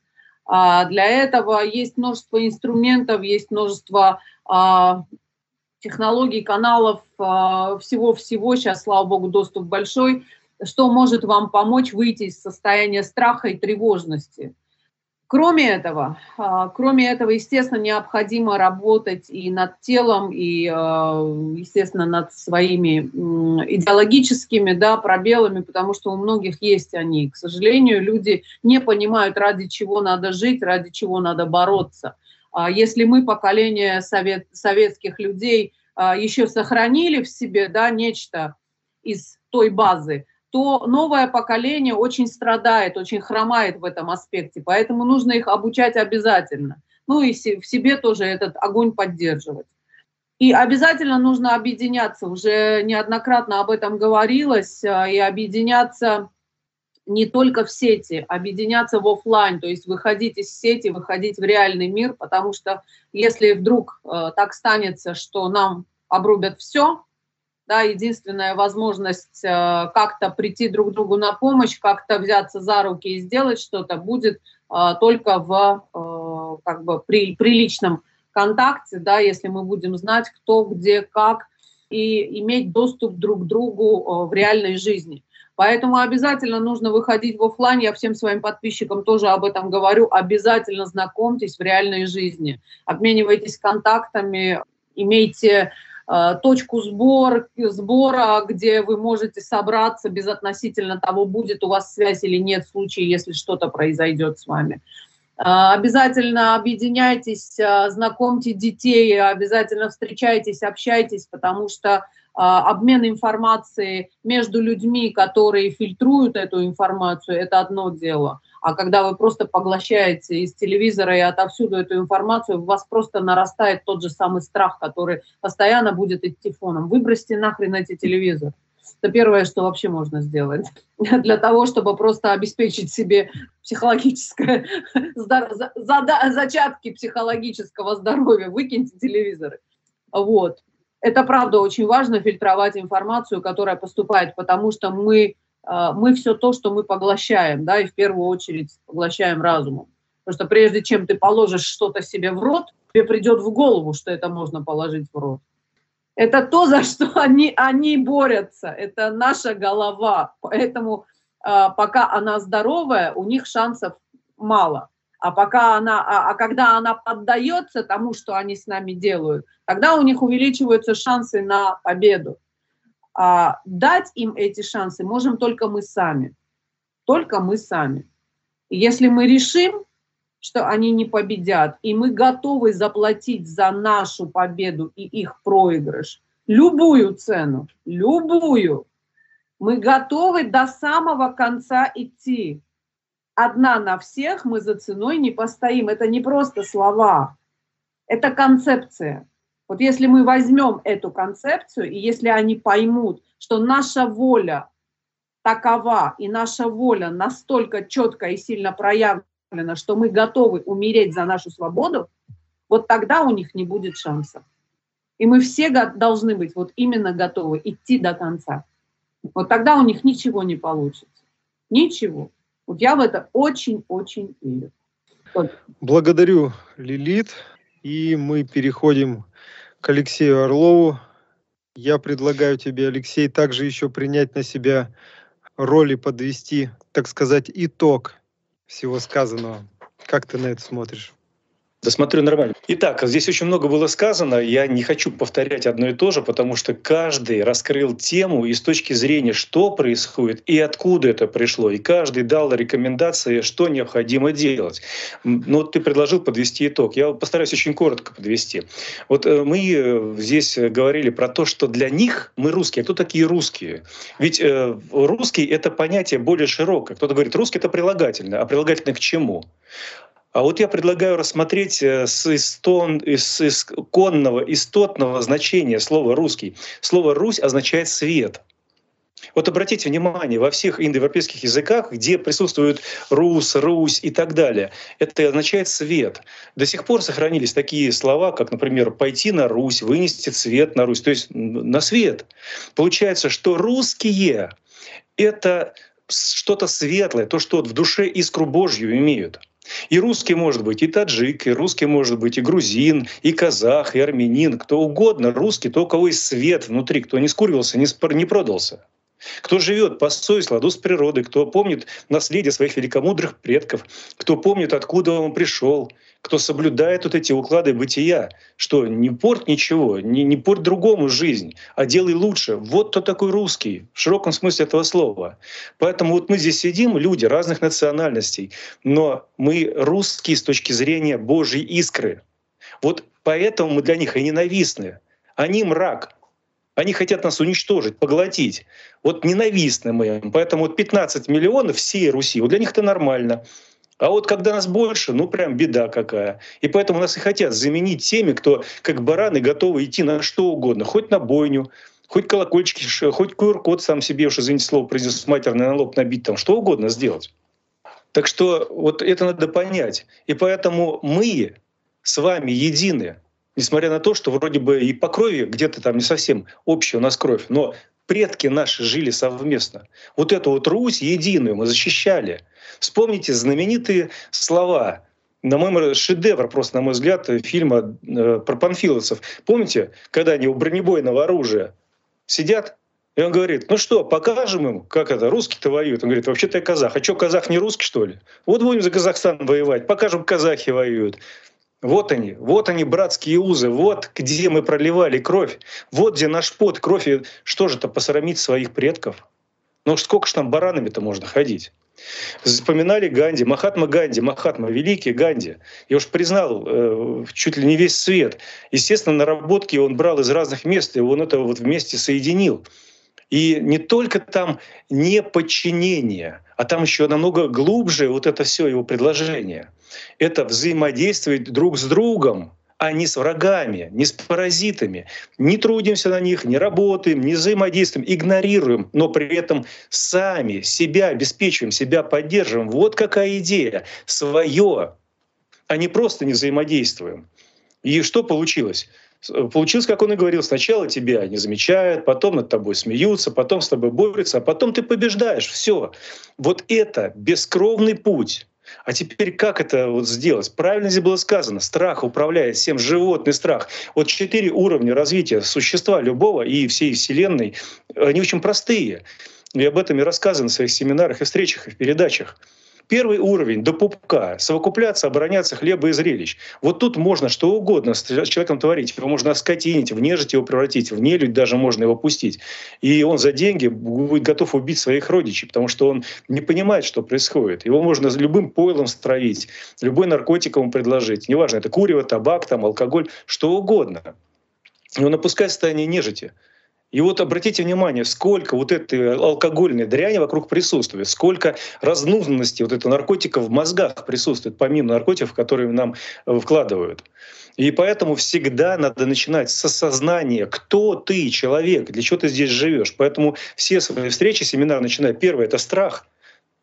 А для этого есть множество инструментов, есть множество а, технологий, каналов, а, всего-всего. Сейчас, слава богу, доступ большой, что может вам помочь выйти из состояния страха и тревожности. Кроме этого, кроме этого, естественно, необходимо работать и над телом, и, естественно, над своими идеологическими, да, пробелами, потому что у многих есть они. К сожалению, люди не понимают, ради чего надо жить, ради чего надо бороться. Если мы, поколение совет, советских людей, еще сохранили в себе, да, нечто из той базы, то новое поколение очень страдает, очень хромает в этом аспекте, поэтому нужно их обучать обязательно. Ну и в себе тоже этот огонь поддерживать. И обязательно нужно объединяться, уже неоднократно об этом говорилось, и объединяться не только в сети, объединяться в офлайн, то есть выходить из сети, выходить в реальный мир, потому что если вдруг э, так станется, что нам обрубят все, да, единственная возможность э, как-то прийти друг другу на помощь, как-то взяться за руки и сделать что-то будет э, только в э, как бы при, при личном контакте, да, если мы будем знать, кто, где, как, и иметь доступ друг к другу э, в реальной жизни. Поэтому обязательно нужно выходить в офлайн. Я всем своим подписчикам тоже об этом говорю. Обязательно знакомьтесь в реальной жизни, обменивайтесь контактами, имейте точку сбора, сбора, где вы можете собраться безотносительно того, будет у вас связь или нет в случае, если что-то произойдет с вами. Обязательно объединяйтесь, знакомьте детей, обязательно встречайтесь, общайтесь, потому что обмен информацией между людьми, которые фильтруют эту информацию, это одно дело. А когда вы просто поглощаете из телевизора и отовсюду эту информацию, у вас просто нарастает тот же самый страх, который постоянно будет идти фоном. Выбросьте нахрен эти телевизоры. Это первое, что вообще можно сделать. Для того, чтобы просто обеспечить себе психологическое, зачатки психологического здоровья. Выкиньте телевизоры. Вот. Это правда очень важно, фильтровать информацию, которая поступает, потому что мы, мы все то, что мы поглощаем, да, и в первую очередь поглощаем разумом. Потому что прежде чем ты положишь что-то себе в рот, тебе придет в голову, что это можно положить в рот. Это то, за что они, они борются, это наша голова. Поэтому пока она здоровая, у них шансов мало. А, пока она, а, а когда она поддается тому, что они с нами делают, тогда у них увеличиваются шансы на победу. А дать им эти шансы можем только мы сами. Только мы сами. И если мы решим, что они не победят, и мы готовы заплатить за нашу победу и их проигрыш любую цену, любую, мы готовы до самого конца идти. Одна на всех, мы за ценой не постоим. Это не просто слова, это концепция. Вот если мы возьмем эту концепцию, и если они поймут, что наша воля такова, и наша воля настолько четко и сильно проявлена, что мы готовы умереть за нашу свободу, вот тогда у них не будет шанса. И мы все должны быть вот именно готовы идти до конца. Вот тогда у них ничего не получится. Ничего. Вот я в это очень-очень верю. Благодарю, Лилит. И мы переходим к Алексею Орлову. Я предлагаю тебе, Алексей, также еще принять на себя роль и подвести, так сказать, итог всего сказанного. Как ты на это смотришь? Да смотрю нормально. Итак, здесь очень много было сказано. Я не хочу повторять одно и то же, потому что каждый раскрыл тему и с точки зрения, что происходит и откуда это пришло. И каждый дал рекомендации, что необходимо делать. Ну, вот ты предложил подвести итог. Я постараюсь очень коротко подвести. Вот мы здесь говорили про то, что для них мы русские. А кто такие русские? Ведь э, русский — это понятие более широкое. Кто-то говорит, русский — это прилагательное. А прилагательное к чему? А вот я предлагаю рассмотреть с истон, из исконного, истотного значения слова «русский». Слово «Русь» означает «свет». Вот обратите внимание, во всех индоевропейских языках, где присутствует «рус», «русь» и так далее, это означает «свет». До сих пор сохранились такие слова, как, например, «пойти на Русь», «вынести цвет на Русь», то есть на свет. Получается, что русские — это что-то светлое, то, что в душе искру Божью имеют. И русский может быть и таджик, и русский может быть и грузин, и казах, и армянин, кто угодно. Русский — то, у кого есть свет внутри, кто не скурился, не, спор, не продался. Кто живет по совести, ладу с природой, кто помнит наследие своих великомудрых предков, кто помнит, откуда он пришел, кто соблюдает вот эти уклады бытия, что не порт ничего, не, не порт другому жизнь, а делай лучше. Вот кто такой русский в широком смысле этого слова. Поэтому вот мы здесь сидим, люди разных национальностей, но мы русские с точки зрения Божьей искры. Вот поэтому мы для них и ненавистны. Они мрак. Они хотят нас уничтожить, поглотить. Вот ненавистны мы им. Поэтому вот пятнадцать миллионов всей Руси, вот для них это нормально. А вот когда нас больше, ну прям беда какая. И поэтому нас и хотят заменить теми, кто как бараны готовы идти на что угодно. Хоть на бойню, хоть колокольчики, хоть ку эр код сам себе, уж извините слово, произнес матерный, на лоб набить, там что угодно сделать. Так что вот это надо понять. И поэтому мы с вами едины. Несмотря на то, что вроде бы и по крови где-то там не совсем общая у нас кровь, но предки наши жили совместно. Вот эту вот Русь единую мы защищали. Вспомните знаменитые слова, на мой взгляд, шедевр просто, на мой взгляд, фильма э, про панфиловцев. Помните, когда они у бронебойного оружия сидят, и он говорит, ну что, покажем им, как это, русские-то воюют? Он говорит, вообще-то я казах. А что, казах не русский, что ли? Вот будем за Казахстан воевать, покажем, казахи воюют. Вот они, вот они, братские узы, вот где мы проливали кровь, вот где наш пот, кровь, и что же-то посрамить своих предков? Ну сколько ж там баранами-то можно ходить? Вспоминали Ганди, Махатма Ганди, Махатма, великий Ганди. Я уж признал э, чуть ли не весь свет. Естественно, наработки он брал из разных мест, и он это вот вместе соединил. И не только там неподчинение, а там еще намного глубже вот это все его предложение. Это взаимодействовать друг с другом, а не с врагами, не с паразитами. Не трудимся на них, не работаем, не взаимодействуем, игнорируем, но при этом сами себя обеспечиваем, себя поддерживаем. Вот какая идея. Свое, а не просто не взаимодействуем. И что получилось? Получилось, как он и говорил, сначала тебя не замечают, потом над тобой смеются, потом с тобой борются, а потом ты побеждаешь. Все. Вот это бескровный путь. А теперь как это вот сделать? Правильно здесь было сказано, страх управляет всем, животный страх. Вот четыре уровня развития существа любого и всей Вселенной, они очень простые. И об этом и рассказано в своих семинарах и встречах, и в передачах. Первый уровень — до пупка, совокупляться, обороняться, хлеба и зрелищ. Вот тут можно что угодно с человеком творить. Его можно оскотинить, в нежить его превратить, в нелюдь даже можно его пустить. И он за деньги будет готов убить своих родичей, потому что он не понимает, что происходит. Его можно любым пойлом стравить, любой наркотик ему предложить. Неважно, это курево, табак, там, алкоголь, что угодно. И он опускает состояние нежити. И вот обратите внимание, сколько вот этой алкогольной дряни вокруг присутствует, сколько разнузданности вот этого наркотика в мозгах присутствует, помимо наркотиков, которые нам вкладывают. И поэтому всегда надо начинать с осознания, кто ты, человек, для чего ты здесь живешь. Поэтому все свои встречи, семинары начинают. Первое — это страх.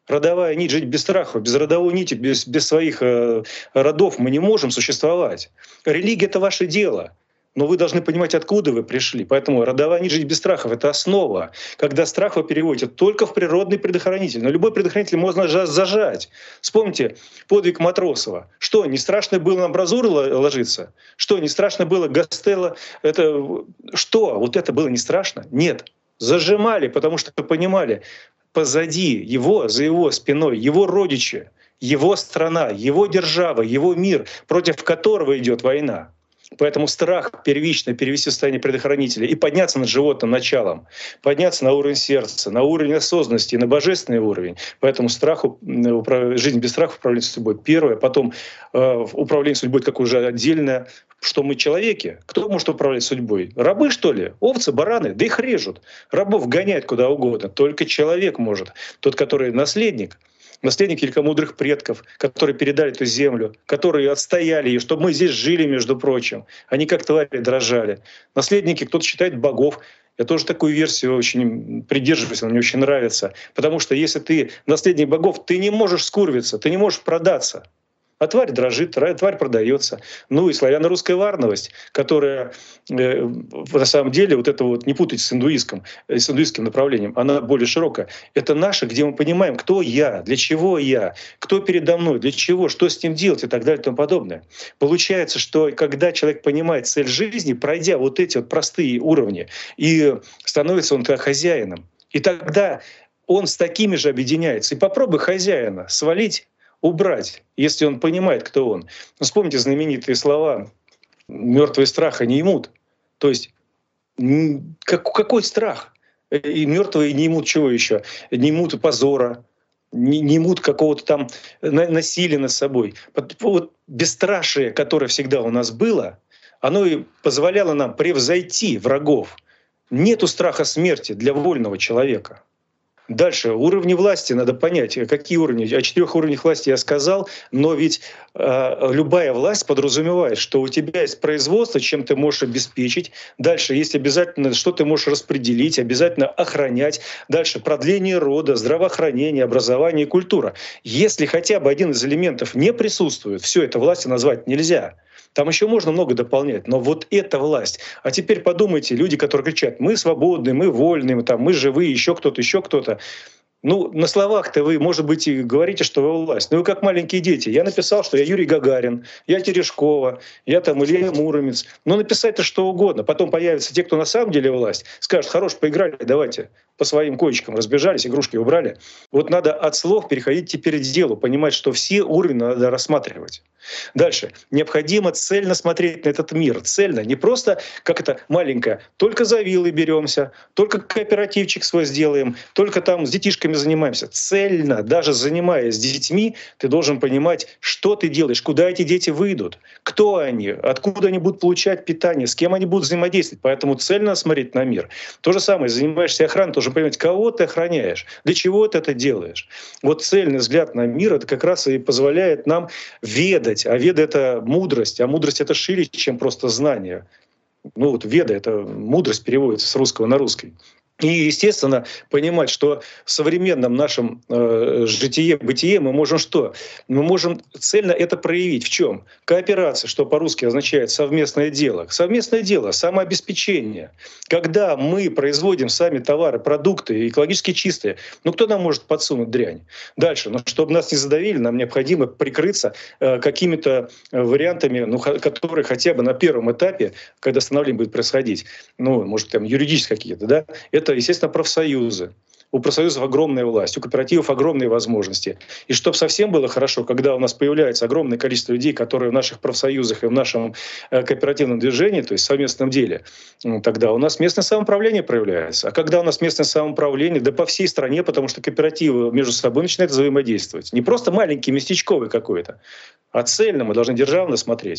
Родовая нить, жить без страха, без родовой нити, без, без своих э, родов мы не можем существовать. Религия — это ваше дело. Но вы должны понимать, откуда вы пришли. Поэтому родовая нить, жить без страхов — это основа. Когда страх вы переводите только в природный предохранитель. Но любой предохранитель можно зажать. Вспомните подвиг Матросова. Что, не страшно было на амбразуру ложиться? Что, не страшно было Гастелло? Это... Что, вот это было не страшно? Нет. Зажимали, потому что понимали, позади его, за его спиной, его родичи, его страна, его держава, его мир, против которого идет война. Поэтому страх первично перевести в состояние предохранителя и подняться над животным началом, подняться на уровень сердца, на уровень осознанности, на божественный уровень. Поэтому страху, жизнь без страха, управление судьбой первое, потом э, управление судьбой как уже отдельное. Что мы человеки? Кто может управлять судьбой? Рабы, что ли? Овцы, бараны? Да их режут. Рабов гоняют куда угодно. Только человек может. Тот, который наследник, наследник великомудрых предков, которые передали эту землю, которые отстояли ее, чтобы мы здесь жили, между прочим. Они как твари дрожали. Наследники, кто-то считает богов. Я тоже такую версию очень придерживаюсь, она мне очень нравится. Потому что если ты наследник богов, ты не можешь скурвиться, ты не можешь продаться. А тварь дрожит, тварь продается. Ну и славяно-русская варновость, которая э, на самом деле, вот это вот, не путать с индуистским, с индуистским направлением, она более широкая. Это наше, где мы понимаем, кто я, для чего я, кто передо мной, для чего, что с ним делать и так далее и тому подобное. Получается, что когда человек понимает цель жизни, пройдя вот эти вот простые уровни, и становится он как хозяином, и тогда он с такими же объединяется. И попробуй хозяина свалить, убрать, если он понимает, кто он. Ну, вспомните знаменитые слова «мертвые страха не имут». То есть как, какой страх? И мертвые не имут чего еще? Не имут позора, не, не имут какого-то там насилия над собой. Вот бесстрашие, которое всегда у нас было, оно и позволяло нам превзойти врагов. Нету страха смерти для вольного человека. Дальше, уровни власти надо понять. Какие уровни? О четырех уровнях власти я сказал, но ведь э, любая власть подразумевает, что у тебя есть производство, чем ты можешь обеспечить. Дальше есть обязательно, что ты можешь распределить, обязательно охранять. Дальше продление рода, здравоохранение, образование и культура. Если хотя бы один из элементов не присутствует, все это властью назвать нельзя. Там еще можно много дополнять, но вот эта власть. А теперь подумайте, люди, которые кричат: мы свободны, мы вольны, мы, там, мы живые, еще кто-то, еще кто-то. Ну, на словах-то вы, может быть, и говорите, что вы власть. Но вы как маленькие дети. Я написал, что я Юрий Гагарин, я Терешкова, я там Илья Муромец. Ну, написать-то что угодно. Потом появятся те, кто на самом деле власть. Скажут: хорош, поиграли, давайте. По своим коечкам разбежались, игрушки убрали. Вот надо от слов переходить теперь к делу, понимать, что все уровни надо рассматривать. Дальше. Необходимо цельно смотреть на этот мир. Цельно. Не просто, как это маленькое, только за вилы беремся, только кооперативчик свой сделаем, только там с детишками занимаемся. Цельно, даже занимаясь с детьми, ты должен понимать, что ты делаешь, куда эти дети выйдут, кто они, откуда они будут получать питание, с кем они будут взаимодействовать. Поэтому цельно смотреть на мир. То же самое, занимаешься охраной, должен понимать, кого ты охраняешь, для чего ты это делаешь. Вот цельный взгляд на мир — это как раз и позволяет нам ведать. А веда — это мудрость, а мудрость — это шире, чем просто знание. Ну вот веда — это мудрость переводится с русского на русский. И, естественно, понимать, что в современном нашем э, житие-бытие мы можем что? Мы можем цельно это проявить. В чем? Кооперация, что по-русски означает совместное дело. Совместное дело, самообеспечение. Когда мы производим сами товары, продукты экологически чистые, ну кто нам может подсунуть дрянь? Дальше, но чтобы нас не задавили, нам необходимо прикрыться э, какими-то вариантами, ну, которые хотя бы на первом этапе, когда становление будет происходить, ну, может, там юридические какие-то, да, это, естественно, профсоюзы. У профсоюзов огромная власть, у кооперативов огромные возможности. И чтобы совсем было хорошо, когда у нас появляется огромное количество людей, которые в наших профсоюзах и в нашем э, кооперативном движении, то есть в совместном деле, ну, тогда у нас местное самоуправление проявляется. А когда у нас местное самоуправление, да по всей стране, потому что кооперативы между собой начинают взаимодействовать. Не просто маленький местечковый какой-то, а цельно мы должны державно смотреть.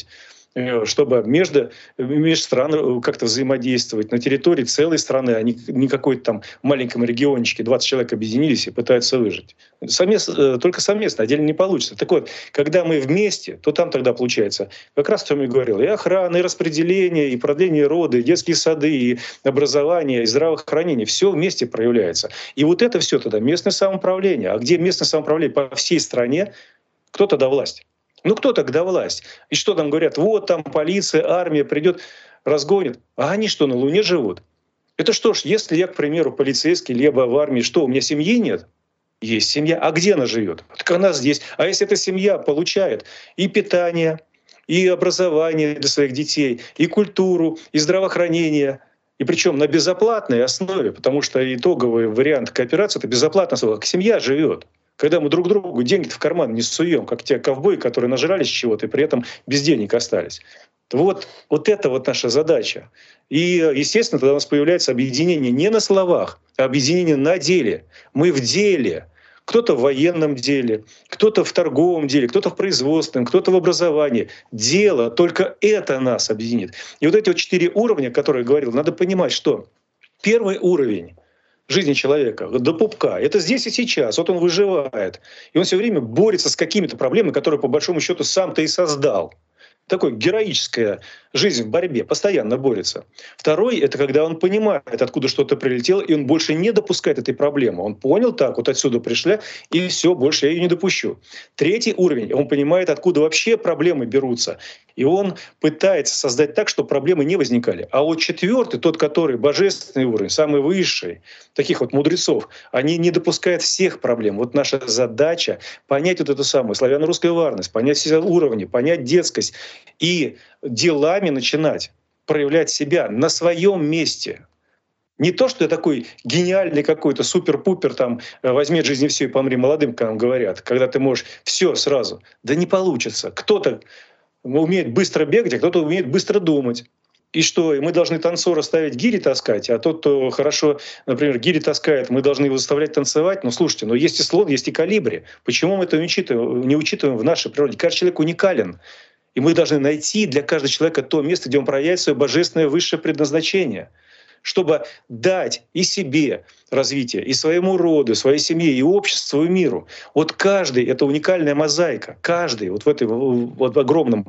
чтобы между, между стран как-то взаимодействовать на территории целой страны, а не, не какой-то там маленьком региончике, двадцать человек объединились и пытаются выжить. Совместно, только совместно, отдельно не получится. Так вот, когда мы вместе, то там тогда получается как раз, о чем я говорил, и охрана, и распределение, и продление рода, и детские сады, и образование, и здравоохранение. Все вместе проявляется. И вот это все тогда местное самоуправление. А где местное самоуправление по всей стране, кто тогда власть? Ну кто тогда власть? И что там говорят? Вот там полиция, армия придет, разгонит. А они что, на Луне живут? Это что ж, если я, к примеру, полицейский, либо в армии, что, у меня семьи нет? Есть семья. А где она живет? Так она здесь. А если эта семья получает и питание, и образование для своих детей, и культуру, и здравоохранение, и причем на безоплатной основе, потому что итоговый вариант кооперации — это безоплатная основа, как семья живет. Когда мы друг другу деньги в карман не суем, как те ковбои, которые нажрались чего-то и при этом без денег остались. Вот, вот это вот наша задача. И, естественно, тогда у нас появляется объединение не на словах, а объединение на деле. Мы в деле. Кто-то в военном деле, кто-то в торговом деле, кто-то в производственном, кто-то в образовании. Дело, только это нас объединит. И вот эти вот четыре уровня, о которых я говорил, надо понимать, что первый уровень жизни человека до пупка — это здесь и сейчас. Вот он выживает. И он все время борется с какими-то проблемами, которые, по большому счету, сам-то и создал. Такой героическая жизнь в борьбе, постоянно борется. Второй — это когда он понимает, откуда что-то прилетело, и он больше не допускает этой проблемы. Он понял, так, вот отсюда пришла, и все, больше я ее не допущу. Третий уровень — он понимает, откуда вообще проблемы берутся. И он пытается создать так, чтобы проблемы не возникали. А вот четвертый, тот, который божественный уровень, самый высший, таких вот мудрецов, они не допускают всех проблем. Вот наша задача — понять вот эту самую славяно-русскую варность, понять все уровни, понять детскость и делами начинать проявлять себя на своем месте. Не то, что я такой гениальный какой-то, супер-пупер, там, возьми от жизни все и помри молодым, как нам говорят, когда ты можешь все сразу. Да не получится. Кто-то умеет быстро бегать, а кто-то умеет быстро думать. И что, и мы должны танцора ставить гири таскать, а тот, кто хорошо, например, гири таскает, мы должны его заставлять танцевать. Ну, слушайте, но есть и слон, есть и калибри. Почему мы это не учитываем, не учитываем в нашей природе? Каждый человек уникален. И мы должны найти для каждого человека то место, где он проявляет свое божественное высшее предназначение, чтобы дать и себе развитие, и своему роду, своей семье, и обществу, и миру. Вот каждый — это уникальная мозаика. Каждый вот в этой вот огромном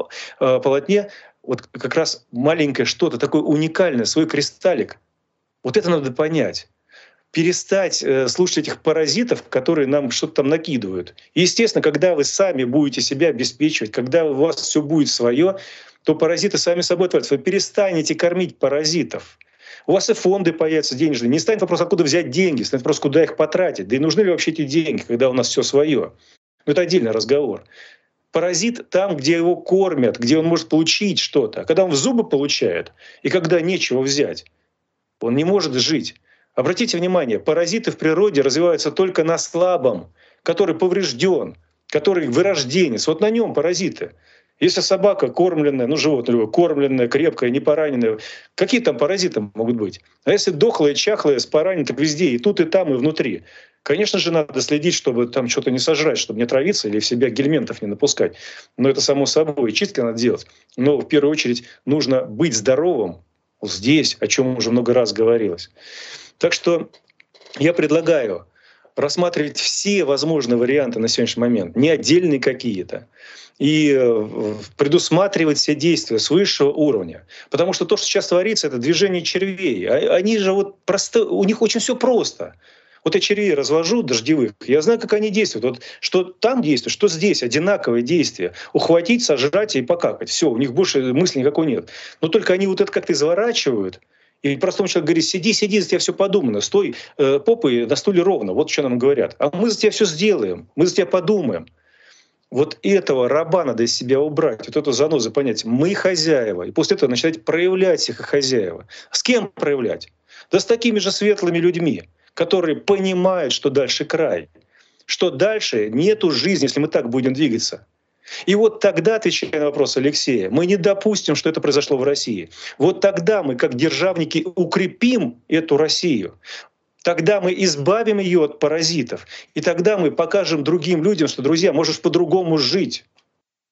полотне вот как раз маленькое что-то такое уникальное, свой кристаллик. Вот это надо понять. Перестать э, слушать этих паразитов, которые нам что-то там накидывают. И, естественно, когда вы сами будете себя обеспечивать, когда у вас все будет свое, то паразиты сами собой отвалятся. Вы перестанете кормить паразитов. У вас и фонды появятся денежные. Не станет вопрос, откуда взять деньги, станет вопрос, куда их потратить. Да и нужны ли вообще эти деньги, когда у нас все свое. Но это отдельный разговор. Паразит там, где его кормят, где он может получить что-то. А когда он в зубы получает, и когда нечего взять, он не может жить. Обратите внимание, паразиты в природе развиваются только на слабом, который поврежден, который вырожденец. Вот на нем паразиты. Если собака кормленная, ну животное кормленное, крепкое, не пораненное, какие там паразиты могут быть? А если дохлое, чахлое, с пораненным, так везде, и тут, и там, и внутри. Конечно же, надо следить, чтобы там что-то не сожрать, чтобы не отравиться или в себя гельминтов не напускать. Но это само собой, чистки надо делать. Но в первую очередь нужно быть здоровым вот здесь, о чем уже много раз говорилось. Так что я предлагаю рассматривать все возможные варианты на сегодняшний момент, не отдельные какие-то, и предусматривать все действия с высшего уровня. Потому что то, что сейчас творится, это движение червей. Они же вот просто, у них очень все просто. Вот я червей развожу дождевых, я знаю, как они действуют. Вот что там действует, что здесь, одинаковые действия. Ухватить, сожрать и покакать. Все, у них больше мысли никакой нет. Но только они вот это как-то изворачивают. И простому человеку говорит: сиди, сиди, за тебя все подумано, стой э, попой на стуле ровно. Вот что нам говорят. А мы за тебя все сделаем, мы за тебя подумаем. Вот этого раба надо из себя убрать, вот эту занозу понять. Мы хозяева. И после этого начинать проявлять себя как хозяева. С кем проявлять? Да с такими же светлыми людьми, которые понимают, что дальше край. Что дальше нету жизни, если мы так будем двигаться. И вот тогда, отвечая на вопрос Алексея, мы не допустим, что это произошло в России. Вот тогда мы, как державники, укрепим эту Россию. Тогда мы избавим ее от паразитов. И тогда мы покажем другим людям, что, друзья, можешь по-другому жить.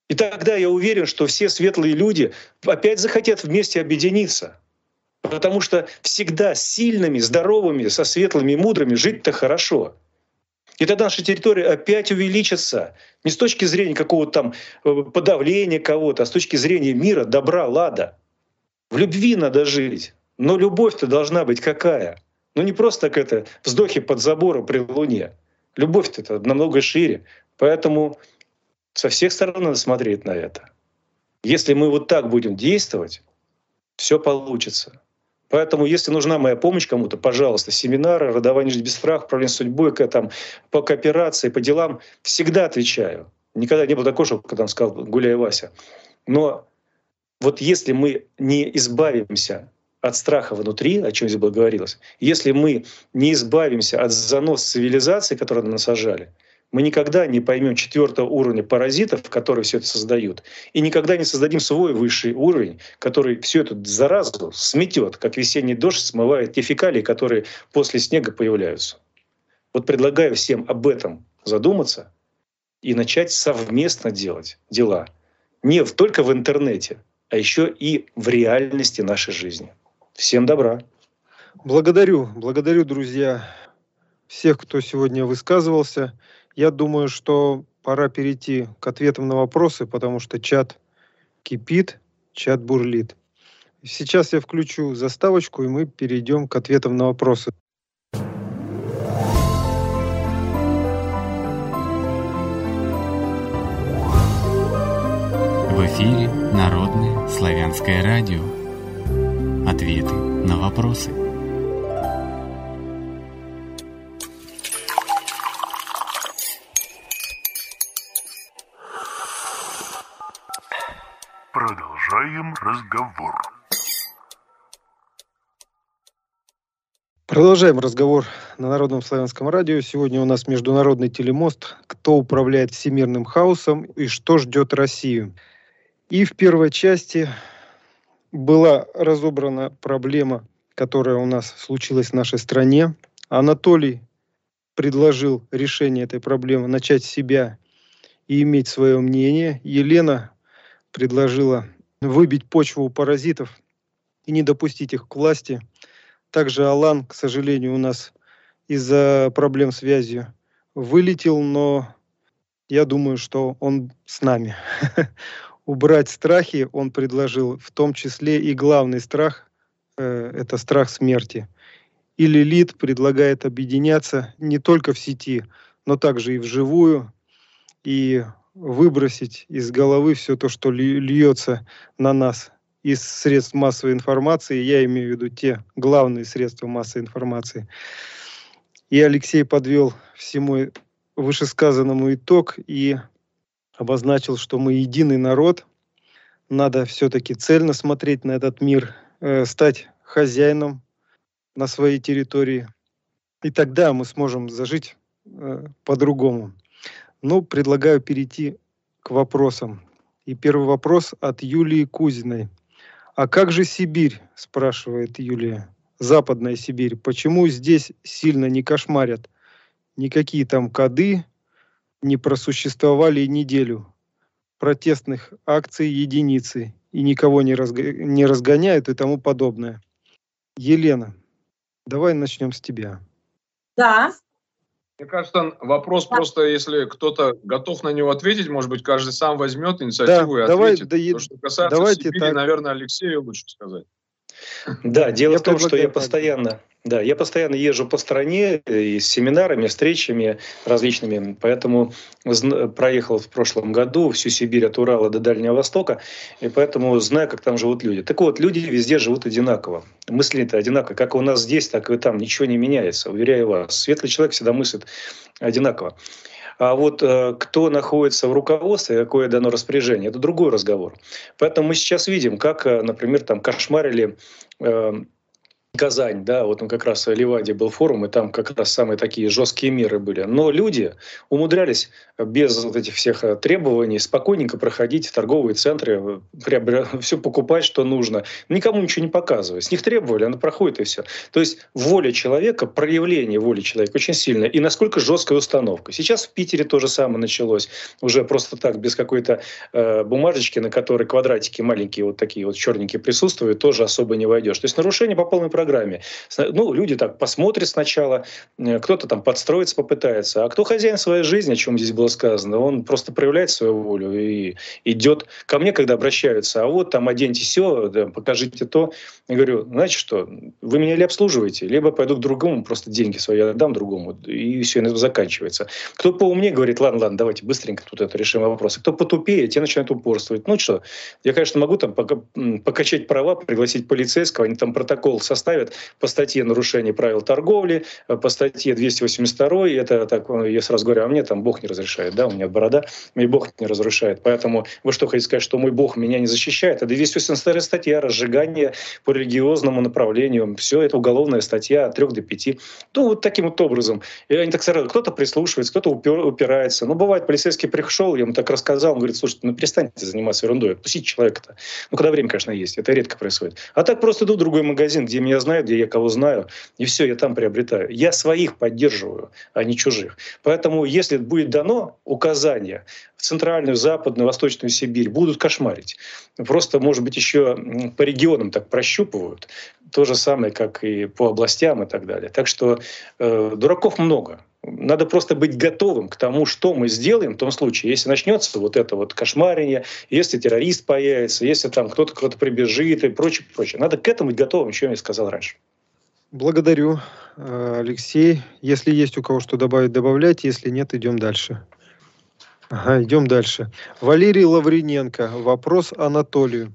И тогда я уверен, что все светлые люди опять захотят вместе объединиться. Потому что всегда с сильными, здоровыми, со светлыми и мудрыми жить-то хорошо. И тогда наша территория опять увеличится. Не с точки зрения какого-то там подавления кого-то, а с точки зрения мира, добра, лада. В любви надо жить. Но любовь-то должна быть какая? Ну не просто как это вздохи под забором при луне. Любовь-то это намного шире. Поэтому со всех сторон надо смотреть на это. Если мы вот так будем действовать, все получится. Поэтому, если нужна моя помощь кому-то, пожалуйста, семинары, родование «Жить без страха», управление судьбой, там, по кооперации, по делам, всегда отвечаю. Никогда не было такого, что когда он сказал «Гуляй, Вася». Но вот если мы не избавимся от страха внутри, о чем здесь было говорилось, если мы не избавимся от занос цивилизации, которые нам насажали, мы никогда не поймем четвертого уровня паразитов, которые все это создают, и никогда не создадим свой высший уровень, который всю эту заразу сметет, как весенний дождь смывает те фекалии, которые после снега появляются. Вот предлагаю всем об этом задуматься и начать совместно делать дела. Не только в интернете, а еще и в реальности нашей жизни. Всем добра. Благодарю, благодарю, друзья, всех, кто сегодня высказывался. Я думаю, что пора перейти к ответам на вопросы, потому что чат кипит, чат бурлит. Сейчас я включу заставочку, и мы перейдем к ответам на вопросы. В эфире Народное славянское радио. Ответы на вопросы. Продолжаем разговор. Продолжаем разговор на Народном славянском радио. Сегодня у нас международный телемост. Кто управляет всемирным хаосом и что ждет Россию? И в первой части была разобрана проблема, которая у нас случилась в нашей стране. Анатолий предложил решение этой проблемы начать с себя и иметь свое мнение. Елена предложила выбить почву у паразитов и не допустить их к власти. Также Алан, к сожалению, у нас из-за проблем с связью вылетел, но я думаю, что он с нами. Убрать страхи он предложил, в том числе и главный страх э, – это страх смерти. И Лилит предлагает объединяться не только в сети, но также и вживую, и выбросить из головы все то, что льется на нас из средств массовой информации. Я имею в виду те главные средства массовой информации. И Алексей подвел всему вышесказанному итог и обозначил, что мы единый народ. Надо все-таки цельно смотреть на этот мир, э, стать хозяином на своей территории. И тогда мы сможем зажить э, по-другому. Но предлагаю перейти к вопросам. И первый вопрос от Юлии Кузиной. А как же Сибирь, спрашивает Юлия, Западная Сибирь, почему здесь сильно не кошмарят? Никакие там коды не просуществовали и неделю. Протестных акций единицы. И никого не, разго... не разгоняют и тому подобное. Елена, давай начнем с тебя. Да. Мне кажется, вопрос да. просто, если кто-то готов на него ответить, может быть, каждый сам возьмет инициативу да, и давай, ответит. Да, То, что касается давайте Сибири, так. наверное, Алексею лучше сказать. Да, дело я в том, что я постоянно, да, я постоянно езжу по стране и с семинарами, встречами различными, поэтому проехал в прошлом году всю Сибирь от Урала до Дальнего Востока, и поэтому знаю, как там живут люди. Так вот, люди везде живут одинаково. Мысли-то одинаково. Как у нас здесь, так и там. Ничего не меняется, уверяю вас. Светлый человек всегда мыслит одинаково. А вот э, кто находится в руководстве, какое дано распоряжение, это другой разговор. Поэтому мы сейчас видим, как, например, там кошмарили э, Казань, да, вот он как раз в Ливаде был форум, и там как раз самые такие жесткие меры были. Но люди умудрялись без вот этих всех требований спокойненько проходить в торговые центры, все покупать, что нужно, никому ничего не показывая. С них требовали, оно проходит и все. То есть воля человека, проявление воли человека очень сильное. И насколько жесткая установка. Сейчас в Питере то же самое началось. Уже просто так, без какой-то э, бумажечки, на которой квадратики маленькие, вот такие вот черненькие присутствуют, тоже особо не войдешь. То есть нарушение по полной программе. программе. Ну, люди так посмотрят сначала, кто-то там подстроиться попытается, а кто хозяин своей жизни, о чем здесь было сказано, он просто проявляет свою волю и идет ко мне, когда обращаются, а вот там оденьте все, да, покажите то. Я говорю, знаете что, вы меня или обслуживаете, либо пойду к другому, просто деньги свои отдам другому, и все, на этом заканчивается. Кто поумнее говорит, ладно, ладно, давайте быстренько тут это решим вопросы. Кто потупее, те начинают упорствовать. Ну что, я, конечно, могу там покачать права, пригласить полицейского, они там протокол составят по статье нарушение правил торговли, по статье двести восемьдесят два, это так, я сразу говорю, а мне там Бог не разрешает, да, у меня борода, мне Бог не разрешает. Поэтому вы что хотите сказать, что мой Бог меня не защищает? Это двести восемьдесят вторая статья, разжигание по религиозному направлению, все это уголовная статья от трех до пяти. Ну, вот таким вот образом. И они так сразу, кто-то прислушивается, кто-то упер, упирается. Ну, бывает, полицейский пришел, я ему так рассказал, он говорит, слушайте, ну, перестаньте заниматься ерундой, отпустите человека-то. Ну, когда время, конечно, есть, это редко происходит. А так просто иду в другой магазин, где меня знают, где я кого знаю, и все, я там приобретаю. Я своих поддерживаю, а не чужих. Поэтому, если будет дано указание в Центральную, Западную, Восточную Сибирь, будут кошмарить. Просто, может быть, еще по регионам так прощупывают. То же самое, как и по областям и так далее. Так что э, дураков много. Надо просто быть готовым к тому, что мы сделаем в том случае, если начнется вот это вот кошмарение, если террорист появится, если там кто-то кто-то прибежит и прочее, прочее. Надо к этому быть готовым, чем я сказал раньше. Благодарю, Алексей. Если есть у кого что добавить, добавляйте. Если нет, идем дальше. Ага, идем дальше. Валерий Лавриненко. Вопрос Анатолию.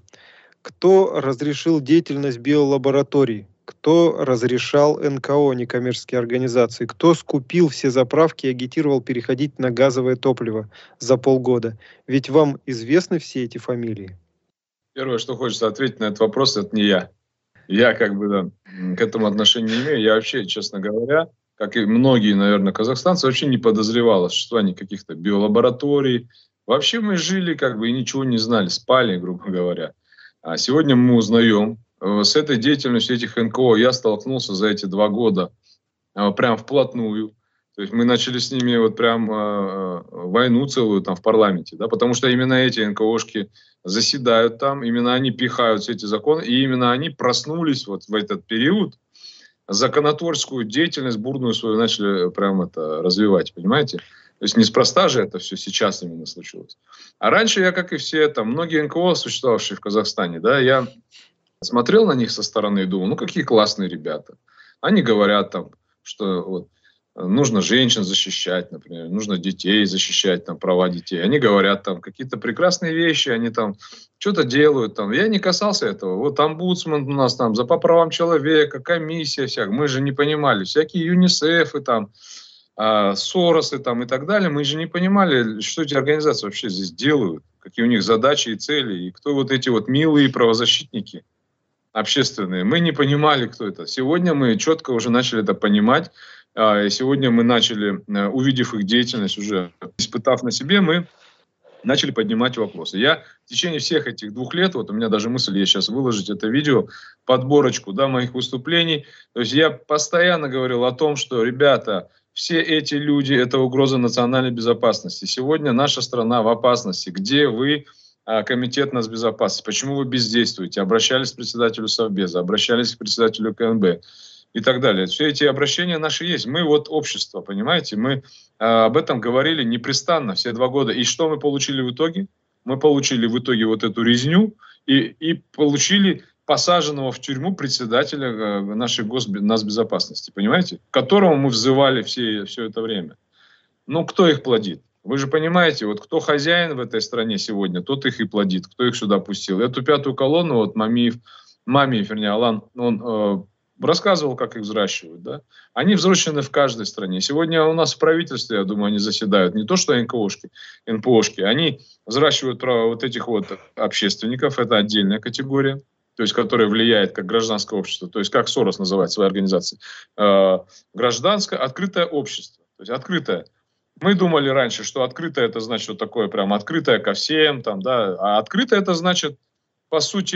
Кто разрешил деятельность биолабораторий? Кто разрешал эн ка о, некоммерческие организации? Кто скупил все заправки и агитировал переходить на газовое топливо за полгода? Ведь вам известны все эти фамилии? Первое, что хочется ответить на этот вопрос, это не я. Я как бы да, к этому отношения не имею. Я вообще, честно говоря, как и многие, наверное, казахстанцы, вообще не подозревал о существовании каких-то биолабораторий. Вообще мы жили как бы и ничего не знали, спали, грубо говоря. А сегодня мы узнаем. С этой деятельностью этих эн ка о я столкнулся за эти два года прям вплотную. То есть мы начали с ними вот прям э, войну целую там в парламенте, да, потому что именно эти эн ка о-шки заседают там, именно они пихают все эти законы, и именно они проснулись вот в этот период, законотворческую деятельность бурную свою начали прям это развивать, понимаете? То есть неспроста же это все сейчас именно случилось. А раньше я, как и все, там, многие эн ка о, существовавшие в Казахстане, да, я смотрел на них со стороны и думал, ну какие классные ребята. Они говорят там, что вот, нужно женщин защищать, например, нужно детей защищать, там, права детей. Они говорят там какие-то прекрасные вещи, они там что-то делают. Там. Я не касался этого. Вот омбудсмен у нас там за по правам человека, комиссия всякая. Мы же не понимали. Всякие ЮНИСЕФы там, э, Соросы там и так далее. Мы же не понимали, что эти организации вообще здесь делают, какие у них задачи и цели, и кто вот эти вот милые правозащитники общественные. Мы не понимали, кто это. Сегодня мы четко уже начали это понимать. Сегодня мы начали, увидев их деятельность, уже испытав на себе, мы начали поднимать вопросы. Я в течение всех этих двух лет, вот у меня даже мысль есть сейчас выложить это видео, подборочку, да, моих выступлений. То есть я постоянно говорил о том, что, ребята, все эти люди – это угроза национальной безопасности. Сегодня наша страна в опасности. Где вы, Комитет нацбезопасности? Почему вы бездействуете? Обращались к председателю Совбеза, обращались к председателю ка эн бэ и так далее. Все эти обращения наши есть. Мы вот общество, понимаете? Мы э, об этом говорили непрестанно все два года. И что мы получили в итоге? Мы получили в итоге вот эту резню и, и получили посаженного в тюрьму председателя э, нашей госбезопасности, понимаете? К которому мы взывали все, все это время. Ну, кто их плодит? Вы же понимаете, вот кто хозяин в этой стране сегодня, тот их и плодит, кто их сюда пустил. Эту пятую колонну, вот Мамиев, Мамиев, вернее, Алан, он э, рассказывал, как их взращивают. Да? Они взращены в каждой стране. Сегодня у нас в правительстве, я думаю, они заседают. Не то, что эн ка о-шки, эн пэ о-шки. Они взращивают вот этих вот общественников, это отдельная категория. то есть которое влияет как гражданское общество, то есть как Сорос называет свои организации, э, гражданское, открытое общество, то есть открытое. Мы думали раньше, что открытое это значит что такое прям открытое ко всем, там, да, а открытое это значит, по сути,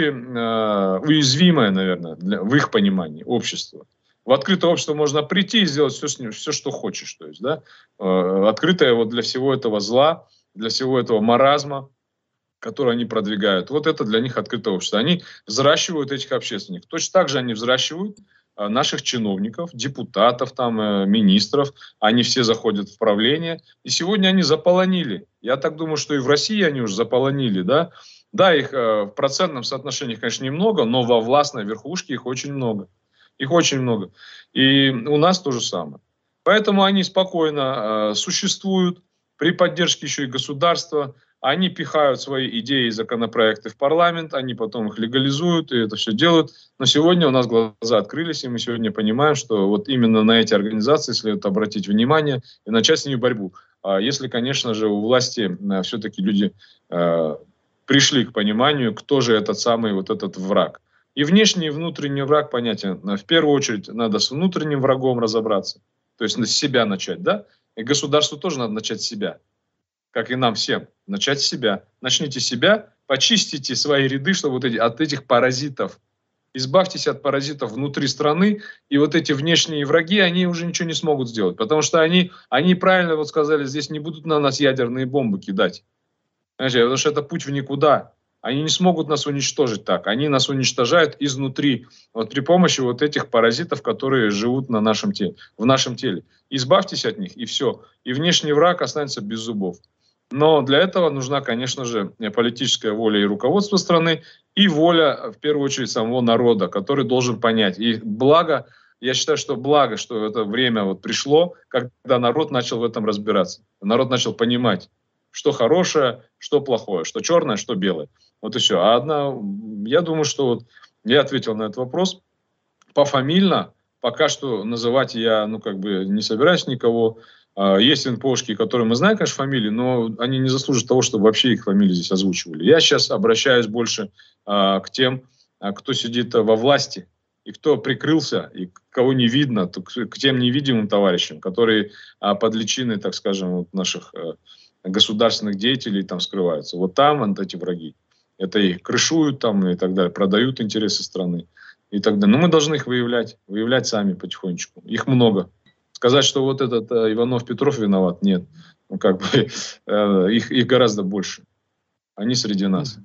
э, уязвимое, наверное, для, в их понимании общество. В открытое общество можно прийти и сделать все, с ним, все что хочешь, то есть, да, э, открытое вот для всего этого зла, для всего этого маразма, которые они продвигают. Вот это для них открытое общество. Они взращивают этих общественников. Точно так же они взращивают а, наших чиновников, депутатов, там, э, министров. Они все заходят в правление. И сегодня они заполонили. Я так думаю, что и в России они уже заполонили. Да, да их э, в процентном соотношении, конечно, немного, но во властной верхушке их очень много. Их очень много. И у нас то же самое. Поэтому они спокойно э, существуют при поддержке еще и государства. Они пихают свои идеи и законопроекты в парламент, они потом их легализуют и это все делают. Но сегодня у нас глаза открылись, и мы сегодня понимаем, что вот именно на эти организации следует обратить внимание и начать с ними борьбу. Если, конечно же, у власти все-таки люди э, пришли к пониманию, кто же этот самый вот этот враг. И внешний, и внутренний враг понятен. В первую очередь надо с внутренним врагом разобраться, то есть с себя начать, да? И государству тоже надо начать с себя. Как и нам всем, начать с себя. Начните с себя, почистите свои ряды, чтобы вот эти, от этих паразитов. Избавьтесь от паразитов внутри страны, и вот эти внешние враги, они уже ничего не смогут сделать. Потому что они, они правильно вот сказали, здесь не будут на нас ядерные бомбы кидать. Знаете, потому что это путь в никуда. Они не смогут нас уничтожить так. Они нас уничтожают изнутри. Вот при помощи вот этих паразитов, которые живут на нашем теле, в нашем теле. Избавьтесь от них, и все. И внешний враг останется без зубов. Но для этого нужна, конечно же, политическая воля и руководство страны, и воля, в первую очередь, самого народа, который должен понять. И благо, я считаю, что благо, что это время вот пришло, когда народ начал в этом разбираться. Народ начал понимать, что хорошее, что плохое, что черное, что белое. Вот и все. А одна, я думаю, что вот я ответил на этот вопрос. Пофамильно пока что называть я, ну, как бы не собираюсь никого. Есть НПОшки, которые мы знаем, конечно, фамилии, но они не заслуживают того, чтобы вообще их фамилии здесь озвучивали. Я сейчас обращаюсь больше а, к тем, а, кто сидит во власти, и кто прикрылся, и кого не видно, то к, к тем невидимым товарищам, которые а, под личиной, так скажем, вот наших а, государственных деятелей там скрываются. Вот там вот эти враги. Это их крышуют там и так далее, продают интересы страны и так далее. Но мы должны их выявлять, выявлять сами потихонечку. Их много. Сказать, что вот этот э, Иванов-Петров виноват, нет. Ну, как бы, э, их, их гораздо больше. Они среди нас.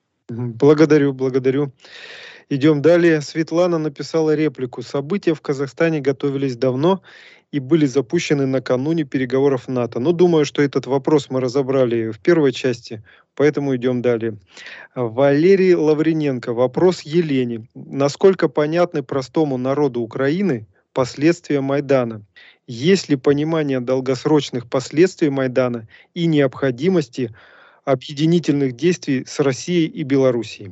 Благодарю, благодарю. Идем далее. Светлана написала реплику. События в Казахстане готовились давно и были запущены накануне переговоров НАТО. Но думаю, что этот вопрос мы разобрали в первой части, поэтому идем далее. Валерий Лавриненко. Вопрос Елене. Насколько понятны простому народу Украины последствия Майдана? Есть ли понимание долгосрочных последствий Майдана и необходимости объединительных действий с Россией и Белоруссией?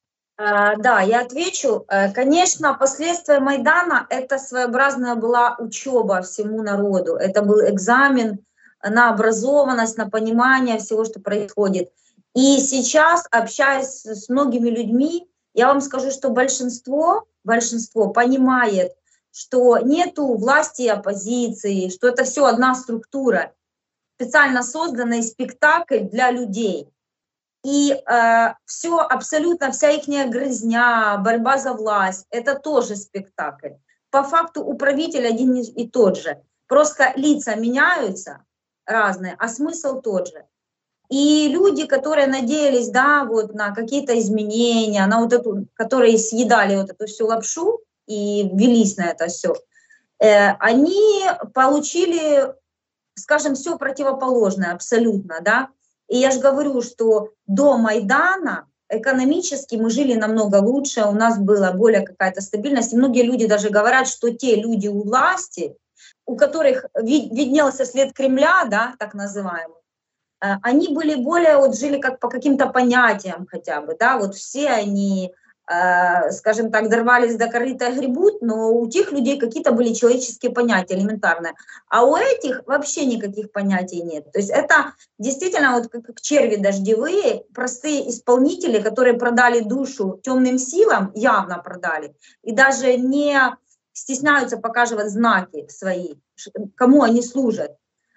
Да, я отвечу. Конечно, последствия Майдана — это своеобразная была учеба всему народу. Это был экзамен на образованность, на понимание всего, что происходит. И сейчас, общаясь с многими людьми, я вам скажу, что большинство, большинство понимает, что нету власти и оппозиции, что это все одна структура, специально созданный спектакль для людей. И э, все, абсолютно вся их грызня, борьба за власть, это тоже спектакль. По факту управитель один и тот же. Просто лица меняются разные, а смысл тот же. И люди, которые надеялись, да, вот на какие-то изменения, на вот эту, которые съедали вот эту всю лапшу и велись на это все, э, они получили, скажем, все противоположное абсолютно, да. И я же говорю, что до Майдана экономически мы жили намного лучше, у нас была более какая-то стабильность. И многие люди даже говорят, что те люди у власти, у которых виднелся след Кремля, да, так называемый, они были более, вот жили как по каким-то понятиям хотя бы, да, вот все они э, скажем так, дорвались до корыта и гребут, но у тех людей какие-то были человеческие понятия элементарные. А у этих вообще никаких понятий нет. То есть это действительно вот как, как черви дождевые, простые исполнители, которые продали душу темным силам, явно продали, и даже не стесняются показывать знаки свои, кому они служат.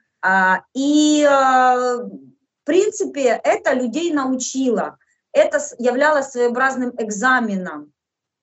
А, и а, в принципе это людей научило. Это являлось своеобразным экзаменом.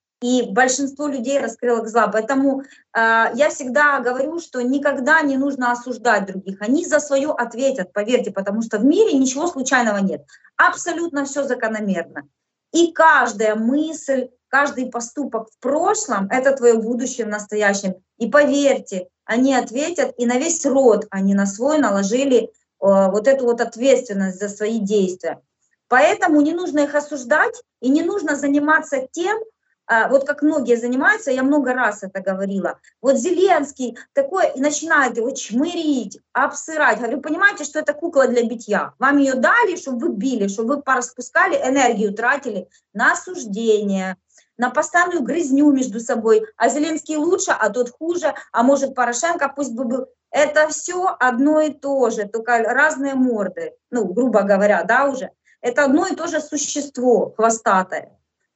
И большинство людей раскрыло глаза. Поэтому э, я всегда говорю, что никогда не нужно осуждать других. Они за свое ответят, поверьте, потому что в мире ничего случайного нет. Абсолютно все закономерно. И каждая мысль, каждый поступок в прошлом — это твое будущее в настоящем. И поверьте, они ответят, и на весь род они на свой наложили э, вот эту вот ответственность за свои действия. Поэтому не нужно их осуждать и не нужно заниматься тем, вот как многие занимаются, я много раз это говорила. Вот Зеленский такой, и начинает его чмырить, обсырать. Говорю, понимаете, что это кукла для битья. Вам ее дали, чтобы вы били, чтобы вы пораспускали энергию, тратили на осуждение, на постоянную грызню между собой. А Зеленский лучше, а тот хуже, а может Порошенко пусть бы был. Это все одно и то же, только разные морды, ну, грубо говоря, да, уже. Это одно и то же существо хвостатое.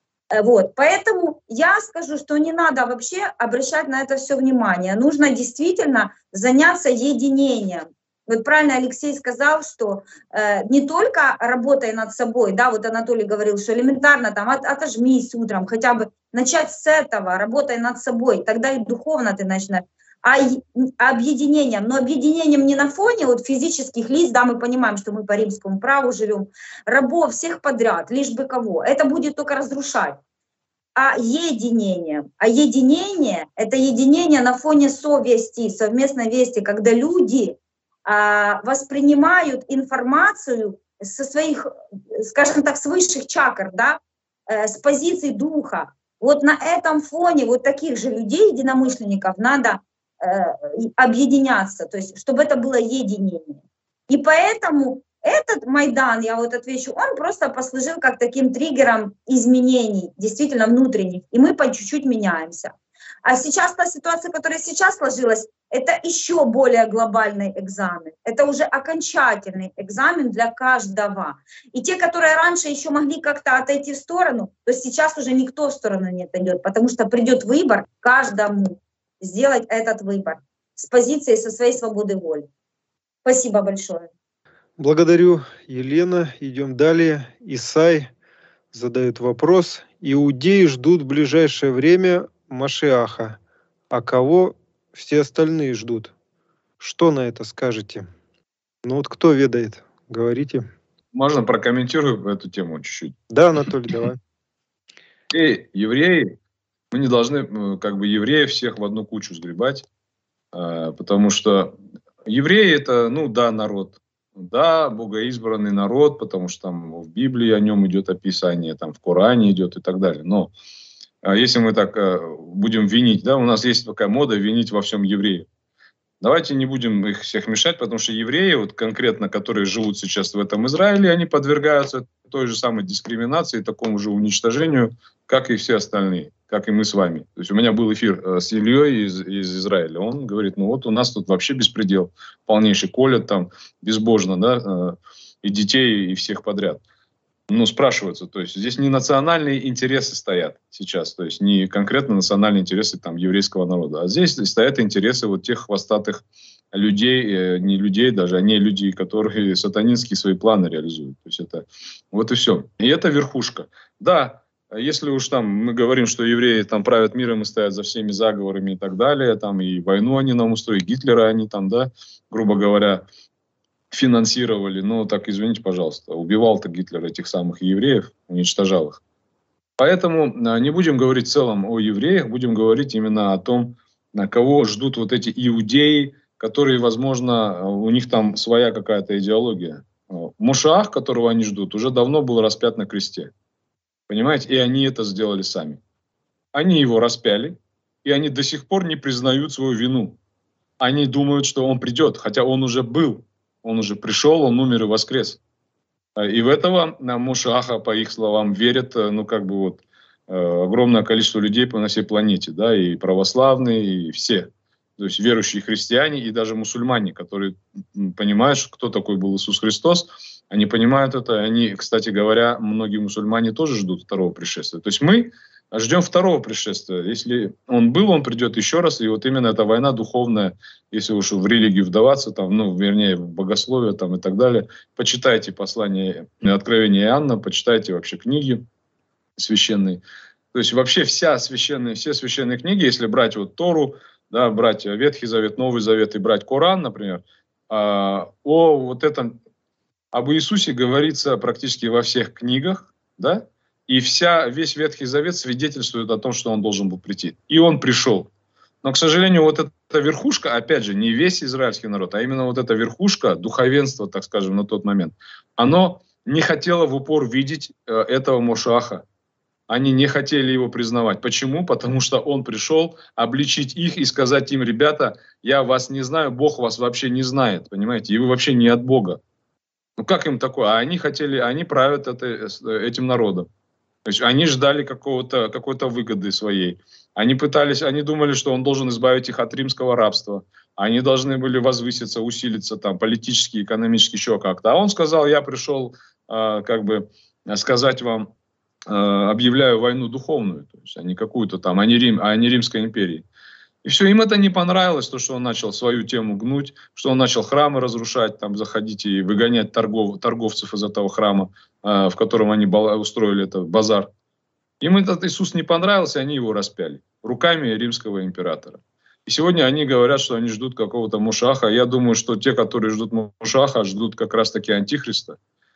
Вот. Поэтому я скажу, что не надо вообще обращать на это все внимание. Нужно действительно заняться единением. Вот правильно Алексей сказал, что э, не только работай над собой, да, вот Анатолий говорил, что элементарно там от, отожмись утром, хотя бы начать с этого, работай над собой, тогда и духовно ты начнешь. А объединением, но объединением не на фоне вот физических лиц, да, мы понимаем, что мы по римскому праву живем, рабов всех подряд, лишь бы кого, это будет только разрушать. А единением, а единение — это единение на фоне совести, совместной вести, когда люди а, воспринимают информацию со своих, скажем так, с высших чакр, да, э, с позиции духа. Вот на этом фоне вот таких же людей, единомышленников, надо объединяться, то есть чтобы это было единение. И поэтому этот Майдан, я вот отвечу, он просто послужил как таким триггером изменений, действительно внутренних, и мы по чуть-чуть меняемся. А сейчас та ситуация, которая сейчас сложилась, это еще более глобальный экзамен, это уже окончательный экзамен для каждого. И те, которые раньше еще могли как-то отойти в сторону, то сейчас уже никто в сторону не отойдет, потому что придет выбор каждому сделать этот выбор с позиции, со своей свободы воли. Спасибо большое. Благодарю, Елена. Идем далее. Исай задает вопрос. Иудеи ждут в ближайшее время Машиаха. А кого все остальные ждут? Что на это скажете? Ну вот кто ведает? Говорите. Можно прокомментирую эту тему чуть-чуть? Да, Анатолий, давай. Эй, евреи, мы не должны как бы евреев всех в одну кучу сгребать, потому что евреи — это, ну да, народ, да, богоизбранный народ, потому что там в Библии о нем идет описание, там в Коране идет и так далее. Но если мы так будем винить, да, у нас есть такая мода винить во всем евреев. Давайте не будем их всех мешать, потому что евреи, вот конкретно, которые живут сейчас в этом Израиле, они подвергаются той же самой дискриминации, такому же уничтожению, как и все остальные, как и мы с вами. То есть у меня был эфир с Ильей из, из Израиля. Он говорит, ну вот у нас тут вообще беспредел полнейший, колят там безбожно, да, и детей, и всех подряд. Ну, спрашиваются, то есть здесь не национальные интересы стоят сейчас, то есть не конкретно национальные интересы там еврейского народа, а здесь стоят интересы вот тех хвостатых людей, не людей даже, а не люди, которые сатанинские свои планы реализуют. То есть это вот и все. И это верхушка. Да, если уж там мы говорим, что евреи там правят миром и стоят за всеми заговорами и так далее, там и войну они нам устроили, Гитлера они там, да, грубо говоря, финансировали, ну так извините, пожалуйста, убивал-то Гитлер этих самых евреев, уничтожал их. Поэтому не будем говорить в целом о евреях, будем говорить именно о том, кого ждут вот эти иудеи, которые, возможно, у них там своя какая-то идеология. Машиах, которого они ждут, уже давно был распят на кресте. Понимаете? И они это сделали сами. Они его распяли, и они до сих пор не признают свою вину. Они думают, что он придет, хотя он уже был. Он уже пришел, он умер и воскрес. И в этого Машиаха, по их словам, верят, ну как бы вот, огромное количество людей на всей планете, да, и православные, и все. То есть верующие христиане и даже мусульмане, которые понимают, кто такой был Иисус Христос, они понимают это. Они, кстати говоря, многие мусульмане тоже ждут второго пришествия. То есть мы ждем второго пришествия. Если он был, он придет еще раз. И вот именно эта война духовная, если уж в религию вдаваться, там, ну, вернее, в богословие там, и так далее, почитайте послание Откровения Иоанна, почитайте вообще книги священные. То есть вообще вся священные, все священные книги, если брать вот Тору, да, брать Ветхий Завет, Новый Завет и брать Коран, например, о вот этом, об Иисусе говорится практически во всех книгах, да, и вся, весь Ветхий Завет свидетельствует о том, что он должен был прийти. И он пришел. Но, к сожалению, вот эта верхушка, опять же, не весь израильский народ, а именно вот эта верхушка, духовенство, так скажем, на тот момент, оно не хотело в упор видеть э, этого Мошиаха. Они не хотели его признавать. Почему? Потому что он пришел обличить их и сказать им: ребята, я вас не знаю, Бог вас вообще не знает, понимаете, и вы вообще не от Бога. Ну как им такое? А они хотели, они правят это, этим народом. То есть они ждали какого-то, какой-то выгоды своей. Они пытались, они думали, что он должен избавить их от римского рабства. Они должны были возвыситься, усилиться там политически, экономически, еще как-то. А он сказал: я пришел э, как бы сказать вам, объявляю войну духовную, то есть, а не какую-то там, а не, Рим, а не Римской империи. И все, им это не понравилось, то, что он начал свою тему гнуть, что он начал храмы разрушать, там, заходить и выгонять торгов, торговцев из этого храма, э, в котором они устроили этот базар. Им этот Иисус не понравился, они его распяли руками римского императора. И сегодня они говорят, что они ждут какого-то Мошиаха. Я думаю, что те, которые ждут Мошиаха, ждут как раз-таки Антихриста.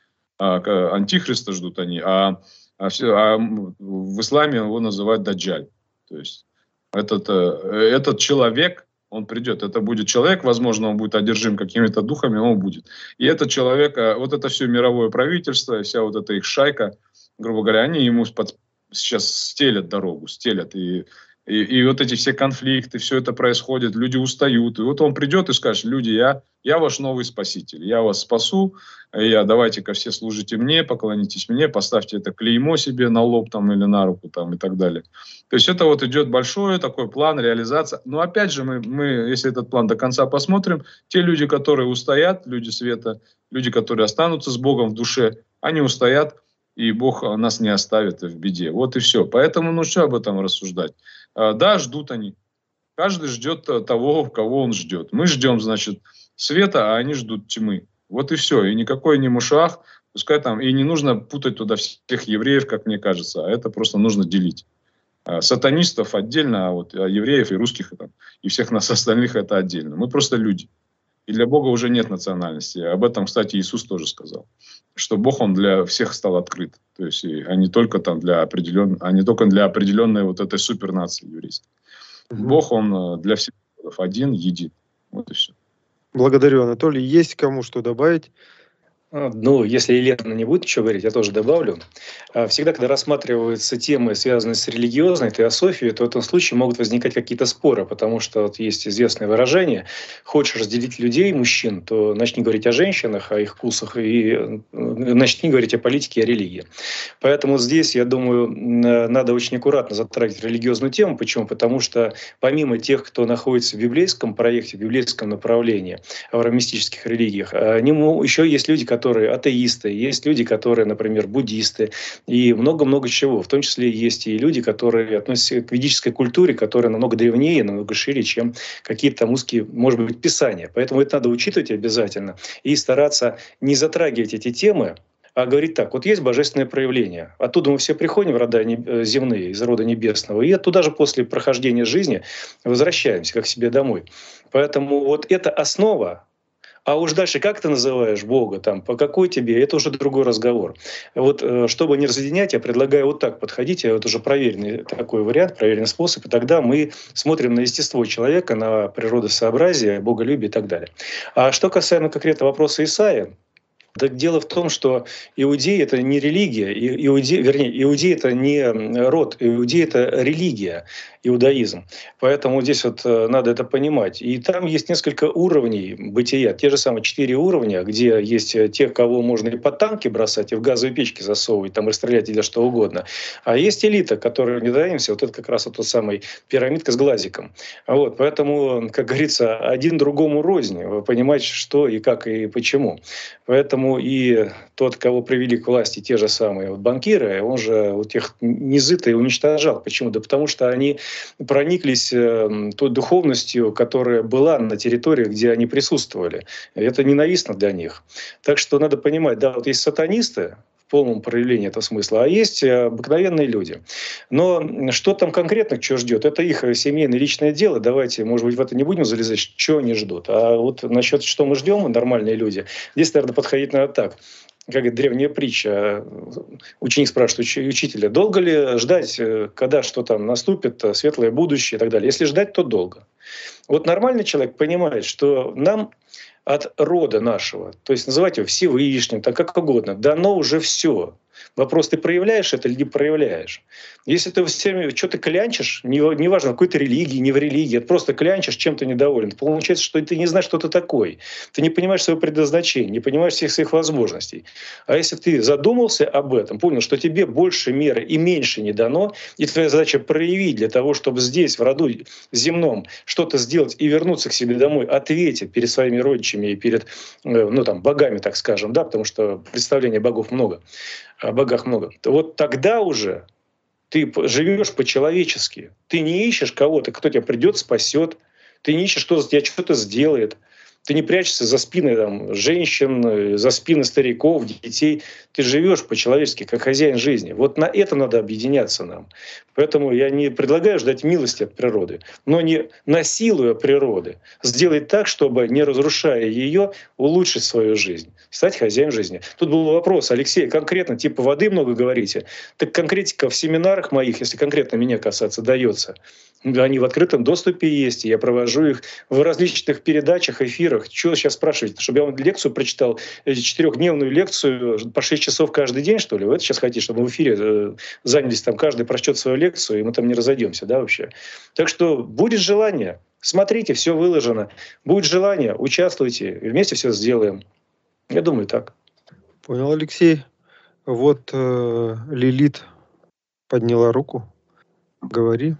А, антихриста ждут они, а А, все, а в исламе его называют даджаль. То есть этот, этот человек, он придет. Это будет человек, возможно, он будет одержим какими-то духами, он будет. И этот человек, вот это все мировое правительство, вся вот эта их шайка, грубо говоря, они ему под, сейчас стелят дорогу, стелят. И, и, и вот эти все конфликты, все это происходит, люди устают. И вот он придет и скажет: люди, я, я ваш новый спаситель, я вас спасу, я, давайте-ка все служите мне, поклонитесь мне, поставьте это клеймо себе на лоб там, или на руку там, и так далее. То есть это вот идет большой такой план, реализация. Но опять же, мы, мы, если этот план до конца посмотрим, те люди, которые устоят, люди света, люди, которые останутся с Богом в душе, они устоят, и Бог нас не оставит в беде. Вот и все. Поэтому ну что об этом рассуждать? Да, ждут они. Каждый ждет того, кого он ждет. Мы ждем, значит, света, а они ждут тьмы. Вот и все. И никакой не Мошиах, пускай там, и не нужно путать туда всех евреев, как мне кажется, а это просто нужно делить. Сатанистов отдельно, а вот евреев и русских там, и всех нас остальных это отдельно. Мы просто люди. И для Бога уже нет национальности. Об этом, кстати, Иисус тоже сказал, что Бог, он для всех стал открыт. То есть, а не только там для определенной, а не только для определенной вот этой супернации еврейской. Mm-hmm. Бог, он для всех один, един. Вот и все. Благодарю, Анатолий. Есть кому что добавить? Ну, если Елена не будет ничего говорить, я тоже добавлю. Всегда, когда рассматриваются темы, связанные с религиозной теософией, то в этом случае могут возникать какие-то споры, потому что вот есть известное выражение: хочешь разделить людей, мужчин, то начни говорить о женщинах, о их вкусах, и начни говорить о политике и о религии. Поэтому здесь, я думаю, надо очень аккуратно затрагивать религиозную тему. Почему? Потому что помимо тех, кто находится в библейском проекте, в библейском направлении, в авраамистических религиях, еще есть люди, которые которые атеисты, есть люди, которые, например, буддисты, и много-много чего. В том числе есть и люди, которые относятся к ведической культуре, которая намного древнее, намного шире, чем какие-то там узкие, может быть, писания. Поэтому это надо учитывать обязательно и стараться не затрагивать эти темы, а говорить так: вот есть божественное проявление. Оттуда мы все приходим в рода земные, из рода небесного, и оттуда же после прохождения жизни возвращаемся как к себе домой. Поэтому вот эта основа. А уж дальше, как ты называешь Бога, там, по какой тебе, это уже другой разговор. Вот, чтобы не разъединять, я предлагаю вот так подходить, это уже проверенный такой вариант, проверенный способ, и тогда мы смотрим на естество человека, на природосообразие, боголюбие и так далее. А что касаемо конкретно вопроса Исаия, так дело в том, что иудеи — это не религия, иудеи, вернее, иудеи — это не род, иудеи — это религия. иудаизм. Поэтому здесь вот надо это понимать. И там есть несколько уровней бытия. Те же самые четыре уровня, где есть те, кого можно и под танки бросать, и в газовые печки засовывать, там расстрелять или что угодно. А есть элита, которой не даемся. Вот это как раз вот тот самый пирамидка с глазиком. Вот. Поэтому, как говорится, один другому рознь. Вы понимаете, что и как и почему. Поэтому и тот, кого привели к власти, те же самые вот банкиры, он же вот тех низы-то и уничтожал. Почему? Да потому что они прониклись э, той духовностью, которая была на территории, где они присутствовали. Это ненавистно для них. Так что надо понимать, да, вот есть сатанисты, в полном проявлении этого смысла, а есть обыкновенные люди. Но что там конкретно, что ждет, это их семейное личное дело. Давайте, может быть, в это не будем залезать, что они ждут. А вот насчет, что мы ждем, нормальные люди, здесь, наверное, подходить надо так. Как говорит древняя притча, ученик спрашивает уч- учителя, долго ли ждать, когда что там наступит, светлое будущее и так далее. Если ждать, то долго. Вот нормальный человек понимает, что нам от рода нашего, то есть называть его Всевышним, так как угодно, дано уже все. Вопрос, ты проявляешь это или не проявляешь. Если ты всеми что-то клянчишь, неважно, в какой-то религии, не в религии, это просто клянчишь, чем ты недоволен. Получается, что ты не знаешь, что ты такой. Ты не понимаешь своего предназначения, не понимаешь всех своих возможностей. А если ты задумался об этом, понял, что тебе больше меры и меньше не дано, и твоя задача проявить для того, чтобы здесь, в роду земном, что-то сделать и вернуться к себе домой, ответить перед своими родичами и перед ну, там, богами, так скажем, да, потому что представления богов много, о богах много, вот тогда уже ты живешь по-человечески. Ты не ищешь кого-то, кто тебя придет, спасет. Ты не ищешь, кто за тебя что-то сделает. Ты не прячешься за спины там, женщин, за спины стариков, детей. Ты живешь по-человечески, как хозяин жизни. Вот на это надо объединяться нам. Поэтому я не предлагаю ждать милости от природы, но не насилуя природы. Сделать так, чтобы, не разрушая ее, улучшить свою жизнь, стать хозяином жизни. Тут был вопрос, Алексей, конкретно, типа воды много говорите. Так конкретика в семинарах моих, если конкретно меня касаться, дается. Они в открытом доступе есть, и я провожу их в различных передачах, эфирах. Чего сейчас спрашиваете? Чтобы я вам лекцию прочитал, четырехдневную лекцию по шесть часов каждый день, что ли? Вы это сейчас хотите, чтобы мы в эфире занялись, там каждый прочтет свою лекцию, и мы там не разойдемся, да, вообще? Так что будет желание, смотрите, все выложено. Будет желание, участвуйте, и вместе все сделаем. Я думаю, так. Понял, Алексей. Вот э, Лилит подняла руку. Говори.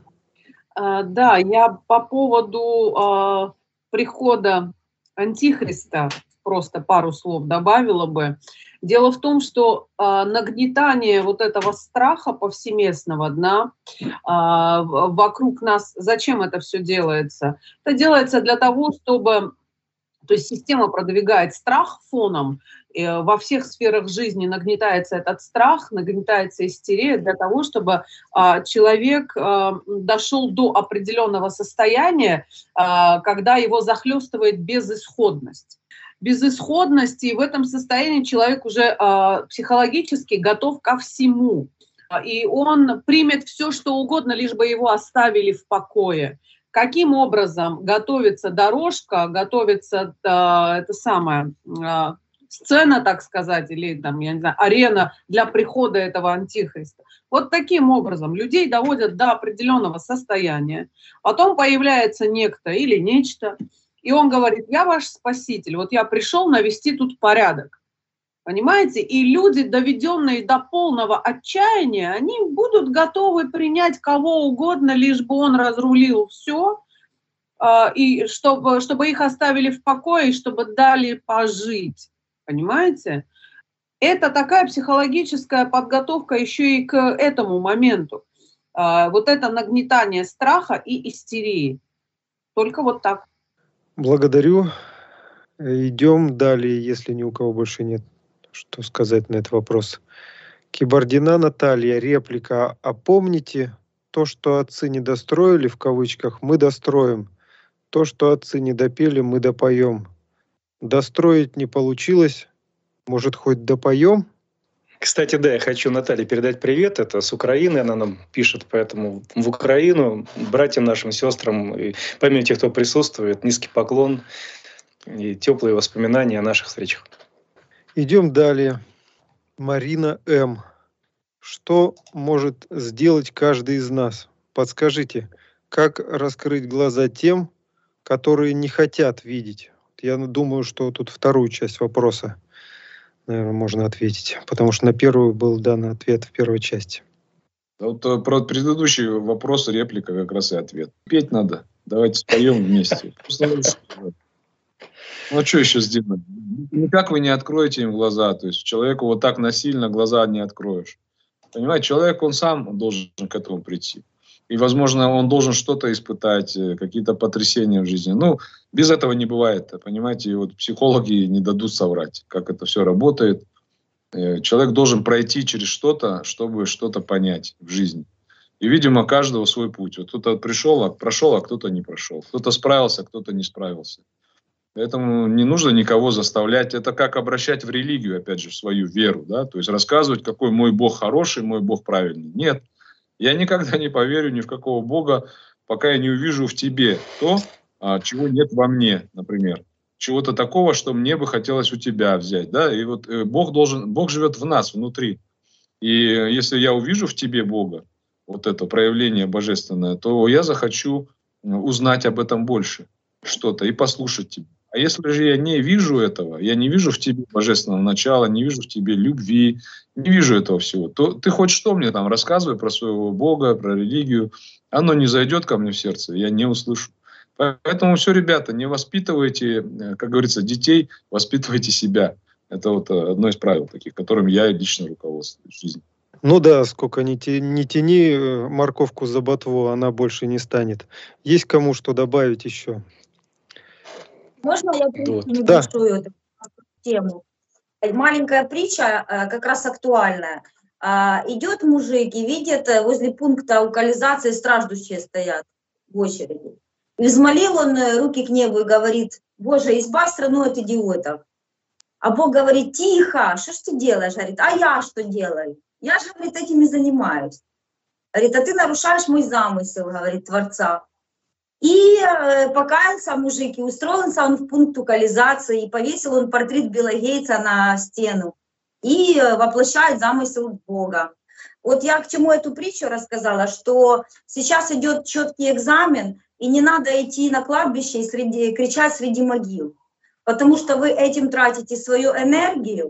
Да, я по поводу э, прихода Антихриста просто пару слов добавила бы. Дело в том, что э, нагнетание вот этого страха повсеместного, да, э, вокруг нас, зачем это все делается? Это делается для того, чтобы, то есть система продвигает страх фоном, во всех сферах жизни нагнетается этот страх, нагнетается истерия для того, чтобы а, человек а, дошел до определенного состояния, а, когда его захлестывает безысходность. Безысходность, и в этом состоянии человек уже а, психологически готов ко всему. И он примет все, что угодно, лишь бы его оставили в покое. Каким образом готовится дорожка, готовится а, это самое... А, сцена, так сказать, или там, я не знаю, арена для прихода этого антихриста. Вот таким образом людей доводят до определенного состояния. Потом появляется некто или нечто, и он говорит, я ваш спаситель, вот я пришел навести тут порядок. Понимаете? И люди, доведенные до полного отчаяния, они будут готовы принять кого угодно, лишь бы он разрулил все, и чтобы, чтобы их оставили в покое, и чтобы дали пожить. Понимаете? Это такая психологическая подготовка еще и к этому моменту. Вот это нагнетание страха и истерии. Только вот так. Благодарю. Идем далее, если ни у кого больше нет, что сказать на этот вопрос. Кибардина Наталья, реплика. А помните, то, что отцы не достроили, в кавычках, мы достроим. То, что отцы не допели, мы допоем. Достроить не получилось. Может, хоть допоем? Кстати, да, я хочу Наталье передать привет. Это с Украины, она нам пишет, поэтому в Украину, братьям нашим, сестрам, и помимо тех, кто присутствует, низкий поклон и теплые воспоминания о наших встречах. Идем далее. Марина М. Что может сделать каждый из нас? Подскажите, Как раскрыть глаза тем, которые не хотят видеть? Я думаю, что тут вторую часть вопроса, наверное, можно ответить, потому что на первую был дан ответ в первой части. Вот э, про предыдущий вопрос, реплика как раз и ответ. Петь надо. Давайте споем вместе. Ну, что еще сделать? Никак вы не откроете им глаза. То есть человеку вот так насильно глаза не откроешь. Понимаете, человек, он сам должен к этому прийти. И, возможно, он должен что-то испытать, какие-то потрясения в жизни. Ну, без этого не бывает. Понимаете, и вот психологи не дадут соврать, как это все работает. Человек должен пройти через что-то, чтобы что-то понять в жизни. И, видимо, каждого свой путь. Вот кто-то пришел, а прошел, а кто-то не прошел. Кто-то справился, а кто-то не справился. Поэтому не нужно никого заставлять. Это как обращать в религию, опять же, в свою веру. Да? То есть рассказывать, какой мой Бог хороший, мой Бог правильный. Нет. Я никогда не поверю ни в какого Бога, пока я не увижу в тебе то, чего нет во мне, например. Чего-то такого, что мне бы хотелось у тебя взять. Да? И вот Бог должен, Бог живет в нас, внутри. И если я увижу в тебе Бога, вот это проявление божественное, то я захочу узнать об этом больше что-то и послушать тебя. А если же я не вижу этого, я не вижу в тебе божественного начала, не вижу в тебе любви, не вижу этого всего, то ты хоть что мне там рассказывай про своего Бога, про религию, оно не зайдет ко мне в сердце, я не услышу. Поэтому все, ребята, не воспитывайте, как говорится, детей, воспитывайте себя. Это вот одно из правил таких, которым я лично руководствуюсь в жизни. Ну да, сколько ни, те, ни тяни морковку за ботву, она больше не станет. Есть кому что добавить еще? Можно я притчу небольшую да. тему? Маленькая притча, как раз актуальная. Идет мужик и видит, возле пункта локализации страждущие стоят в очереди. И взмолил он руки к небу и говорит: Боже, избавь страну от идиотов. А Бог говорит: тихо, что ж ты делаешь? Говорит: а я что делаю? Я же, говорит, этим и занимаюсь. Говорит: а ты нарушаешь мой замысел, говорит, Творца. И э, покаялся мужик, и устроился он в пункт локализации, и повесил он портрет Билла Гейтса на стену, и э, воплощает замысел Бога. Вот я к чему эту притчу рассказала, что сейчас идет четкий экзамен, и не надо идти на кладбище и среди, кричать среди могил, потому что вы этим тратите свою энергию,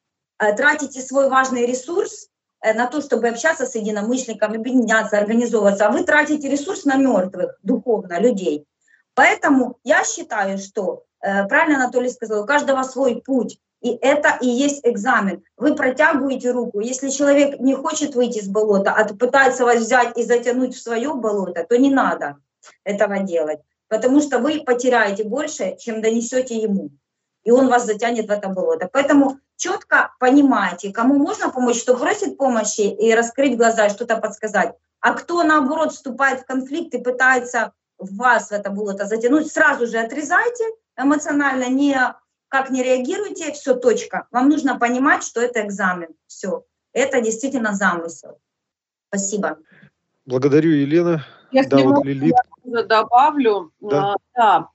э, тратите свой важный ресурс на то, чтобы общаться с единомышленниками, объединяться, организовываться, а вы тратите ресурс на мертвых, духовно, людей. Поэтому я считаю, что, э, правильно Анатолий сказал, у каждого свой путь, и это и есть экзамен. Вы протягиваете руку, если человек не хочет выйти из болота, а пытается вас взять и затянуть в свое болото, то не надо этого делать, потому что вы потеряете больше, чем донесете ему, и он вас затянет в это болото. Поэтому четко понимаете, кому можно помочь, кто просит помощи, и раскрыть глаза, что-то подсказать. А кто, наоборот, вступает в конфликт и пытается вас в это болото затянуть, сразу же отрезайте эмоционально, не, как не реагируйте, все, точка. Вам нужно понимать, что это экзамен. Все. Это действительно замысел. Спасибо. Благодарю, Елена. Если да, можно, вот Лилит. я добавлю. Да. А, да.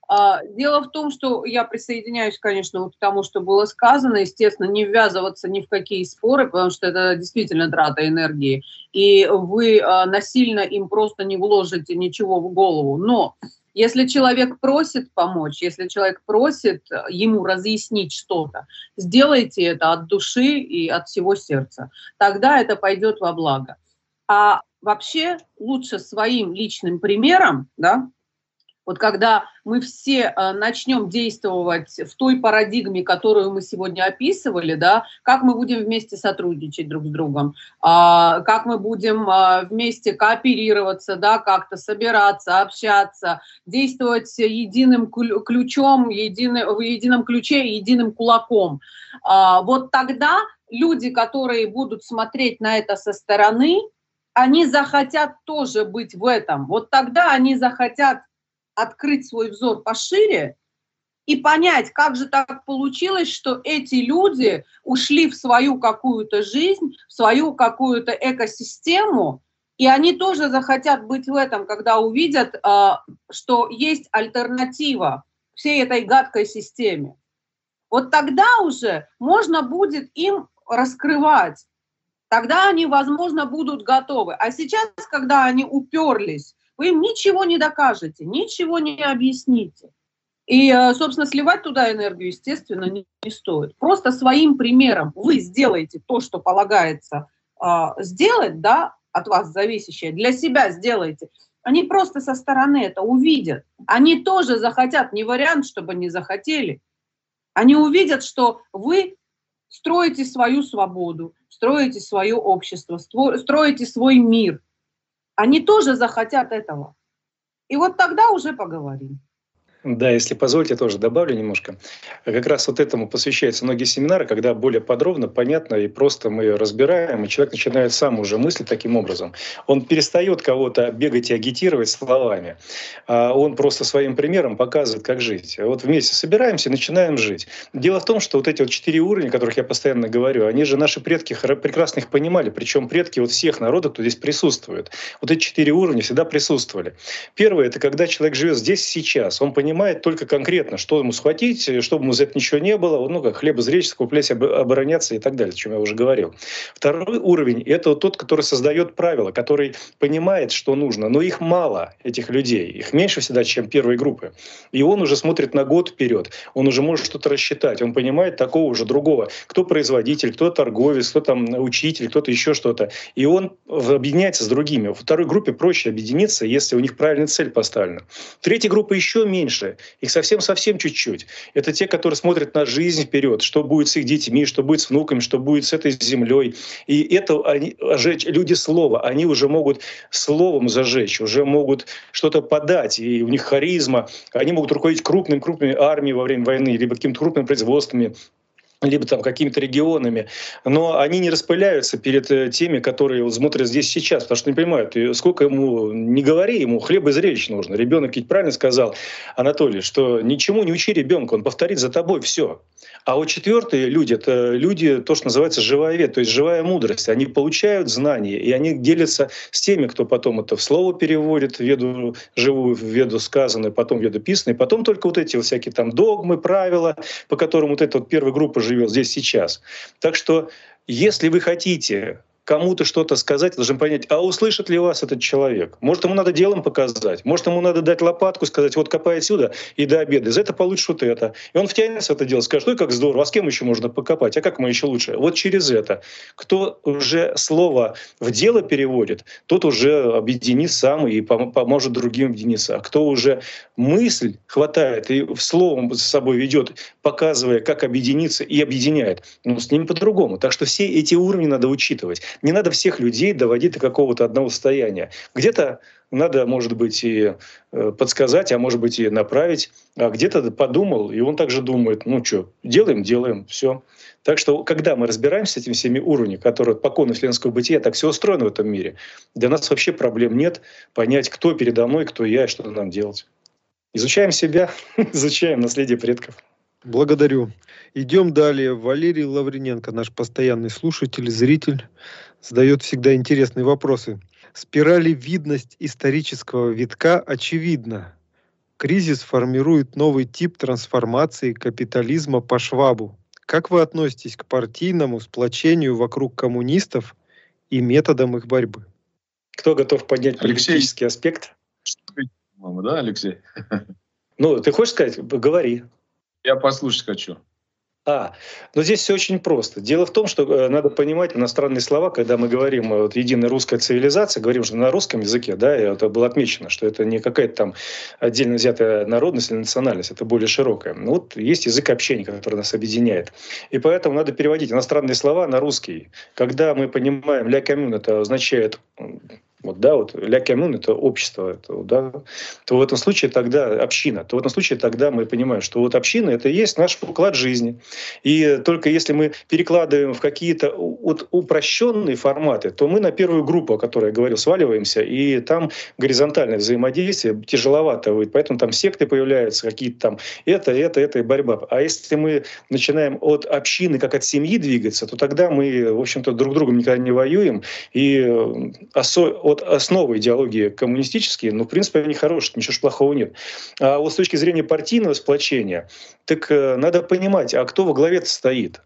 Дело в том, что я присоединяюсь, конечно, к тому, что было сказано. Естественно, не ввязываться ни в какие споры, потому что это действительно трата энергии. И вы насильно им просто не вложите ничего в голову. Но если человек просит помочь, если человек просит ему разъяснить что-то, сделайте это от души и от всего сердца. Тогда это пойдет во благо. А вообще лучше своим личным примером, да, вот когда мы все э, начнем действовать в той парадигме, которую мы сегодня описывали, да, как мы будем вместе сотрудничать друг с другом, э, как мы будем э, вместе кооперироваться, да, как-то собираться, общаться, действовать единым ключом, единый, в едином ключе и единым кулаком. Э, вот тогда люди, которые будут смотреть на это со стороны, они захотят тоже быть в этом. Вот тогда они захотят открыть свой взор пошире и понять, как же так получилось, что эти люди ушли в свою какую-то жизнь, в свою какую-то экосистему, и они тоже захотят быть в этом, когда увидят, что есть альтернатива всей этой гадкой системе. Вот тогда уже можно будет им раскрывать, тогда они, возможно, будут готовы. А сейчас, когда они уперлись вы им ничего не докажете, ничего не объясните. И, собственно, сливать туда энергию, естественно, не, не стоит. Просто своим примером вы сделаете то, что полагается э, сделать, да, от вас зависящее, для себя сделайте. Они просто со стороны это увидят. Они тоже захотят, не вариант, чтобы не захотели. Они увидят, что вы строите свою свободу, строите свое общество, строите свой мир. Они тоже захотят этого. И вот тогда уже поговорим. Да, если позволите, я тоже добавлю немножко. Как раз вот этому посвящаются многие семинары, когда более подробно, понятно и просто мы разбираем, и человек начинает сам уже мыслить таким образом. Он перестает кого-то бегать и агитировать словами, а он просто своим примером показывает, как жить. Вот вместе собираемся и начинаем жить. Дело в том, что вот эти вот четыре уровня, о которых я постоянно говорю, они же наши предки прекрасно их понимали, причем предки вот всех народов, кто здесь присутствует. Вот эти четыре уровня всегда присутствовали. Первое — это когда человек живет здесь сейчас, он понимает, понимает только конкретно, что ему схватить, чтобы ему за это ничего не было, ну, как хлеба зречь, скуплять, обороняться и так далее, о чем я уже говорил. Второй уровень — это тот, который создает правила, который понимает, что нужно, но их мало, этих людей, их меньше всегда, чем первой группы. И он уже смотрит на год вперед, он уже может что-то рассчитать, он понимает такого уже другого, кто производитель, кто торговец, кто там учитель, кто-то еще что-то. И он объединяется с другими. Во второй группе проще объединиться, если у них правильная цель поставлена. Третья группа еще меньше. Их совсем-совсем чуть-чуть. Это те, которые смотрят на жизнь вперед, что будет с их детьми, что будет с внуками, что будет с этой землей. И это они, люди слова, они уже могут словом зажечь, уже могут что-то подать, и у них харизма. Они могут руководить крупными-крупными армиями во время войны, либо какими-то крупными производствами, либо там какими-то регионами, но они не распыляются перед теми, которые вот смотрят здесь сейчас, потому что не понимают, сколько ему, не говори ему, хлеба и зрелищ нужно. Ребенок ведь правильно сказал, Анатолий, что ничему не учи ребенка, он повторит за тобой все. А вот четвертые люди — это люди, то, что называется живая вера, то есть живая мудрость. Они получают знания, и они делятся с теми, кто потом это в слово переводит, в веду живую, в веду сказанное, потом в веду писанное, потом только вот эти вот всякие там догмы, правила, по которым вот эта вот первая группа живет здесь сейчас. Так что, если вы хотите кому-то что-то сказать, должен понять, а услышит ли вас этот человек. Может, ему надо делом показать, может, ему надо дать лопатку, сказать, вот копай отсюда и до обеда, за это получишь вот это. И он втянется в это дело, скажет, ой, как здорово, а с кем еще можно покопать, а как мы еще лучше? Вот через это. Кто уже слово в дело переводит, тот уже объединит сам и поможет другим объединиться. А кто уже мысль хватает и словом с собой ведет, показывая, как объединиться и объединяет, ну, с ними по-другому. Так что все эти уровни надо учитывать. Не надо всех людей доводить до какого-то одного состояния. Где-то надо, может быть, и подсказать, а может быть, и направить. А где-то подумал, и он также думает, ну что, делаем, делаем, все. Так что, когда мы разбираемся с этими всеми уровнями, которые по закону вселенского бытия так все устроено в этом мире, для нас вообще проблем нет понять, кто передо мной, кто я и что нам делать. Изучаем себя, изучаем наследие предков. Благодарю. Идем далее. Валерий Лавриненко, наш постоянный слушатель, зритель, задает всегда интересные вопросы. Спиралевидность исторического витка очевидна. Кризис формирует новый тип трансформации капитализма по Швабу. Как вы относитесь к партийному сплочению вокруг коммунистов и методам их борьбы? Кто готов поднять Алексей. политический аспект? Мама, да, Алексей? Ну, ты хочешь сказать? Говори. Я послушать хочу. А, но здесь все очень просто. Дело в том, что э, надо понимать иностранные слова, когда мы говорим э, вот, единая русская цивилизация, говорим же на русском языке, да, и это было отмечено, что это не какая-то там отдельно взятая народность или национальность, это более широкая. Ну, вот есть язык общения, который нас объединяет. И поэтому надо переводить иностранные слова на русский. Когда мы понимаем «ля коммюн» это означает... Вот, да, вот «ля коммюн» — это общество, это, да, то в этом случае тогда община, то в этом случае тогда мы понимаем, что вот община — это и есть наш уклад жизни. И только если мы перекладываем в какие-то вот упрощенные форматы, то мы на первую группу, о которой я говорил, сваливаемся, и там горизонтальное взаимодействие тяжеловато будет, поэтому там секты появляются, какие-то там это, это, это и борьба. А если мы начинаем от общины, как от семьи двигаться, то тогда мы, в общем-то, друг с другом никогда не воюем, и особенно от основы идеологии коммунистические, ну, в принципе, они хорошие, ничего ж плохого нет. А вот с точки зрения партийного сплочения, так э, надо понимать, а кто во главе-то стоит?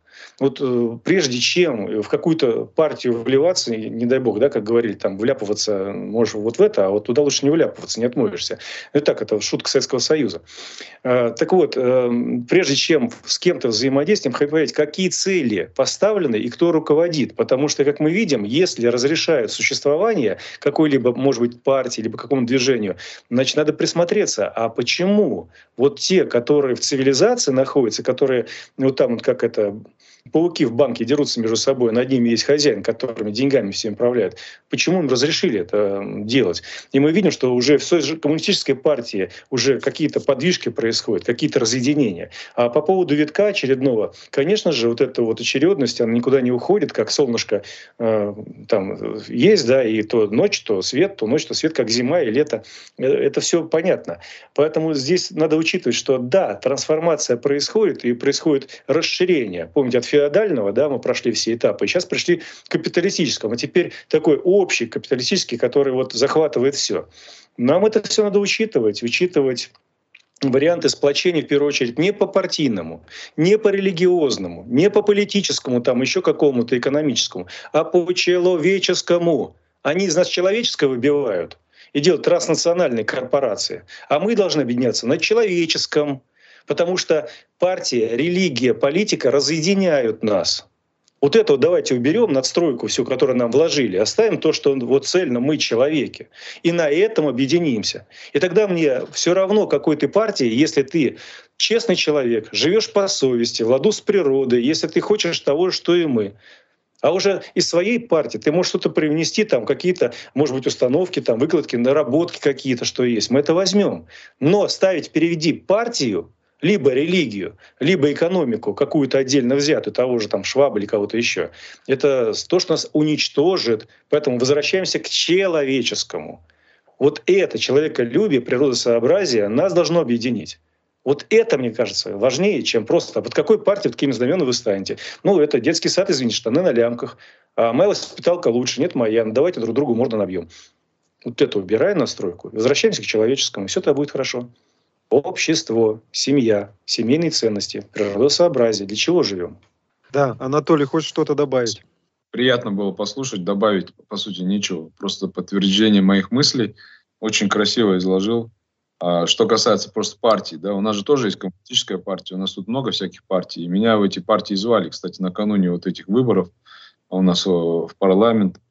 Вот э, прежде чем в какую-то партию вливаться, не дай бог, да, как говорили, там, вляпываться можешь вот в это, а вот туда лучше не вляпываться, не отмоешься. Это так, это шутка Советского Союза. Э, так вот, э, прежде чем с кем-то взаимодействуем, хочу понять, какие цели поставлены и кто руководит. Потому что, как мы видим, если разрешают существование какой-либо, может быть, партии, либо какому-то движению, значит, надо присмотреться, а почему вот те, которые в цивилизации находятся, которые, ну там вот как это, пауки в банке дерутся между собой, над ними есть хозяин, которыми деньгами всем управляет. Почему им разрешили это делать? И мы видим, что уже в той же коммунистической партии уже какие-то подвижки происходят, какие-то разъединения. А по поводу витка очередного, конечно же, вот эта вот очередность, она никуда не уходит, как солнышко э, там есть, да, и то ночь, то свет, то ночь, то свет, как зима и лето. Это все понятно. Поэтому здесь надо учитывать, что да, трансформация происходит, и происходит расширение. Помните, от феодального, да, мы прошли все этапы, и сейчас пришли к капиталистическому. А теперь такой общий капиталистический, который вот захватывает все. Нам это все надо учитывать, учитывать варианты сплочения, в первую очередь, не по партийному, не по религиозному, не по политическому, там еще какому-то экономическому, а по человеческому. Они из нас человеческое выбивают и делают транснациональные корпорации. А мы должны объединяться на человеческом, потому что партия, религия, политика разъединяют нас. Вот это вот давайте уберем, надстройку всю, которую нам вложили, оставим то, что вот цельно мы человеки, и на этом объединимся. И тогда мне все равно, какой ты партии, если ты честный человек, живешь по совести, в ладу с природой, если ты хочешь того, что и мы. А уже из своей партии ты можешь что-то привнести, там какие-то, может быть, установки, там, выкладки, наработки какие-то, что есть. Мы это возьмем. Но ставить впереди партию, либо религию, либо экономику, какую-то отдельно взятую, того же там Шваба или кого-то еще, это то, что нас уничтожит. Поэтому возвращаемся к человеческому. Вот это человеколюбие, природосообразие нас должно объединить. Вот это, мне кажется, важнее, чем просто под какой партией, под какими знаменами вы станете. Ну, это детский сад, извините, штаны на лямках. А моя воспиталка лучше, нет моя. Ну, давайте друг другу морду набьем. Вот это убираем настройку. Возвращаемся к человеческому, и все это будет хорошо. Общество, семья, семейные ценности, природосообразие. Для чего живем? Да, Анатолий, хочешь что-то добавить? Приятно было послушать, добавить, по сути, ничего. Просто подтверждение моих мыслей. Очень красиво изложил. А что касается просто партий, да, у нас же тоже есть коммунистическая партия, у нас тут много всяких партий. И меня в эти партии звали, кстати, накануне вот этих выборов у нас в парламент.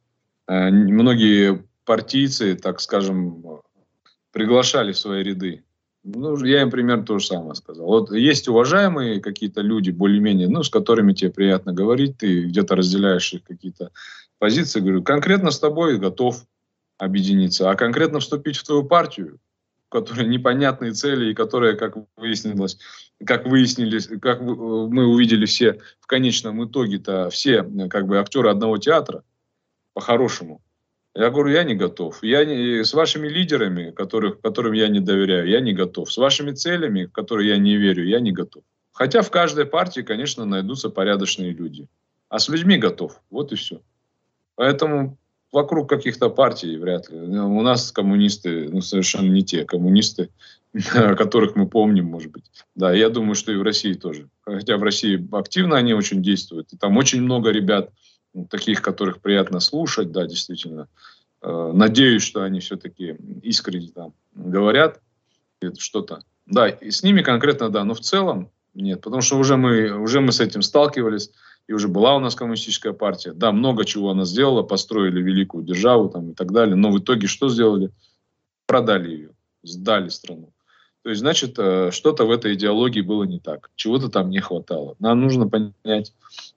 Многие партийцы, так скажем, приглашали в свои ряды. Ну, я им примерно то же самое сказал. Вот есть уважаемые какие-то люди, более-менее, ну, с которыми тебе приятно говорить, ты где-то разделяешь их какие-то позиции. Говорю, конкретно с тобой готов объединиться, а конкретно вступить в твою партию, у которой непонятные цели и которая, как выяснилось, как выяснились, как мы увидели все в конечном итоге-то все как бы актеры одного театра, по-хорошему. Я говорю, я не готов. Я не, с вашими лидерами, которых, которым я не доверяю, я не готов. С вашими целями, в которые я не верю, я не готов. Хотя в каждой партии, конечно, найдутся порядочные люди. А с людьми готов. Вот и все. Поэтому вокруг каких-то партий вряд ли. У нас коммунисты, ну, совершенно не те коммунисты, о которых мы помним, может быть. Да, я думаю, что и в России тоже. Хотя в России активно они очень действуют. И там очень много ребят, таких, которых приятно слушать, да, действительно. Надеюсь, что они все-таки искренне там говорят что-то. Да, и с ними конкретно, да, но в целом нет, потому что уже мы, уже мы с этим сталкивались, и уже была у нас коммунистическая партия. Да, много чего она сделала, построили великую державу там, и так далее, но в итоге что сделали? Продали ее, сдали страну. То есть, значит, что-то в этой идеологии было не так, чего-то там не хватало. Нам нужно понять,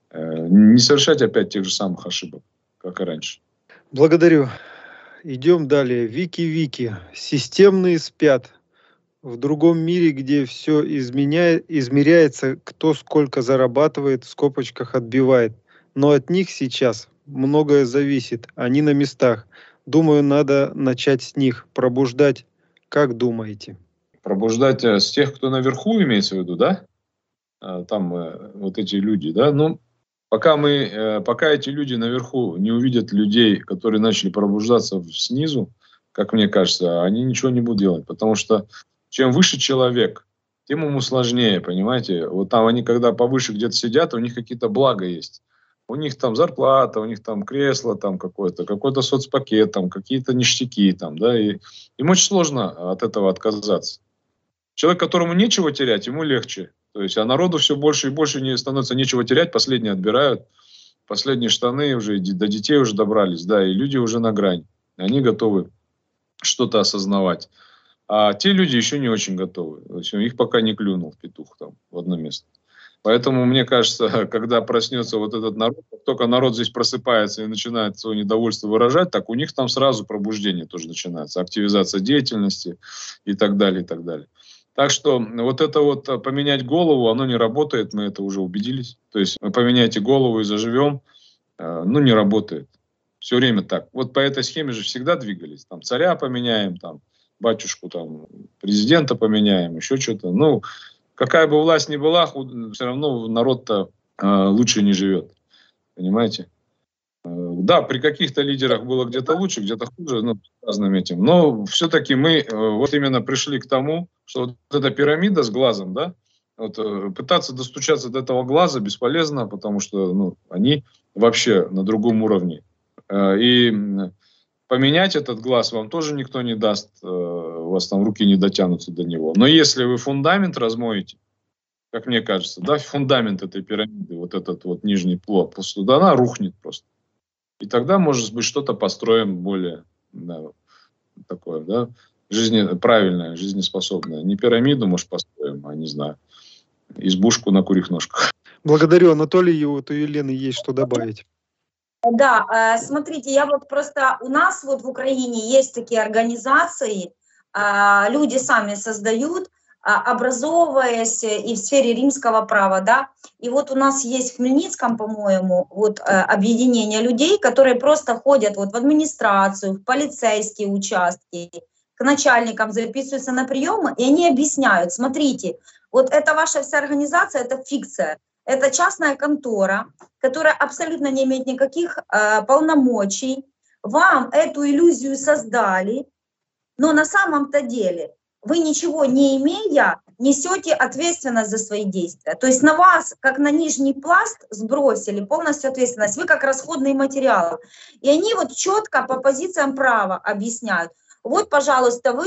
не совершать опять тех же самых ошибок, как и раньше. Благодарю. Идем далее. Вики-вики. Системные спят. В другом мире, где все изменяет, измеряется, кто сколько зарабатывает, в скобочках отбивает. Но от них сейчас многое зависит. Они на местах. Думаю, надо начать с них. Пробуждать. Как думаете? Пробуждать с тех, кто наверху, имеется в виду, да? Там вот эти люди, да? Ну, пока мы, пока эти люди наверху не увидят людей, которые начали пробуждаться снизу, как мне кажется, они ничего не будут делать. Потому что чем выше человек, тем ему сложнее, понимаете. Вот там они, когда повыше где-то сидят, у них какие-то блага есть. У них там зарплата, у них там кресло там какое-то, какой-то соцпакет, там какие-то ништяки. Там, да, и им очень сложно от этого отказаться. Человек, которому нечего терять, ему легче. То есть, а народу все больше и больше не становится нечего терять, последние отбирают. Последние штаны уже до детей уже добрались, да, и люди уже на грани. Они готовы что-то осознавать. А те люди еще не очень готовы. То есть, их пока не клюнул петух там в одно место. Поэтому, мне кажется, когда проснется вот этот народ, как только народ здесь просыпается и начинает свое недовольство выражать, так у них там сразу пробуждение тоже начинается, активизация деятельности и так далее, и так далее. Так что вот это вот поменять голову, оно не работает, мы это уже убедились. То есть поменяйте голову и заживем, ну не работает. Все время так. Вот по этой схеме же всегда двигались. Там царя поменяем, там батюшку, там президента поменяем, еще что-то. Ну, какая бы власть ни была, все равно народ-то э, лучше не живет. Понимаете? Э, да, при каких-то лидерах было где-то лучше, где-то хуже, ну, разным этим. Но все-таки мы э, вот именно пришли к тому, что вот эта пирамида с глазом, да, вот, э, пытаться достучаться до этого глаза бесполезно, потому что ну, они вообще на другом уровне. Э, и поменять этот глаз вам тоже никто не даст, э, у вас там руки не дотянутся до него. Но если вы фундамент размоете, как мне кажется, да, фундамент этой пирамиды, вот этот вот нижний плод, то она рухнет просто. И тогда, может быть, что-то построим более да, такое, да, жизне, правильное, жизнеспособное. Не пирамиду, может, построим, а, не знаю, избушку на курьих ножках. Благодарю, Анатолий. И вот у Елены есть что добавить. Да, смотрите, я вот просто, у нас вот в Украине есть такие организации, люди сами создают, образовываясь и в сфере римского права, да, и вот у нас есть в Хмельницком, по-моему, вот объединение людей, которые просто ходят вот в администрацию, в полицейские участки, к начальникам записываются на приемы, и они объясняют, смотрите, вот эта ваша вся организация, это фикция. Это частная контора, которая абсолютно не имеет никаких э, полномочий. Вам эту иллюзию создали, но на самом-то деле вы, ничего не имея, несете ответственность за свои действия. То есть на вас, как на нижний пласт, сбросили полностью ответственность. Вы как расходный материал. И они вот четко по позициям права объясняют. Вот, пожалуйста, вы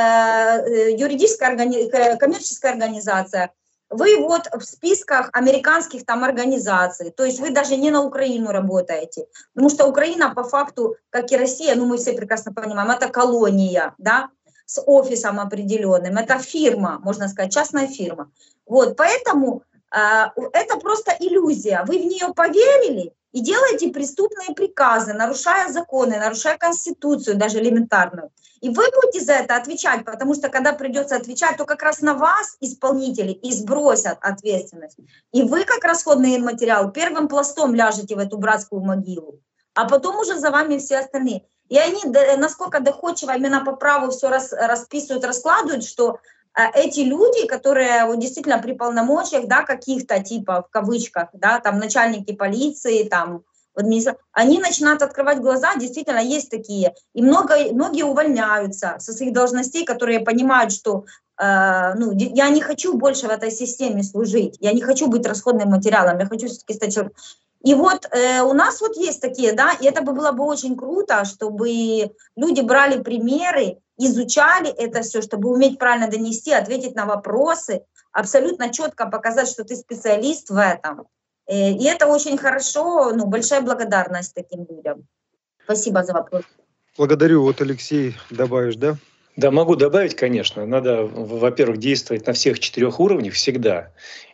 э, юридическая органи... коммерческая организация, вы вот в списках американских там организаций, то есть вы даже не на Украину работаете, потому что Украина по факту, как и Россия, ну мы все прекрасно понимаем, это колония, да, с офисом определенным, это фирма, можно сказать, частная фирма. Вот, поэтому э, это просто иллюзия, вы в нее поверили и делаете преступные приказы, нарушая законы, нарушая Конституцию, даже элементарную. И вы будете за это отвечать, потому что когда придется отвечать, то как раз на вас, исполнители, и сбросят ответственность. И вы, как расходный материал, первым пластом ляжете в эту братскую могилу, а потом уже за вами все остальные. И они насколько доходчиво именно по праву все рас, расписывают, раскладывают, что эти люди, которые вот действительно при полномочиях, да, каких-то типа, в кавычках, да, там начальники полиции, там, они начинают открывать глаза, действительно есть такие. И много, многие увольняются со своих должностей, которые понимают, что э, ну, я не хочу больше в этой системе служить, я не хочу быть расходным материалом, я хочу все-таки стать человеком. И вот э, у нас вот есть такие, да, и это бы было бы очень круто, чтобы люди брали примеры, изучали это все, чтобы уметь правильно донести, ответить на вопросы, абсолютно четко показать, что ты специалист в этом. И это очень хорошо, ну, большая благодарность таким людям. Спасибо за вопрос. Благодарю. Вот, Алексей, добавишь, да? Да, могу добавить, конечно. Надо, во-первых, действовать на всех четырех уровнях всегда.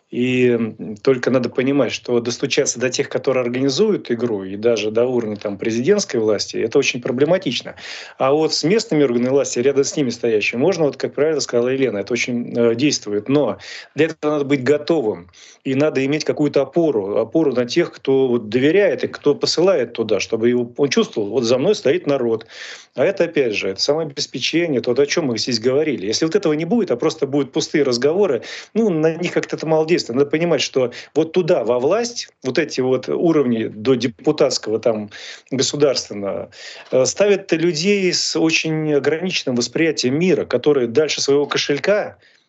И только надо понимать, что достучаться до тех, которые организуют игру, и даже до уровня там, президентской власти, это очень проблематично. А вот с местными органами власти, рядом с ними стоящими, можно, вот как правильно сказала Елена, это очень э, действует. Но для этого надо быть готовым. И надо иметь какую-то опору, опору на тех, кто вот доверяет и кто посылает туда, чтобы его, он чувствовал, вот за мной стоит народ. А это, опять же, это самообеспечение, то, о чем мы здесь говорили. Если вот этого не будет, а просто будут пустые разговоры, ну, на них как-то это мало действует. Надо понимать, что вот туда, во власть, вот эти вот уровни до депутатского, там, государственного, ставят людей с очень ограниченным восприятием мира, которые дальше своего кошелька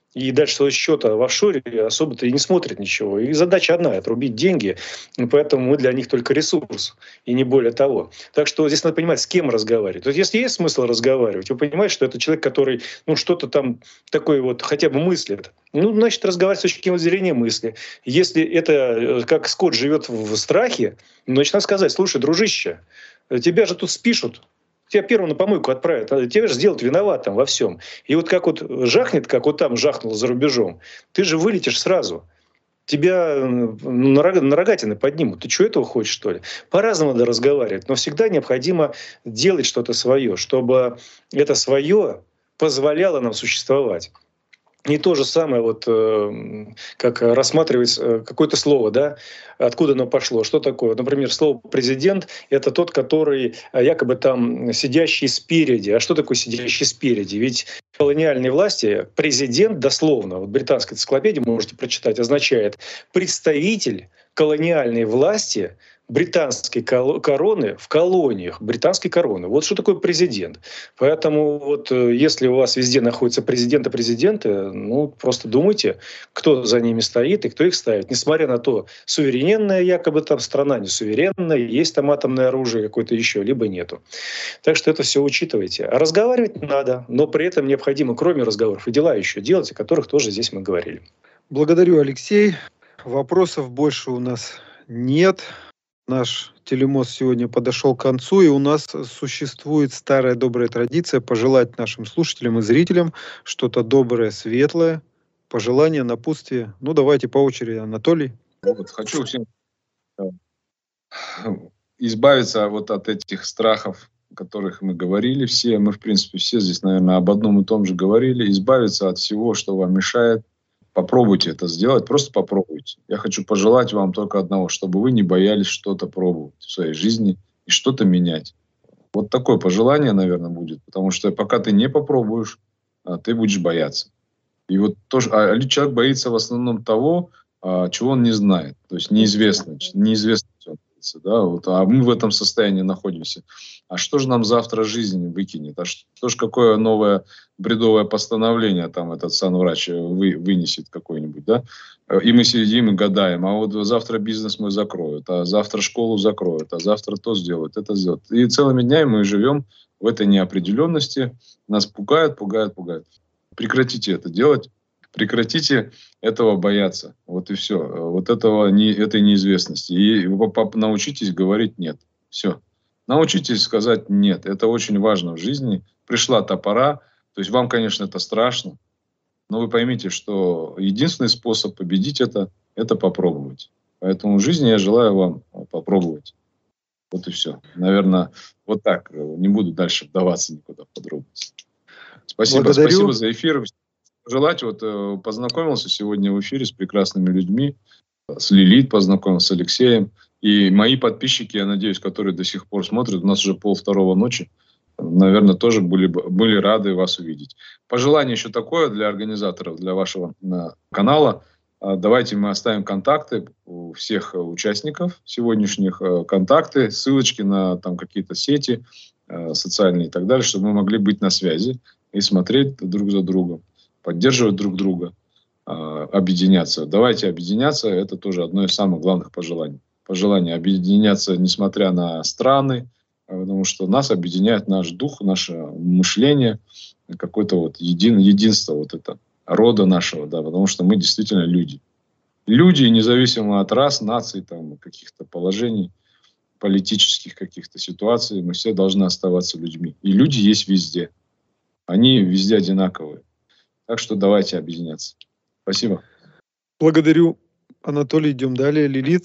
И дальше своего счета в офшоре особо-то и не смотрят ничего. И задача одна – отрубить деньги. И поэтому мы для них только ресурс, и не более того. Так что здесь надо понимать, с кем разговаривать. Вот если есть смысл разговаривать, вы понимаете, что это человек, который ну, что-то там такое вот хотя бы мыслит. Ну, значит, разговаривать с точки зрения мысли. Если это, как скот живет в страхе, значит, надо сказать: слушай, дружище, тебя же тут спишут. Тебя первым на помойку отправят. Тебя же сделать виноватым во всем. И вот как вот жахнет, как вот там жахнуло за рубежом, ты же вылетишь сразу. Тебя на рогатины поднимут. Ты что, этого хочешь, что ли? По-разному надо разговаривать. Но всегда необходимо делать что-то свое, чтобы это свое позволяло нам существовать. Не то же самое, вот, э, как рассматривать э, какое-то слово, да, откуда оно пошло, что такое. Например, слово «президент» — это тот, который якобы там сидящий спереди. А что такое сидящий спереди? Ведь в колониальной власти президент, дословно, вот британская энциклопедия, можете прочитать, означает представитель колониальной власти британской короны в колониях, британской короны. Вот что такое президент. Поэтому вот если у вас везде находятся президенты-президенты, ну просто думайте, кто за ними стоит и кто их ставит. Несмотря на то, суверенная якобы там страна, не суверенная, есть там атомное оружие какое-то еще, либо нету. Так что это все учитывайте. А разговаривать надо, но при этом необходимо, кроме разговоров, и дела еще делать, о которых тоже здесь мы говорили. Благодарю, Алексей. Вопросов больше у нас нет. Наш телемост сегодня подошел к концу, и у нас существует старая добрая традиция пожелать нашим слушателям и зрителям что-то доброе, светлое, пожелание, напутствие. Ну, давайте по очереди, Анатолий. Вот, хочу всем избавиться вот от этих страхов, о которых мы говорили все. Мы, в принципе, все здесь, наверное, об одном и том же говорили. Избавиться от всего, что вам мешает. Попробуйте это сделать, просто попробуйте. Я хочу пожелать вам только одного, чтобы вы не боялись что-то пробовать в своей жизни и что-то менять. Вот такое пожелание, наверное, будет, потому что пока ты не попробуешь, ты будешь бояться. И вот тоже, а человек боится в основном того, чего он не знает, то есть неизвестно, неизвестно, что он боится, да, вот, а мы в этом состоянии находимся. А что же нам завтра жизнь выкинет? А что же какое новое бредовое постановление там этот санврач вы, вынесет какой-нибудь, да? И мы сидим и гадаем, а вот завтра бизнес мой закроют, а завтра школу закроют, а завтра то сделают, это сделают. И целыми днями мы живем в этой неопределенности, нас пугают, пугают, пугают. Прекратите это делать, прекратите этого бояться, вот и все. Вот этого, не, этой неизвестности. И научитесь говорить «нет». Все. Научитесь сказать «нет». Это очень важно в жизни. Пришла та пора. То есть вам, конечно, это страшно. Но вы поймите, что единственный способ победить это – это попробовать. Поэтому в жизни я желаю вам попробовать. Вот и все. Наверное, вот так. Не буду дальше вдаваться никуда в подробности. Спасибо. Благодарю. Спасибо за эфир. Желать. Вот познакомился сегодня в эфире с прекрасными людьми. С Лилит познакомился, с Алексеем. И мои подписчики, я надеюсь, которые до сих пор смотрят, у нас уже полвторого ночи, наверное, тоже были, были рады вас увидеть. Пожелание еще такое для организаторов, для вашего канала. Давайте мы оставим контакты у всех участников сегодняшних, контакты, ссылочки на там какие-то сети социальные и так далее, чтобы мы могли быть на связи и смотреть друг за другом, поддерживать друг друга, объединяться. Давайте объединяться, это тоже одно из самых главных пожеланий. Пожелание объединяться, несмотря на страны, потому что нас объединяет наш дух, наше мышление, какое-то вот един, единство вот это, рода нашего, да, потому что мы действительно люди. Люди, независимо от рас, наций, там, каких-то положений, политических каких-то ситуаций, мы все должны оставаться людьми. И люди есть везде. Они везде одинаковые. Так что давайте объединяться. Спасибо. Благодарю, Анатолий. Идем далее. Лилит.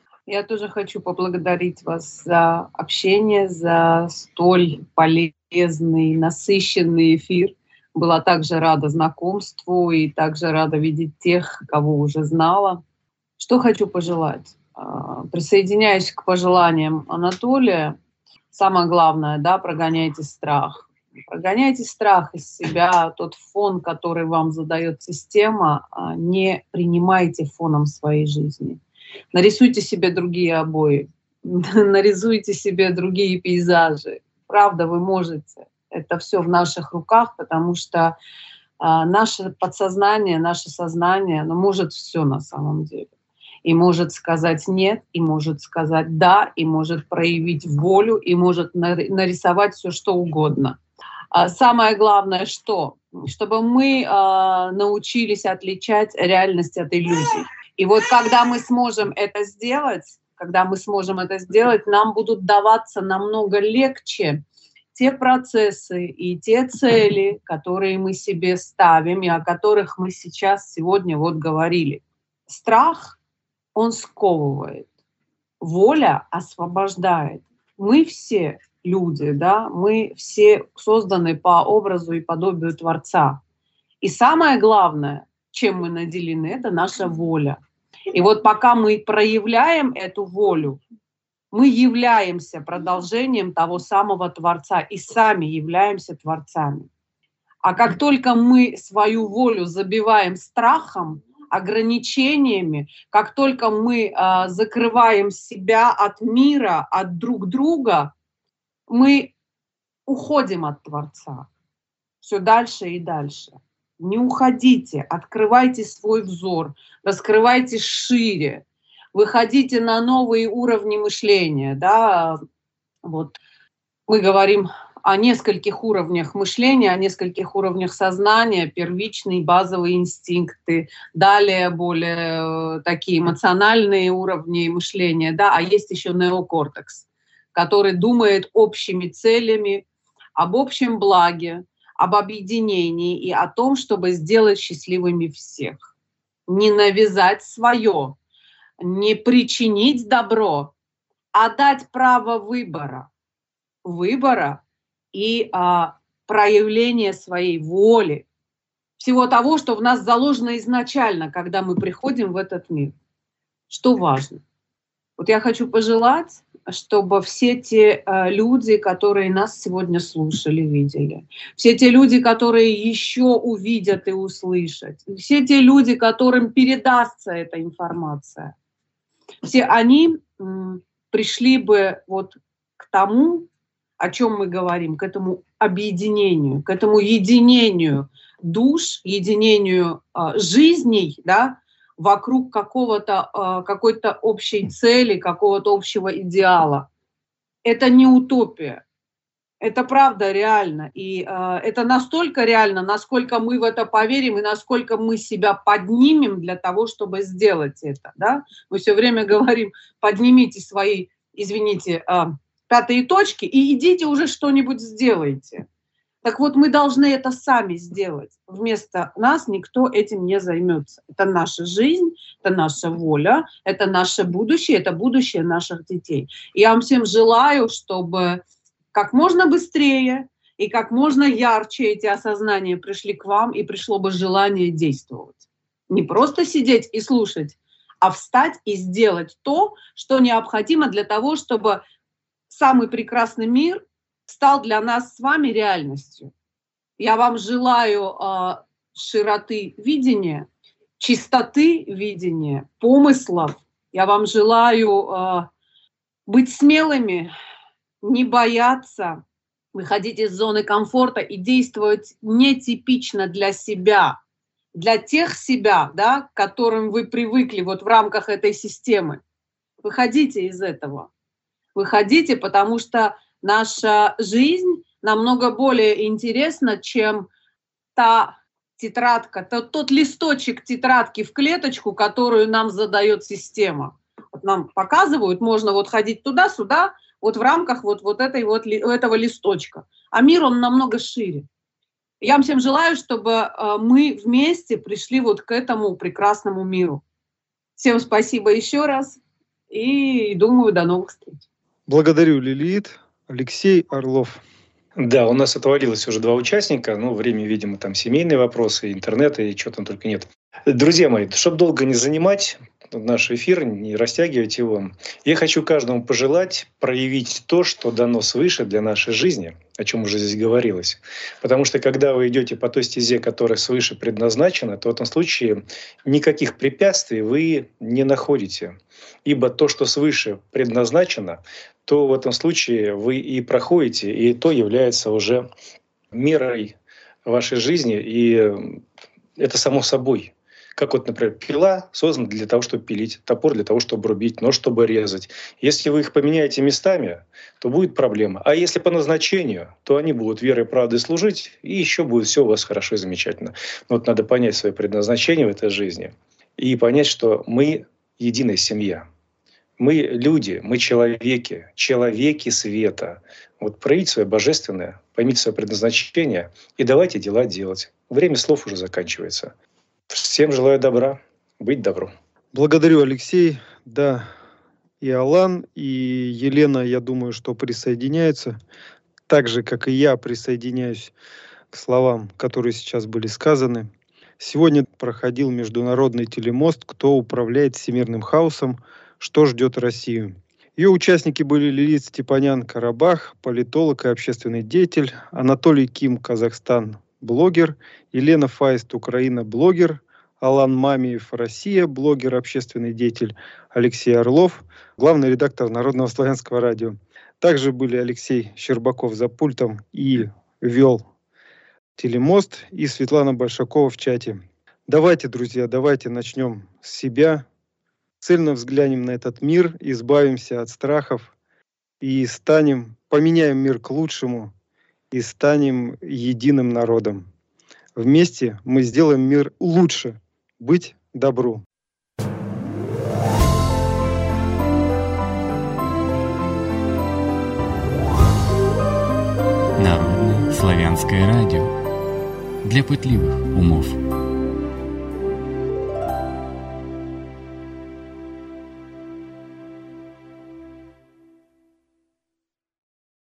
Я тоже хочу поблагодарить вас за общение, за столь полезный, насыщенный эфир. Была также рада знакомству и также рада видеть тех, кого уже знала. Что хочу пожелать? Присоединяюсь к пожеланиям Анатолия. Самое главное, да, прогоняйте страх. Прогоняйте страх из себя, тот фон, который вам задает система, не принимайте фоном своей жизни. Нарисуйте себе другие обои, нарисуйте себе другие пейзажи. Правда, вы можете. Это все в наших руках, потому что наше подсознание, наше сознание, оно может все на самом деле. И может сказать «нет», и может сказать «да», и может проявить волю, и может нарисовать все, что угодно. Самое главное, что? Чтобы мы научились отличать реальность от иллюзий. И вот когда мы сможем это сделать, когда мы сможем это сделать, нам будут даваться намного легче те процессы и те цели, которые мы себе ставим и о которых мы сейчас сегодня вот говорили. Страх, он сковывает, воля освобождает. Мы все люди, да, мы все созданы по образу и подобию Творца. И самое главное, чем мы наделены, это наша воля. И вот пока мы проявляем эту волю, мы являемся продолжением того самого Творца и сами являемся Творцами. А как только мы свою волю забиваем страхом, ограничениями, как только мы э, закрываем себя от мира, от друг друга, мы уходим от Творца все дальше и дальше. Не уходите, открывайте свой взор, раскрывайте шире, выходите на новые уровни мышления. Да? Вот. Мы говорим о нескольких уровнях мышления, о нескольких уровнях сознания, первичные базовые инстинкты, далее более такие эмоциональные уровни мышления, да? А есть еще неокортекс, который думает общими целями, об общем благе, об объединении и о том, чтобы сделать счастливыми всех. Не навязать свое, не причинить добро, а дать право выбора. Выбора и а, проявления своей воли, всего того, что в нас заложено изначально, когда мы приходим в этот мир. Что важно? Вот я хочу пожелать, чтобы все те э, люди, которые нас сегодня слушали, видели, все те люди, которые еще увидят и услышат, все те люди, которым передастся эта информация, все они м, пришли бы вот к тому, о чем мы говорим, к этому объединению, к этому единению душ, единению э, жизней, да, вокруг какого-то, э, какой-то общей цели, какого-то общего идеала. Это не утопия. Это правда реально. И э, это настолько реально, насколько мы в это поверим и насколько мы себя поднимем для того, чтобы сделать это. Да? Мы все время говорим, поднимите свои, извините, э, пятые точки и идите уже что-нибудь сделайте. Так вот, мы должны это сами сделать. Вместо нас никто этим не займется. Это наша жизнь, это наша воля, это наше будущее, это будущее наших детей. И я вам всем желаю, чтобы как можно быстрее и как можно ярче эти осознания пришли к вам, и пришло бы желание действовать. Не просто сидеть и слушать, а встать и сделать то, что необходимо для того, чтобы самый прекрасный мир стал для нас с вами реальностью. Я вам желаю э, широты видения, чистоты видения, помыслов. Я вам желаю э, быть смелыми, не бояться, выходить из зоны комфорта и действовать нетипично для себя, для тех себя, да, к которым вы привыкли вот в рамках этой системы. Выходите из этого. Выходите, потому что наша жизнь намного более интересна, чем та тетрадка, тот, тот листочек тетрадки в клеточку, которую нам задает система. Вот нам показывают, можно вот ходить туда-сюда, вот в рамках вот, вот, этой вот этого листочка. А мир, он намного шире. Я вам всем желаю, чтобы мы вместе пришли вот к этому прекрасному миру. Всем спасибо еще раз и думаю, до новых встреч. Благодарю, Лилит. Алексей Орлов. Да, у нас отвалилось уже два участника. Ну, время, видимо, там семейные вопросы, интернет и чего там только нет. Друзья мои, чтобы долго не занимать наш эфир, не растягивать его, я хочу каждому пожелать проявить то, что дано свыше для нашей жизни, о чем уже здесь говорилось. Потому что когда вы идете по той стезе, которая свыше предназначена, то в этом случае никаких препятствий вы не находите. Ибо то, что свыше предназначено, то в этом случае вы и проходите, и то является уже мерой вашей жизни, и это само собой. Как вот, например, пила создана для того, чтобы пилить, топор для того, чтобы рубить, нож, чтобы резать. Если вы их поменяете местами, то будет проблема. А если по назначению, то они будут верой и правдой служить, и еще будет все у вас хорошо и замечательно. Но вот надо понять свое предназначение в этой жизни и понять, что мы единая семья. Мы люди, мы человеки, человеки света. Вот проявите свое божественное, поймите свое предназначение и давайте дела делать. Время слов уже заканчивается. Всем желаю добра, быть добру. Благодарю, Алексей. Да, и Алан, и Елена, я думаю, что присоединяются. Так же, как и я, присоединяюсь к словам, которые сейчас были сказаны. Сегодня проходил международный телемост «Кто управляет всемирным хаосом? Что ждет Россию?». Ее участники были Лилит Степанян, Карабах, политолог и общественный деятель, Анатолий Ким, Казахстан, блогер, Елена Фаист, Украина, блогер, Алан Мамиев, Россия, блогер, общественный деятель, Алексей Орлов, главный редактор Народного славянского радио. Также были Алексей Щербаков за пультом и вел телемост, и Светлана Большакова в чате. Давайте, друзья, давайте начнем с себя, цельно взглянем на этот мир, избавимся от страхов и станем, поменяем мир к лучшему и станем единым народом. Вместе мы сделаем мир лучше. Быть добру. Народное славянское радио. Для пытливых умов.